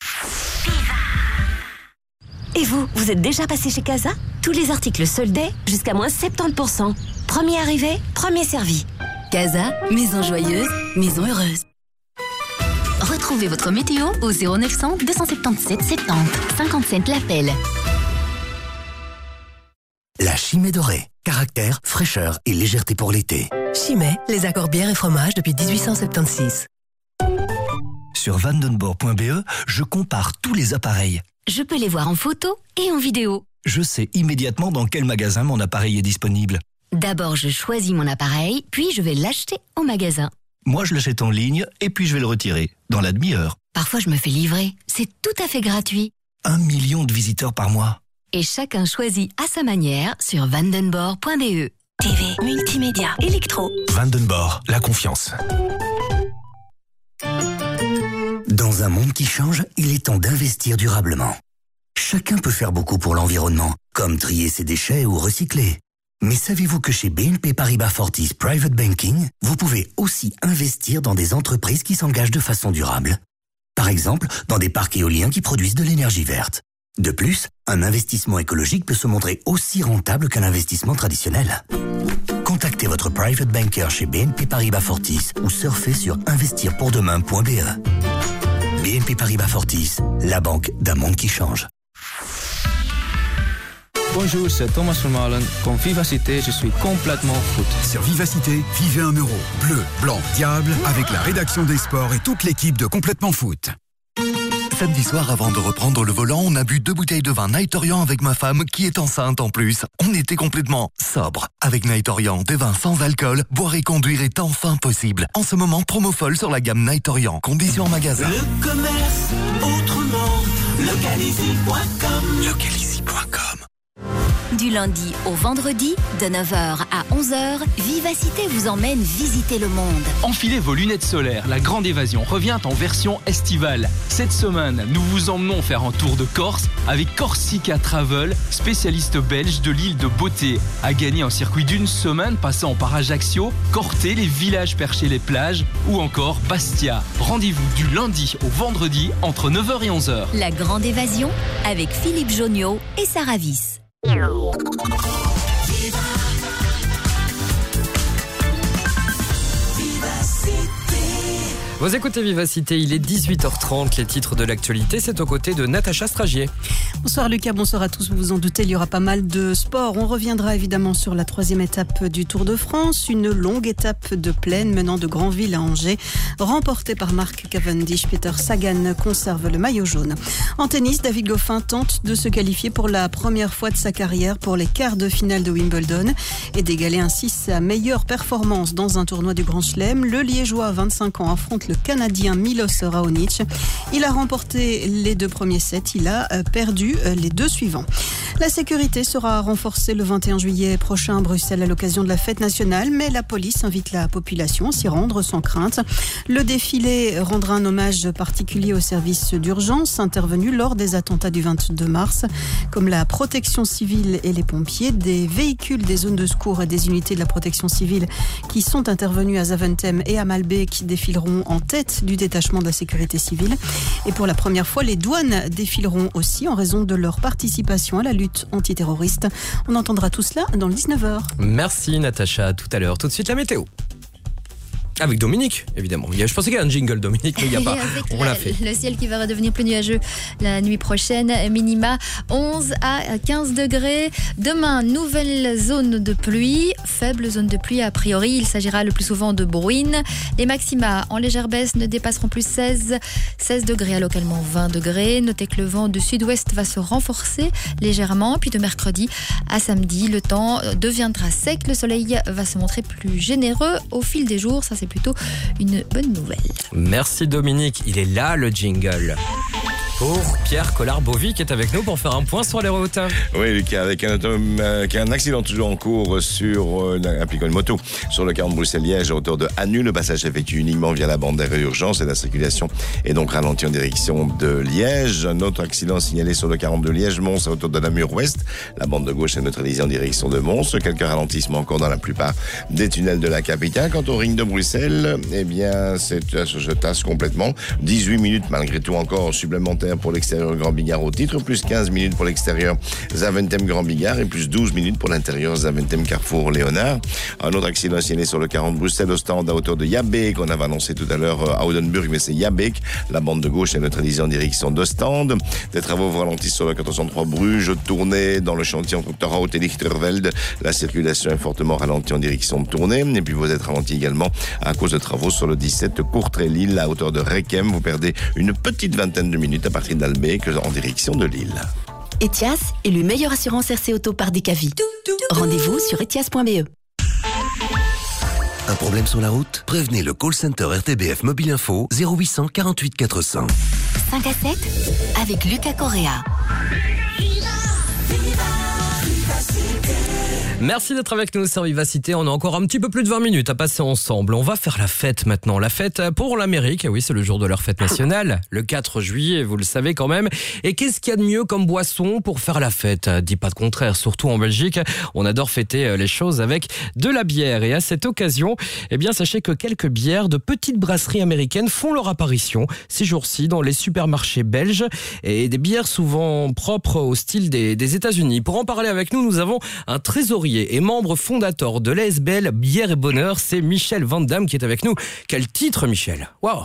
Et vous êtes déjà passé chez Casa? Tous les articles soldés jusqu'à moins 70%. Premier arrivé, premier servi. Casa, maison joyeuse, maison heureuse. Retrouvez votre météo au 0900 277 70 50 cents l'appel. La Chimay dorée. Caractère, fraîcheur et légèreté pour l'été. Chimay, les accords bière et fromage depuis 1876. Sur vandenborg.be, je compare tous les appareils. Je peux les voir en photo et en vidéo. Je sais immédiatement dans quel magasin mon appareil est disponible. D'abord, je choisis mon appareil, puis je vais l'acheter au magasin. Moi, je l'achète en ligne et puis je vais le retirer dans la demi-heure. Parfois, je me fais livrer. C'est tout à fait gratuit. 1 million de visiteurs par mois. Et chacun choisit à sa manière sur vandenborg.be. TV, multimédia, électro. Vandenborg, la confiance. Dans un monde qui change, il est temps d'investir durablement. Chacun peut faire beaucoup pour l'environnement, comme trier ses déchets ou recycler. Mais savez-vous que chez BNP Paribas Fortis Private Banking, vous pouvez aussi investir dans des entreprises qui s'engagent de façon durable. Par exemple, dans des parcs éoliens qui produisent de l'énergie verte. De plus, un investissement écologique peut se montrer aussi rentable qu'un investissement traditionnel. Contactez votre private banker chez BNP Paribas Fortis ou surfez sur investirpourdemain.be. BNP Paribas Fortis, la banque d'un monde qui change. Bonjour, c'est Thomas Vermaelen. Comme Vivacité, je suis complètement foot. Sur Vivacité, vivez 1 euro. Bleu, blanc, diable, avec la rédaction des sports et toute l'équipe de Complètement Foot. Samedi soir, avant de reprendre le volant, on a bu 2 bouteilles de vin Night Orient avec ma femme, qui est enceinte en plus. On était complètement sobre. Avec Night Orient, des vins sans alcool, boire et conduire est enfin possible. En ce moment, promo folle sur la gamme Night Orient. Conditions en magasin. Le commerce, autrement, localizy.com. Localizy.com. Du lundi au vendredi, de 9h à 11h, Vivacité vous emmène visiter le monde. Enfilez vos lunettes solaires, la grande évasion revient en version estivale. Cette semaine, nous vous emmenons faire un tour de Corse avec Corsica Travel, spécialiste belge de l'île de Beauté. À gagner un circuit d'1 semaine passant par Ajaccio, Corté, les villages perchés, les plages ou encore Bastia. Rendez-vous du lundi au vendredi entre 9h et 11h. La grande évasion avec Philippe Joniot et Sarah Vyss. Vous écoutez Vivacité, il est 18h30, les titres de l'actualité, c'est aux côtés de Natacha Stragier. Bonsoir Lucas, bonsoir à tous, vous vous en doutez, il y aura pas mal de sport. On reviendra évidemment sur la 3e étape du Tour de France, une longue étape de plaine menant de Granville à Angers, remportée par Mark Cavendish. Peter Sagan conserve le maillot jaune. En tennis, David Goffin tente de se qualifier pour la première fois de sa carrière pour les quarts de finale de Wimbledon et d'égaler ainsi sa meilleure performance dans un tournoi du Grand Chelem. Le Liégeois à 25 ans affronte le Canadien Milos Raonic. Il a remporté les 2 premiers sets, il a perdu les 2 suivants. La sécurité sera renforcée le 21 juillet prochain à Bruxelles à l'occasion de la fête nationale, mais la police invite la population à s'y rendre sans crainte. Le défilé rendra un hommage particulier aux services d'urgence intervenus lors des attentats du 22 mars, comme la protection civile et les pompiers. Des véhicules des zones de secours et des unités de la protection civile qui sont intervenus à Zaventem et à Malbec défileront en tête du détachement de la sécurité civile. Et pour la première fois, les douanes défileront aussi en raison de leur participation à la lutte antiterroriste. On entendra tout cela dans le 19h. Merci Natacha, à tout à l'heure. Tout de suite la météo. Avec Dominique, évidemment. Je pensais qu'il y avait un jingle, Dominique, mais il n'y a pas. On l'a fait. Le ciel qui va redevenir plus nuageux la nuit prochaine. Minima 11 à 15 degrés. Demain, nouvelle zone de pluie. Faible zone de pluie a priori. Il s'agira le plus souvent de bruine. Les maxima en légère baisse ne dépasseront plus 16 degrés à localement 20 degrés. Notez que le vent du sud-ouest va se renforcer légèrement. Puis de mercredi à samedi, le temps deviendra sec. Le soleil va se montrer plus généreux au fil des jours. Ça, c'est plutôt une bonne nouvelle. Merci Dominique, il est là le jingle. Pour Pierre Collard-Bovy qui est avec nous pour faire un point sur les routes. Oui, Lucas, avec un accident toujours en cours sur impliquant une moto sur le 40 Bruxelles-Liège à hauteur de Hanu. Le passage s'effectue uniquement via la bande d'arrêt d'urgence et la circulation est donc ralentie en direction de Liège. Un autre accident signalé sur le 40 de Liège-Mons à hauteur de Namur-Ouest. La bande de gauche est neutralisée en direction de Mons. Quelques ralentissements encore dans la plupart des tunnels de la capitale. Quant au ring de Bruxelles, eh bien, ça se tasse complètement. 18 minutes malgré tout encore supplémentaires pour l'extérieur Grand Bigard au titre, plus 15 minutes pour l'extérieur Zaventem Grand Bigard et plus 12 minutes pour l'intérieur Zaventem Carrefour Léonard. Un autre accident signalé sur le 40 Bruxelles au stand à hauteur de Yabbeek, qu'on avait annoncé tout à l'heure à Oudenburg, mais c'est Yabbeek. La bande de gauche est neutralisée en direction de stand. Des travaux ralentissent sur le 403 Bruges, tournée dans le chantier entre Torhout et Lichtervelde. La circulation est fortement ralentie en direction de Tournai. Et puis vous êtes ralenti également à cause de travaux sur le 17 Courtrai-Lille à hauteur de Requem. Vous perdez une petite vingtaine de minutes à partir d'Albec en direction de Lille. Etias, élu meilleure assurance RC Auto par Decavi. Rendez-vous sur etias.be. Un problème sur la route? Prévenez le call center RTBF Mobile Info 0800 48 400. 5 à 7 avec Lucas Correa. Merci d'être avec nous sur Vivacité. On a encore un petit peu plus de 20 minutes à passer ensemble. On va faire la fête maintenant. La fête pour l'Amérique. Oui, c'est le jour de leur fête nationale. Le 4 juillet, vous le savez quand même. Et qu'est-ce qu'il y a de mieux comme boisson pour faire la fête? Dis pas de contraire. Surtout en Belgique, on adore fêter les choses avec de la bière. Et à cette occasion, eh bien, sachez que quelques bières de petites brasseries américaines font leur apparition ces jours-ci dans les supermarchés belges. Et des bières souvent propres au style des États-Unis. Pour en parler avec nous, nous avons un trésorier et membre fondateur de l'ASBL Bière et Bonheur, c'est Michel Van Damme qui est avec nous. Quel titre, Michel? Waouh.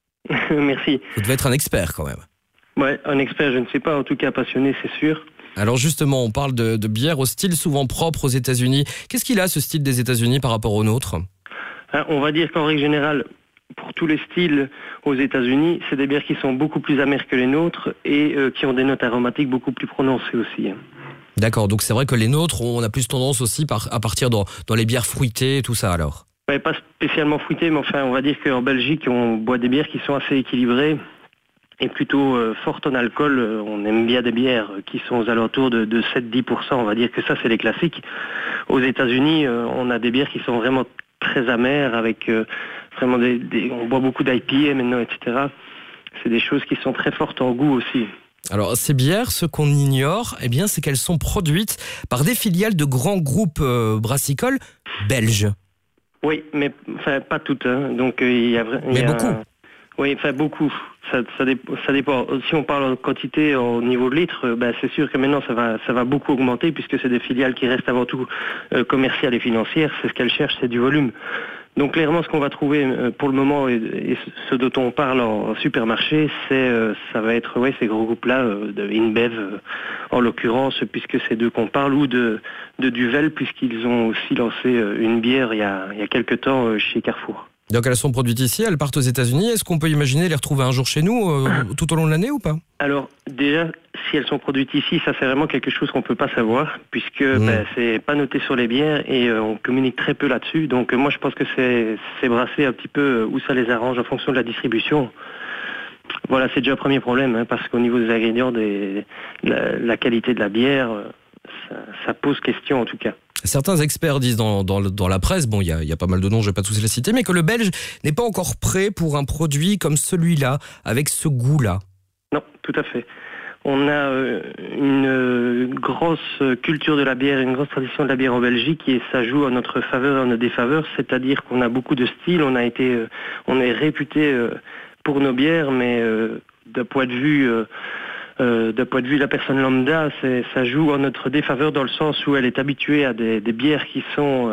Merci. Vous devez être un expert quand même. Ouais, un expert, je ne sais pas, en tout cas passionné, c'est sûr. Alors justement, on parle de bière au style souvent propre aux États-Unis. Qu'est-ce qu'il a ce style des États-Unis par rapport au nôtre? On va dire qu'en règle générale, pour tous les styles aux États-Unis, c'est des bières qui sont beaucoup plus amères que les nôtres et qui ont des notes aromatiques beaucoup plus prononcées aussi. D'accord, donc c'est vrai que les nôtres, on a plus tendance aussi à partir dans les bières fruitées et tout ça alors. Ouais, pas spécialement fruitées, mais enfin on va dire qu'en Belgique on boit des bières qui sont assez équilibrées et plutôt fortes en alcool. On aime bien des bières qui sont aux alentours de 7-10%, on va dire que ça c'est les classiques. Aux États-Unis, on a des bières qui sont vraiment très amères avec vraiment on boit beaucoup d'IPA maintenant, etc. C'est des choses qui sont très fortes en goût aussi. Alors ces bières, ce qu'on ignore, eh bien, c'est qu'elles sont produites par des filiales de grands groupes brassicoles belges. Oui, mais enfin pas toutes. Hein. Donc beaucoup. Oui, enfin beaucoup. Ça dépend. Si on parle en quantité au niveau de litres, c'est sûr que maintenant ça va beaucoup augmenter puisque c'est des filiales qui restent avant tout commerciales et financières. C'est ce qu'elles cherchent, c'est du volume. Donc clairement, ce qu'on va trouver pour le moment et ce dont on parle en supermarché, ça va être ces gros groupes-là, de InBev en l'occurrence, puisque c'est d'eux qu'on parle, ou de Duvel, puisqu'ils ont aussi lancé une bière il y a quelques temps chez Carrefour. Donc elles sont produites ici, elles partent aux États-Unis. Est-ce qu'on peut imaginer les retrouver un jour chez nous tout au long de l'année ou pas? Alors déjà, si elles sont produites ici, ça c'est vraiment quelque chose qu'on peut pas savoir puisque c'est pas noté sur les bières et on communique très peu là-dessus. Donc moi je pense que c'est brassé un petit peu où ça les arrange en fonction de la distribution. Voilà, c'est déjà un premier problème, parce qu'au niveau des ingrédients, la qualité de la bière, ça pose question en tout cas. Certains experts disent dans la presse, bon, il y a pas mal de noms, je ne vais pas tous les citer, mais que le Belge n'est pas encore prêt pour un produit comme celui-là, avec ce goût-là. Non, tout à fait. On a une grosse culture de la bière, une grosse tradition de la bière en Belgique, et ça joue en notre faveur et en notre défaveur, c'est-à-dire qu'on a beaucoup de styles, on est réputé pour nos bières, mais d'un point de vue de la personne lambda, ça joue en notre défaveur dans le sens où elle est habituée à des bières qui sont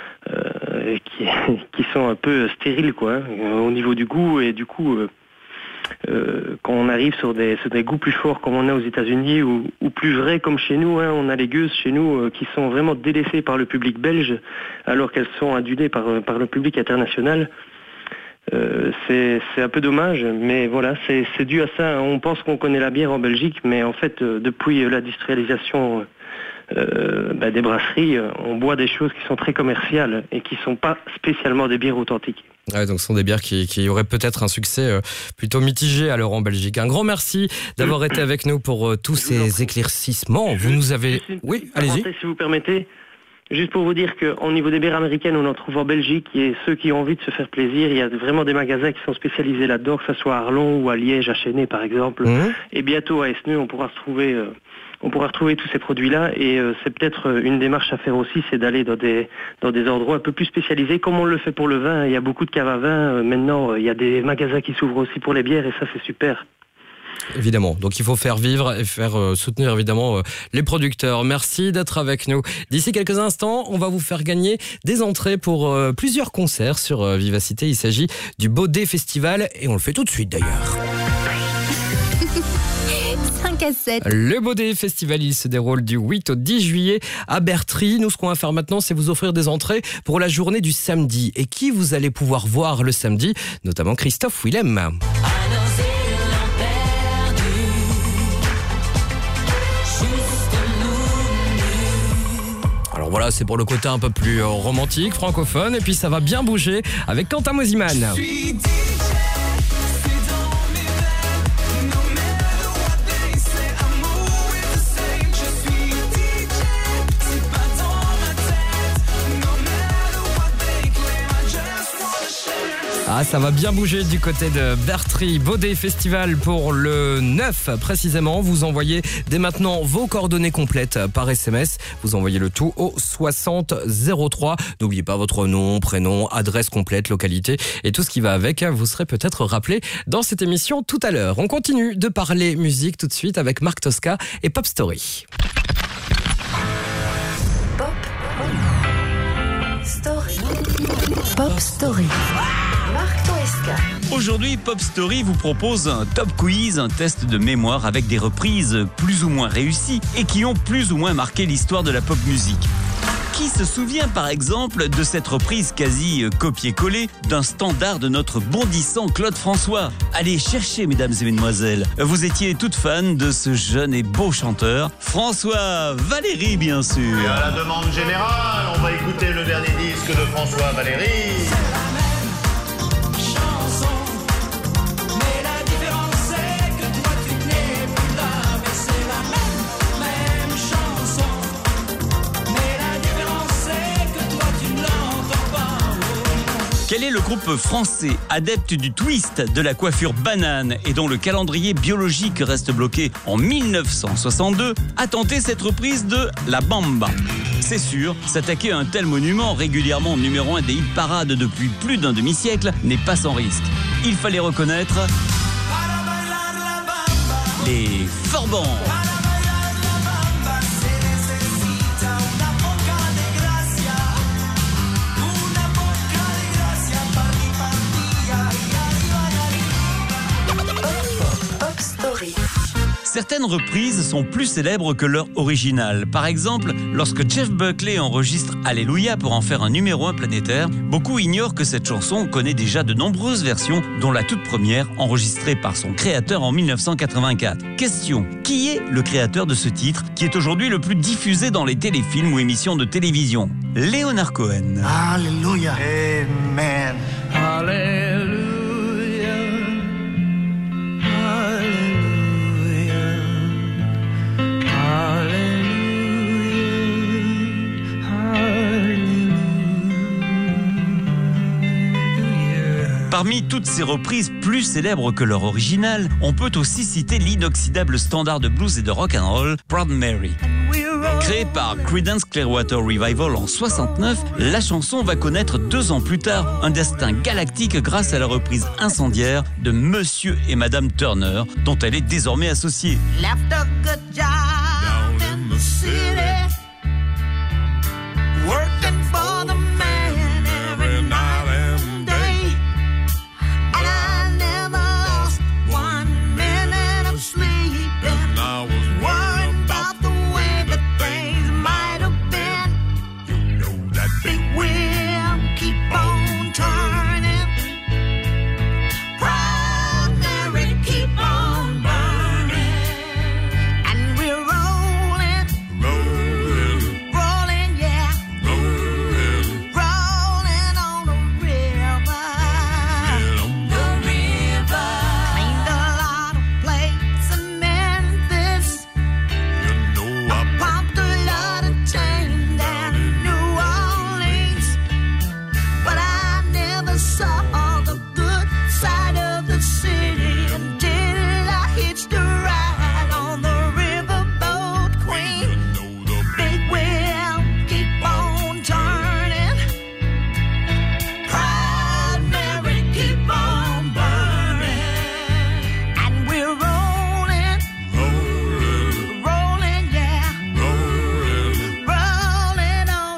un peu stériles, quoi, au niveau du goût, et du coup quand on arrive sur des goûts plus forts comme on a aux États-Unis ou plus vrais comme chez nous, on a les gueuses chez nous qui sont vraiment délaissées par le public belge alors qu'elles sont adulées par le public international. C'est un peu dommage, mais voilà, c'est dû à ça. On pense qu'on connaît la bière en Belgique, mais en fait, depuis l'industrialisation des brasseries, on boit des choses qui sont très commerciales et qui ne sont pas spécialement des bières authentiques. Ouais, donc ce sont des bières qui auraient peut-être un succès plutôt mitigé alors en Belgique. Un grand merci d'avoir été avec nous pour tous ces éclaircissements. Vous nous avez... Oui, allez-y. Si vous permettez, juste pour vous dire qu'au niveau des bières américaines, on en trouve en Belgique, et ceux qui ont envie de se faire plaisir, il y a vraiment des magasins qui sont spécialisés là-dedans, que ce soit à Arlon ou à Liège, à Chênay par exemple. Et bientôt à Esneux, on pourra retrouver tous ces produits-là, et c'est peut-être une démarche à faire aussi, c'est d'aller dans des endroits un peu plus spécialisés, comme on le fait pour le vin. Il y a beaucoup de caves à vin, maintenant il y a des magasins qui s'ouvrent aussi pour les bières, et ça c'est super. Évidemment, donc il faut faire vivre et faire soutenir évidemment les producteurs. Merci d'être avec nous. D'ici quelques instants, on va vous faire gagner des entrées pour plusieurs concerts sur Vivacité. Il s'agit du Baudet Festival, et on le fait tout de suite d'ailleurs. 5 à 7. Le Baudet Festival, il se déroule du 8 au 10 juillet à Bertry. Nous, ce qu'on va faire maintenant, c'est vous offrir des entrées pour la journée du samedi. Et qui vous allez pouvoir voir le samedi, notamment Christophe Willem. Alors voilà, c'est pour le côté un peu plus romantique, francophone, et puis ça va bien bouger avec Quentin Mosiman. Ah, ça va bien bouger du côté de Bertry. Baudet Festival pour le 9 précisément. Vous envoyez dès maintenant vos coordonnées complètes par SMS. Vous envoyez le tout au 6003. N'oubliez pas votre nom, prénom, adresse complète, localité et tout ce qui va avec. Vous serez peut-être rappelé dans cette émission tout à l'heure. On continue de parler musique tout de suite avec Marc Tosca et Pop Story. Pop Story. Marc Tosca. Aujourd'hui, Pop Story vous propose un top quiz, un test de mémoire avec des reprises plus ou moins réussies et qui ont plus ou moins marqué l'histoire de la pop musique. Qui se souvient par exemple de cette reprise quasi copier-coller d'un standard de notre bondissant Claude François? Allez chercher, mesdames et mesdemoiselles. Vous étiez toutes fan de ce jeune et beau chanteur, François Valéry bien sûr. Et à la demande générale, on va écouter le dernier disque de François Valéry. Quel est le groupe français adepte du twist, de la coiffure banane et dont le calendrier biologique reste bloqué en 1962 a tenté cette reprise de La Bamba? C'est sûr, s'attaquer à un tel monument régulièrement numéro 1 des hit parades depuis plus d'un demi-siècle n'est pas sans risque. Il fallait reconnaître les Forbans. Certaines reprises sont plus célèbres que leur original. Par exemple, lorsque Jeff Buckley enregistre Alléluia pour en faire un numéro 1 planétaire, beaucoup ignorent que cette chanson connaît déjà de nombreuses versions, dont la toute première enregistrée par son créateur en 1984. Question, qui est le créateur de ce titre, qui est aujourd'hui le plus diffusé dans les téléfilms ou émissions de télévision? Leonard Cohen. Alléluia. Amen. Alléluia. Parmi toutes ces reprises plus célèbres que leur original, on peut aussi citer l'inoxydable standard de blues et de rock and roll, Proud Mary. Créée par Creedence Clearwater Revival en 69, la chanson va connaître 2 ans plus tard un destin galactique grâce à la reprise incendiaire de Monsieur et Madame Turner, dont elle est désormais associée. Left a good job down in the city, working for the man every night and day, and I never lost 1 minute of sleep, and I was worried about the way that things might have been. You know that big wheel keep on turning, Proud Mary keep on burning, and we're rolling, rolling, yeah, rolling on the river, cleaned a lot of plates in Memphis, I pumped a lot of change down in New Orleans, but I never saw the good side of the city until I hitched a ride on the riverboat queen. Big wheel keep on turning, Proud Mary keep on burning, and we're rolling, yeah, rolling on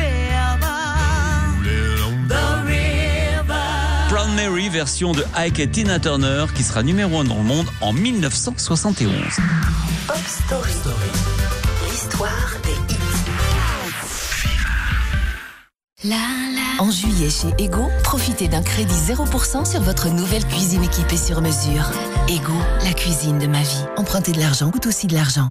the river. Proud Mary, version de Ike et Tina Turner, qui sera numéro 1 dans le monde en 1971. Pop Story. L'histoire des hits. En juillet chez Ego, profitez d'un crédit 0% sur votre nouvelle cuisine équipée sur mesure. Ego, la cuisine de ma vie. Emprunter de l'argent coûte aussi de l'argent.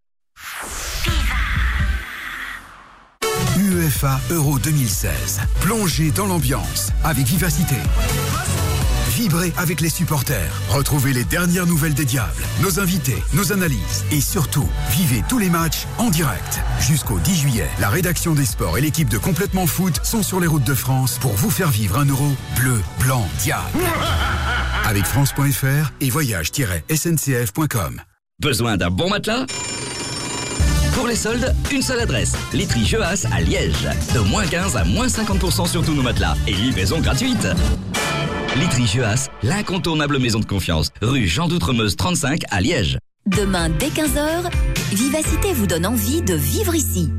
UEFA Euro 2016. Plongez dans l'ambiance avec vivacité. Vibrez avec les supporters. Retrouvez les dernières nouvelles des Diables, nos invités, nos analyses et surtout, vivez tous les matchs en direct. Jusqu'au 10 juillet, la rédaction des sports et l'équipe de Complètement Foot sont sur les routes de France pour vous faire vivre un Euro bleu, blanc, diable. Avec France.fr et voyage-sncf.com. Besoin d'un bon matelas ? Pour les soldes, une seule adresse, Literie Jeuas à Liège. De moins 15 à moins 50% sur tous nos matelas et livraison gratuite. Literie Jeuas, l'incontournable maison de confiance, rue Jean d'Outremeuse 35 à Liège. Demain, dès 15h, Vivacité vous donne envie de vivre ici.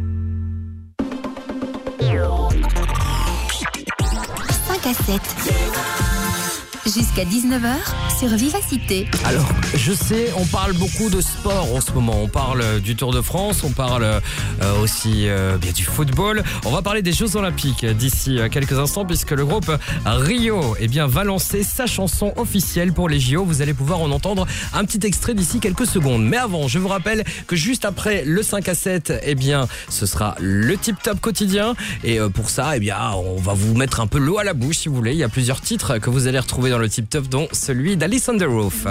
5 à 7. Jusqu'à 19h sur Vivacité. Alors, je sais, on parle beaucoup de sport en ce moment. On parle du Tour de France, on parle aussi bien du football. On va parler des Jeux Olympiques d'ici quelques instants puisque le groupe Rio va lancer sa chanson officielle pour les JO. Vous allez pouvoir en entendre un petit extrait d'ici quelques secondes. Mais avant, je vous rappelle que juste après le 5 à 7, ce sera le Tip Top quotidien. Et pour ça, on va vous mettre un peu l'eau à la bouche si vous voulez. Il y a plusieurs titres que vous allez retrouver dans le Tip Top, dont celui d'Alice on the Roof.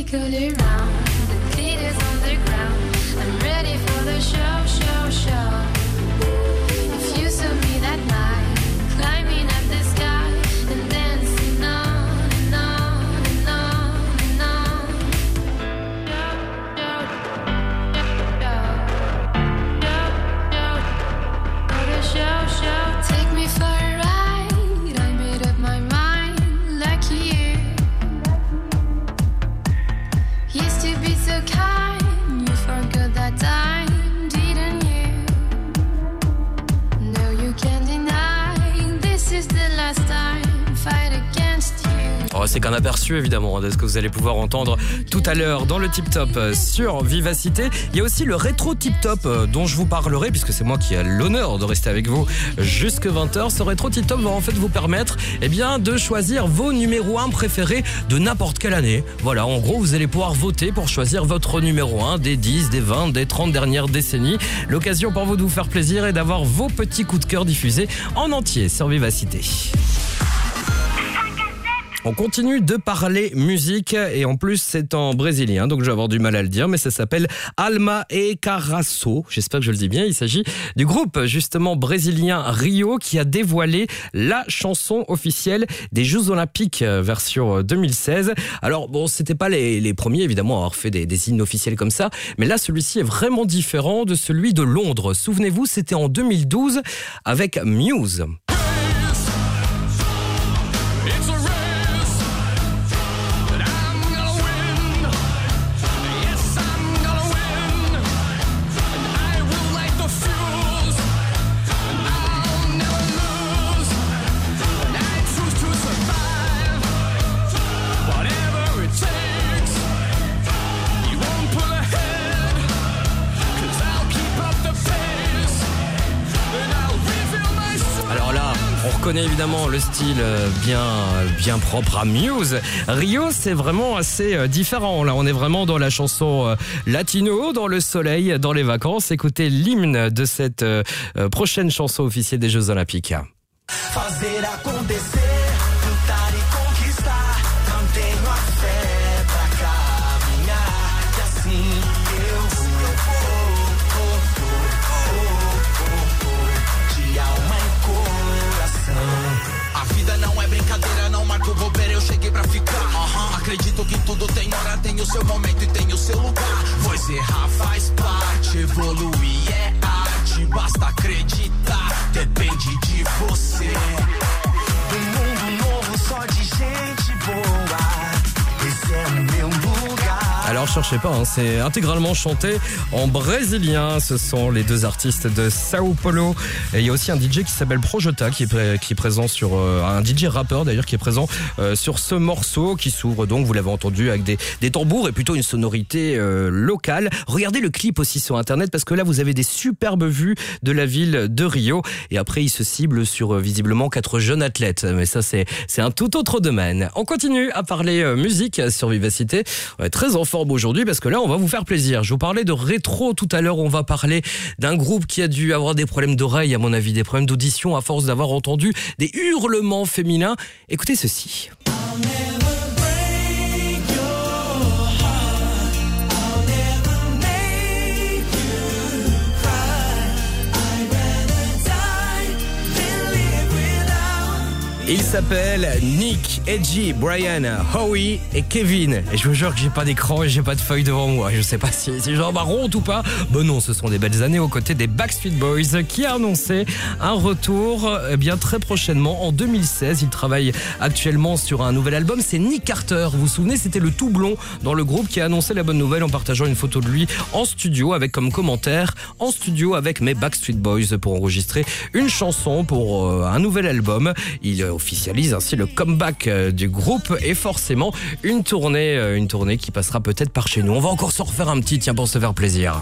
C'est qu'un aperçu évidemment de ce que vous allez pouvoir entendre tout à l'heure dans le Tip Top sur Vivacité. Il y a aussi le rétro Tip Top dont je vous parlerai puisque c'est moi qui ai l'honneur de rester avec vous jusque 20h. Ce rétro Tip Top va en fait vous permettre de choisir vos numéros 1 préférés de n'importe quelle année. Voilà, en gros vous allez pouvoir voter pour choisir votre numéro 1 des 10, des 20, des 30 dernières décennies. L'occasion pour vous de vous faire plaisir et d'avoir vos petits coups de cœur diffusés en entier sur Vivacité. On continue de parler musique et en plus c'est en brésilien, donc je vais avoir du mal à le dire, mais ça s'appelle Alma e Caraço. J'espère que je le dis bien. Il s'agit du groupe justement brésilien Rio qui a dévoilé la chanson officielle des Jeux Olympiques version 2016. Alors bon, c'était pas les premiers évidemment à avoir fait des hymnes officiels comme ça, mais là celui-ci est vraiment différent de celui de Londres. Souvenez-vous, c'était en 2012 avec Muse. On reconnaît évidemment le style bien propre à Muse. Rio, c'est vraiment assez différent. Là, on est vraiment dans la chanson latino, dans le soleil, dans les vacances. Écoutez l'hymne de cette prochaine chanson officielle des Jeux Olympiques. Acredito que tudo tem hora, tem o seu momento e tem o seu lugar. Pois errar faz parte, evoluir é arte. Basta acreditar, depende de você. Um mundo novo só de gente boa. Esse é o meu lugar. Alors cherchez pas, hein, c'est intégralement chanté en brésilien. Ce sont les deux artistes de Sao Paulo. Et il y a aussi un DJ qui s'appelle Projota qui est présent sur un DJ rappeur d'ailleurs qui est présent sur ce morceau qui s'ouvre donc, vous l'avez entendu, avec des tambours et plutôt une sonorité locale. Regardez le clip aussi sur internet parce que là vous avez des superbes vues de la ville de Rio et après il se cible sur visiblement 4 jeunes athlètes. Mais ça c'est un tout autre domaine. On continue à parler musique sur Vivacité. On est très en forme aujourd'hui parce que là on va vous faire plaisir. Je vous parlais de rétro tout à l'heure, on va parler d'un groupe qui a dû avoir des problèmes d'oreille à mon avis, des problèmes d'audition à force d'avoir entendu des hurlements féminins. Écoutez ceci. Il s'appelle Nick, Edgy, Brian, Howie et Kevin. Et je vous jure que j'ai pas d'écran et j'ai pas de feuille devant moi. Je sais pas si j'en honte ou pas. Ben non, ce sont des belles années aux côtés des Backstreet Boys qui a annoncé un retour bien très prochainement en 2016. Il travaille actuellement sur un nouvel album. C'est Nick Carter. Vous vous souvenez, c'était le tout blond dans le groupe qui a annoncé la bonne nouvelle en partageant une photo de lui en studio avec comme commentaire en studio avec mes Backstreet Boys pour enregistrer une chanson pour un nouvel album. Il officialise ainsi le comeback du groupe et forcément une tournée qui passera peut-être par chez nous. On va encore s'en refaire un petit, tiens, pour se faire plaisir.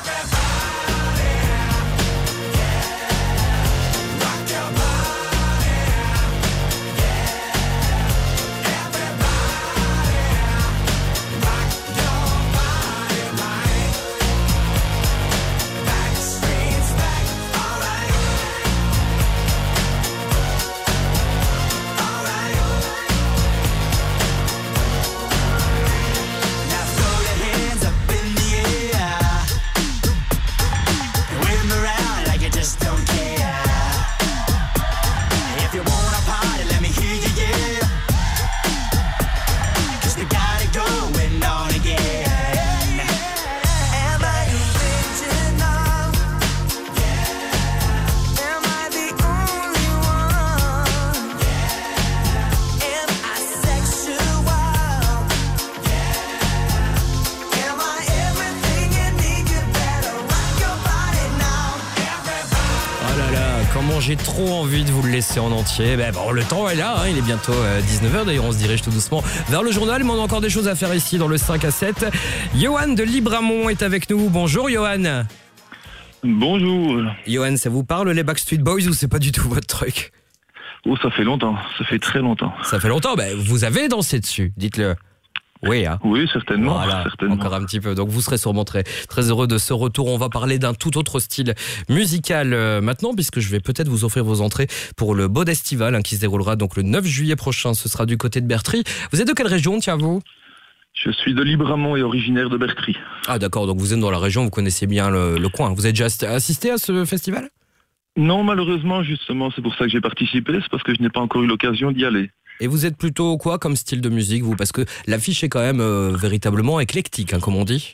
J'ai trop envie de vous le laisser en entier. Bon, le temps est là, hein, il est bientôt 19h. D'ailleurs, on se dirige tout doucement vers le journal, mais on a encore des choses à faire ici dans le 5 à 7. Johan de Libramont est avec nous. Bonjour Johan. Bonjour. Johan, ça vous parle les Backstreet Boys ou c'est pas du tout votre truc? Oh, ça fait longtemps, ça fait très longtemps. Ça fait longtemps, vous avez dansé dessus, dites-le. Oui, hein. Oui, certainement, Voilà, certainement. encore un petit peu. Donc vous serez sûrement très, très heureux de ce retour. On va parler d'un tout autre style musical maintenant, puisque je vais peut-être vous offrir vos entrées pour le Baud Estival qui se déroulera donc le 9 juillet prochain. Ce sera du côté de Bertry. Vous êtes de quelle région, tiens, vous ? Je suis de Libramont et originaire de Bertry. Ah d'accord, donc vous êtes dans la région, vous connaissez bien le coin. Vous avez déjà assisté à ce festival ? Non, malheureusement, justement, c'est pour ça que j'ai participé, c'est parce que je n'ai pas encore eu l'occasion d'y aller. Et vous êtes plutôt quoi comme style de musique, vous ? Parce que l'affiche est quand même véritablement éclectique, comme on dit.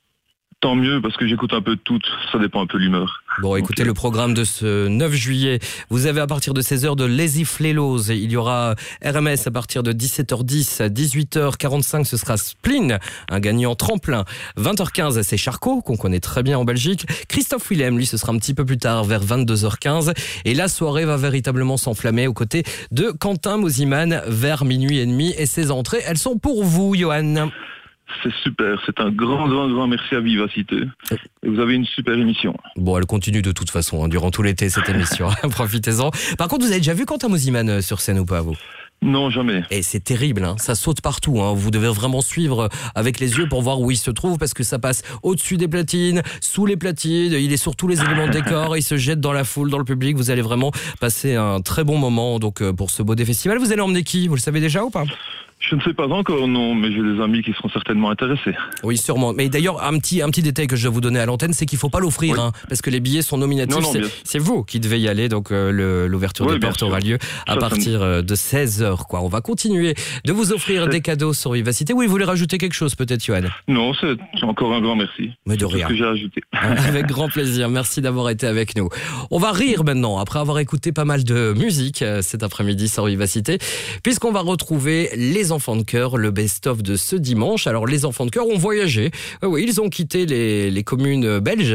Tant mieux, parce que j'écoute un peu de tout, ça dépend un peu de l'humeur. Bon, écoutez, le programme de ce 9 juillet, vous avez à partir de 16h de Lazy Flélos. Il y aura RMS à partir de 17h10, à 18h45, ce sera Spleen, un gagnant tremplin. 20h15, c'est Charcot, qu'on connaît très bien en Belgique. Christophe Willem, lui, ce sera un petit peu plus tard, vers 22h15. Et la soirée va véritablement s'enflammer aux côtés de Quentin Mosiman vers minuit et demi. Et ses entrées, elles sont pour vous, Johan. C'est super, c'est un grand merci à Vivacité. Et vous avez une super émission. Bon, elle continue de toute façon, durant tout l'été, cette émission. Profitez-en. Par contre, vous avez déjà vu Quentin Mosiman sur scène ou pas, vous ? Non, jamais. Et c'est terrible, hein. Ça saute partout. Hein. Vous devez vraiment suivre avec les yeux pour voir où il se trouve, parce que ça passe au-dessus des platines, sous les platines, il est sur tous les éléments de décor, il se jette dans la foule, dans le public. Vous allez vraiment passer un très bon moment donc pour ce Baud Festival. Vous allez emmener qui ? Vous le savez déjà ou pas ? Je ne sais pas encore, non, mais j'ai des amis qui seront certainement intéressés. Oui, sûrement. Mais d'ailleurs, un petit détail que je dois vous donner à l'antenne, c'est qu'il ne faut pas l'offrir, hein, parce que les billets sont nominatifs. Non, c'est vous qui devez y aller, donc l'ouverture des portes aura lieu à partir de 16h. On va continuer de vous offrir des cadeaux sur Vivacité. Oui, vous voulez rajouter quelque chose peut-être, Johan ? Non, c'est encore un grand merci. Mais de rien. C'est ce que j'ai ajouté. Avec grand plaisir, merci d'avoir été avec nous. On va rire maintenant, après avoir écouté pas mal de musique cet après-midi sur Vivacité, puisqu'on va retrouver les enfants de cœur, le best-of de ce dimanche. Alors les enfants de cœur ont voyagé. Oui, ils ont quitté les communes belges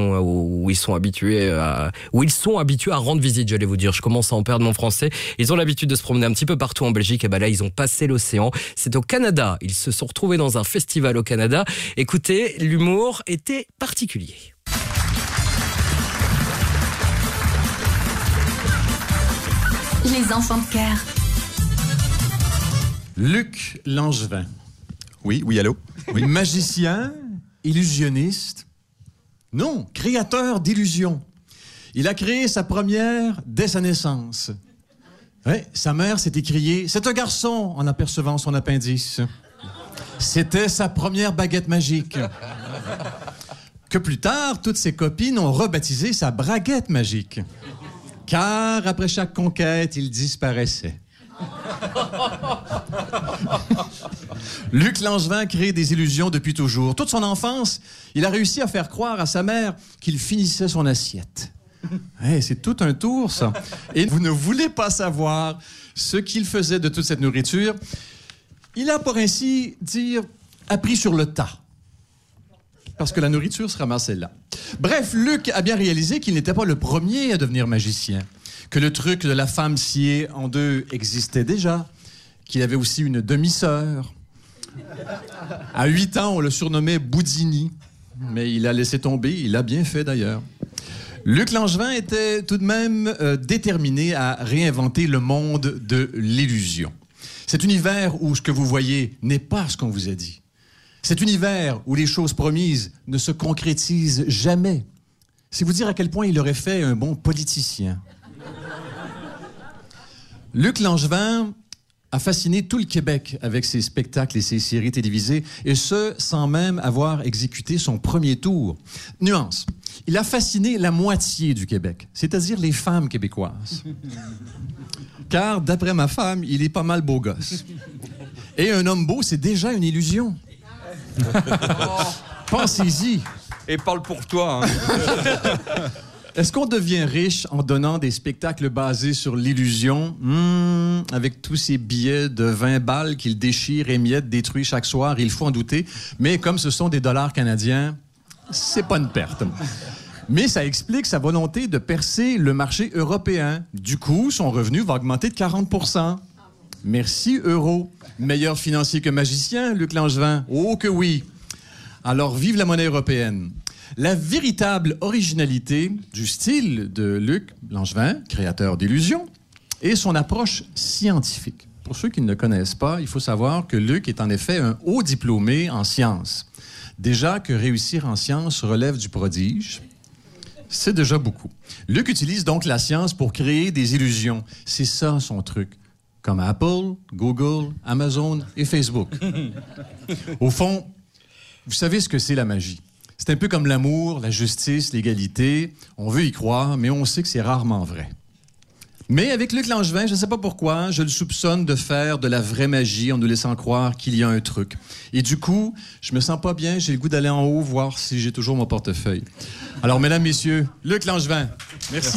où ils sont habitués à rendre visite, j'allais vous dire. Je commence à en perdre mon français. Ils ont l'habitude de se promener un petit peu partout en Belgique. Et ben là, ils ont passé l'océan. C'est au Canada. Ils se sont retrouvés dans un festival au Canada. Écoutez, l'humour était particulier. Les enfants de cœur. Luc Langevin. Oui, allô? Oui. Magicien, illusionniste. Non, créateur d'illusions. Il a créé sa première dès sa naissance. Ouais, sa mère s'est écriée « C'est un garçon » en apercevant son appendice. C'était sa première baguette magique. Que plus tard, toutes ses copines ont rebaptisé sa braguette magique. Car après chaque conquête, il disparaissait. Luc Langevin crée des illusions depuis toujours. Toute son enfance, il a réussi à faire croire à sa mère qu'il finissait son assiette. Hey, c'est tout un tour, ça. Et vous ne voulez pas savoir ce qu'il faisait de toute cette nourriture. Il a, pour ainsi dire, appris sur le tas. Parce que la nourriture se ramassait là. Bref, Luc a bien réalisé qu'il n'était pas le premier à devenir magicien. Que le truc de la femme sciée en deux existait déjà. Qu'il avait aussi une demi-sœur. À 8 ans, on le surnommait Boudini. Mais il a laissé tomber, il a bien fait d'ailleurs. Luc Langevin était tout de même déterminé à réinventer le monde de l'illusion. Cet univers où ce que vous voyez n'est pas ce qu'on vous a dit. Cet univers où les choses promises ne se concrétisent jamais. C'est vous dire à quel point il aurait fait un bon politicien. Luc Langevin a fasciné tout le Québec avec ses spectacles et ses séries télévisées, et ce, sans même avoir exécuté son premier tour. Nuance, il a fasciné la moitié du Québec, c'est-à-dire les femmes québécoises. Car, d'après ma femme, il est pas mal beau gosse. Et un homme beau, c'est déjà une illusion. Pensez-y. Et parle pour toi. Hein. Est-ce qu'on devient riche en donnant des spectacles basés sur l'illusion? Avec tous ces billets de 20 balles qu'il déchire, émiette, détruit chaque soir, il faut en douter. Mais comme ce sont des dollars canadiens, c'est pas une perte. Mais ça explique sa volonté de percer le marché européen. Du coup, son revenu va augmenter de 40%. Merci, euro. Meilleur financier que magicien, Luc Langevin. Oh que oui. Alors, vive la monnaie européenne. La véritable originalité du style de Luc Langevin, créateur d'illusions, est son approche scientifique. pour ceux qui ne le connaissent pas, il faut savoir que Luc est en effet un haut diplômé en sciences. Déjà que réussir en sciences relève du prodige, c'est déjà beaucoup. Luc utilise donc la science pour créer des illusions. C'est ça son truc. Comme Apple, Google, Amazon et Facebook. Au fond, vous savez ce que c'est la magie. C'est un peu comme l'amour, la justice, l'égalité. On veut y croire, mais on sait que c'est rarement vrai. Mais avec Luc Langevin, je ne sais pas pourquoi, je le soupçonne de faire de la vraie magie en nous laissant croire qu'il y a un truc. Et du coup, je me sens pas bien, j'ai le goût d'aller en haut voir si j'ai toujours mon portefeuille. Alors, mesdames, messieurs, Luc Langevin, merci.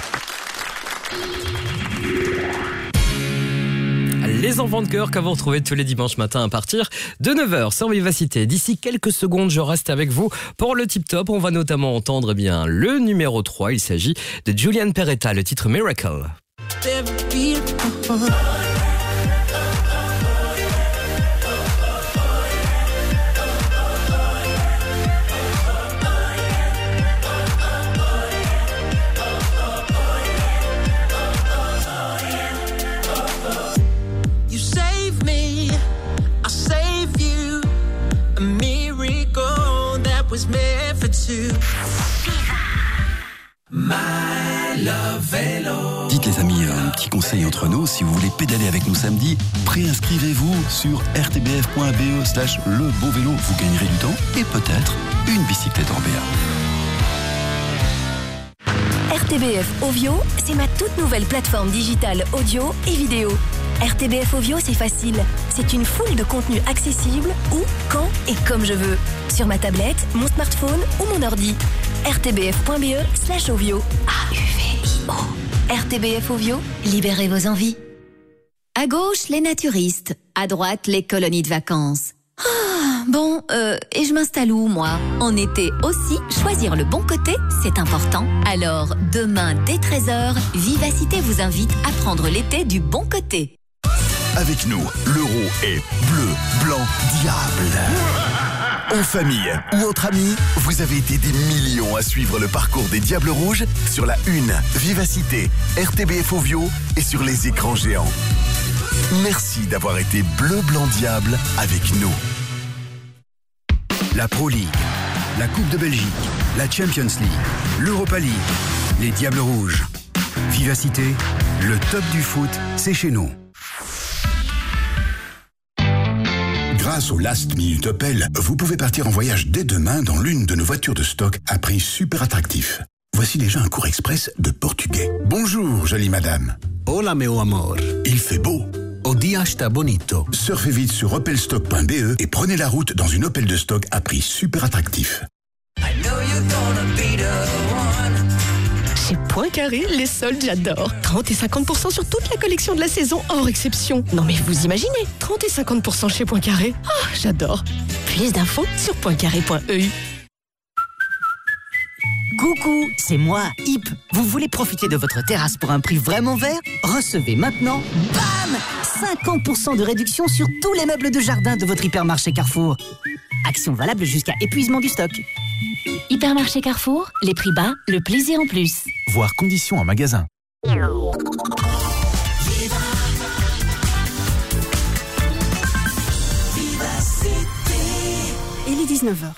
Les enfants de cœur que vous retrouvez tous les dimanches matins à partir de 9h sur Vivacité. D'ici quelques secondes, je reste avec vous pour le Tip Top. On va notamment entendre le numéro 3. Il s'agit de Julian Peretta, le titre Miracle. Was made for two. My love vélo. Dites les amis, un petit conseil entre nous, si vous voulez pédaler avec nous samedi, préinscrivez-vous sur rtbf.be/lebeauvélo. Vous gagnerez du temps et peut-être une bicyclette en BA. RTBF Ovio, c'est ma toute nouvelle plateforme digitale audio et vidéo. RTBF Ovio, c'est facile. C'est une foule de contenus accessibles où, quand et comme je veux. Sur ma tablette, mon smartphone ou mon ordi. rtbf.be/ovio. AUVIO. RTBF Ovio, libérez vos envies. À gauche, les naturistes. À droite, les colonies de vacances. Et je m'installe où, moi? En été aussi, choisir le bon côté, c'est important. Alors, demain, dès 13h, Vivacité vous invite à prendre l'été du bon côté. Avec nous, l'euro est bleu, blanc, diable. En famille ou entre amis, vous avez été des millions à suivre le parcours des Diables Rouges sur la Une, Vivacité, RTBF Ovio et sur les écrans géants. Merci d'avoir été bleu, blanc, diable avec nous. La Pro League, la Coupe de Belgique, la Champions League, l'Europa League, les Diables Rouges. Vivacité, le top du foot, c'est chez nous. Grâce au Last Minute Opel, vous pouvez partir en voyage dès demain dans l'une de nos voitures de stock à prix super attractif. Voici déjà un cours express de portugais. Bonjour, jolie madame. Hola, meu amor. Il fait beau. O dia está bonito. Surfez vite sur opelstock.be et prenez la route dans une Opel de stock à prix super attractif. Chez Poincaré, les soldes, j'adore. 30 et 50% sur toute la collection de la saison, hors exception. Non mais vous imaginez, 30 et 50% chez Poincaré. Oh, j'adore. Plus d'infos sur poincaré.eu. Coucou, c'est moi, Hip. Vous voulez profiter de votre terrasse pour un prix vraiment vert? Recevez maintenant, bam, 50% de réduction sur tous les meubles de jardin de votre hypermarché Carrefour. Action valable jusqu'à épuisement du stock. Hypermarché Carrefour, les prix bas, le plaisir en plus. Voir conditions en magasin. Il est 19h.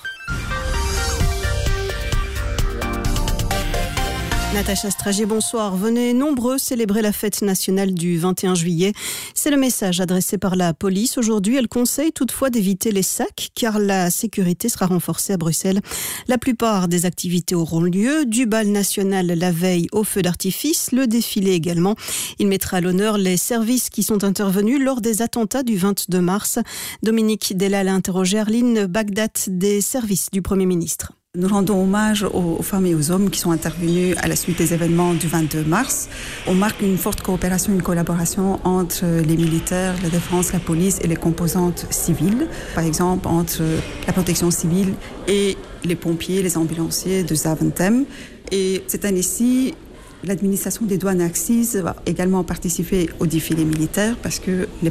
Natacha Stragé, bonsoir. Venez nombreux célébrer la fête nationale du 21 juillet. C'est le message adressé par la police. Aujourd'hui, elle conseille toutefois d'éviter les sacs car la sécurité sera renforcée à Bruxelles. La plupart des activités auront lieu, du bal national la veille au feu d'artifice, le défilé également. Il mettra à l'honneur les services qui sont intervenus lors des attentats du 22 mars. Dominique Delal a interrogé Arline Bagdad des services du Premier ministre. Nous rendons hommage aux femmes et aux hommes qui sont intervenus à la suite des événements du 22 mars. On marque une forte coopération, une collaboration entre les militaires, la défense, la police et les composantes civiles. Par exemple, entre la protection civile et les pompiers, les ambulanciers de Zaventem. Et cette année-ci, l'administration des douanes et accises va également participer au défilé militaire parce que les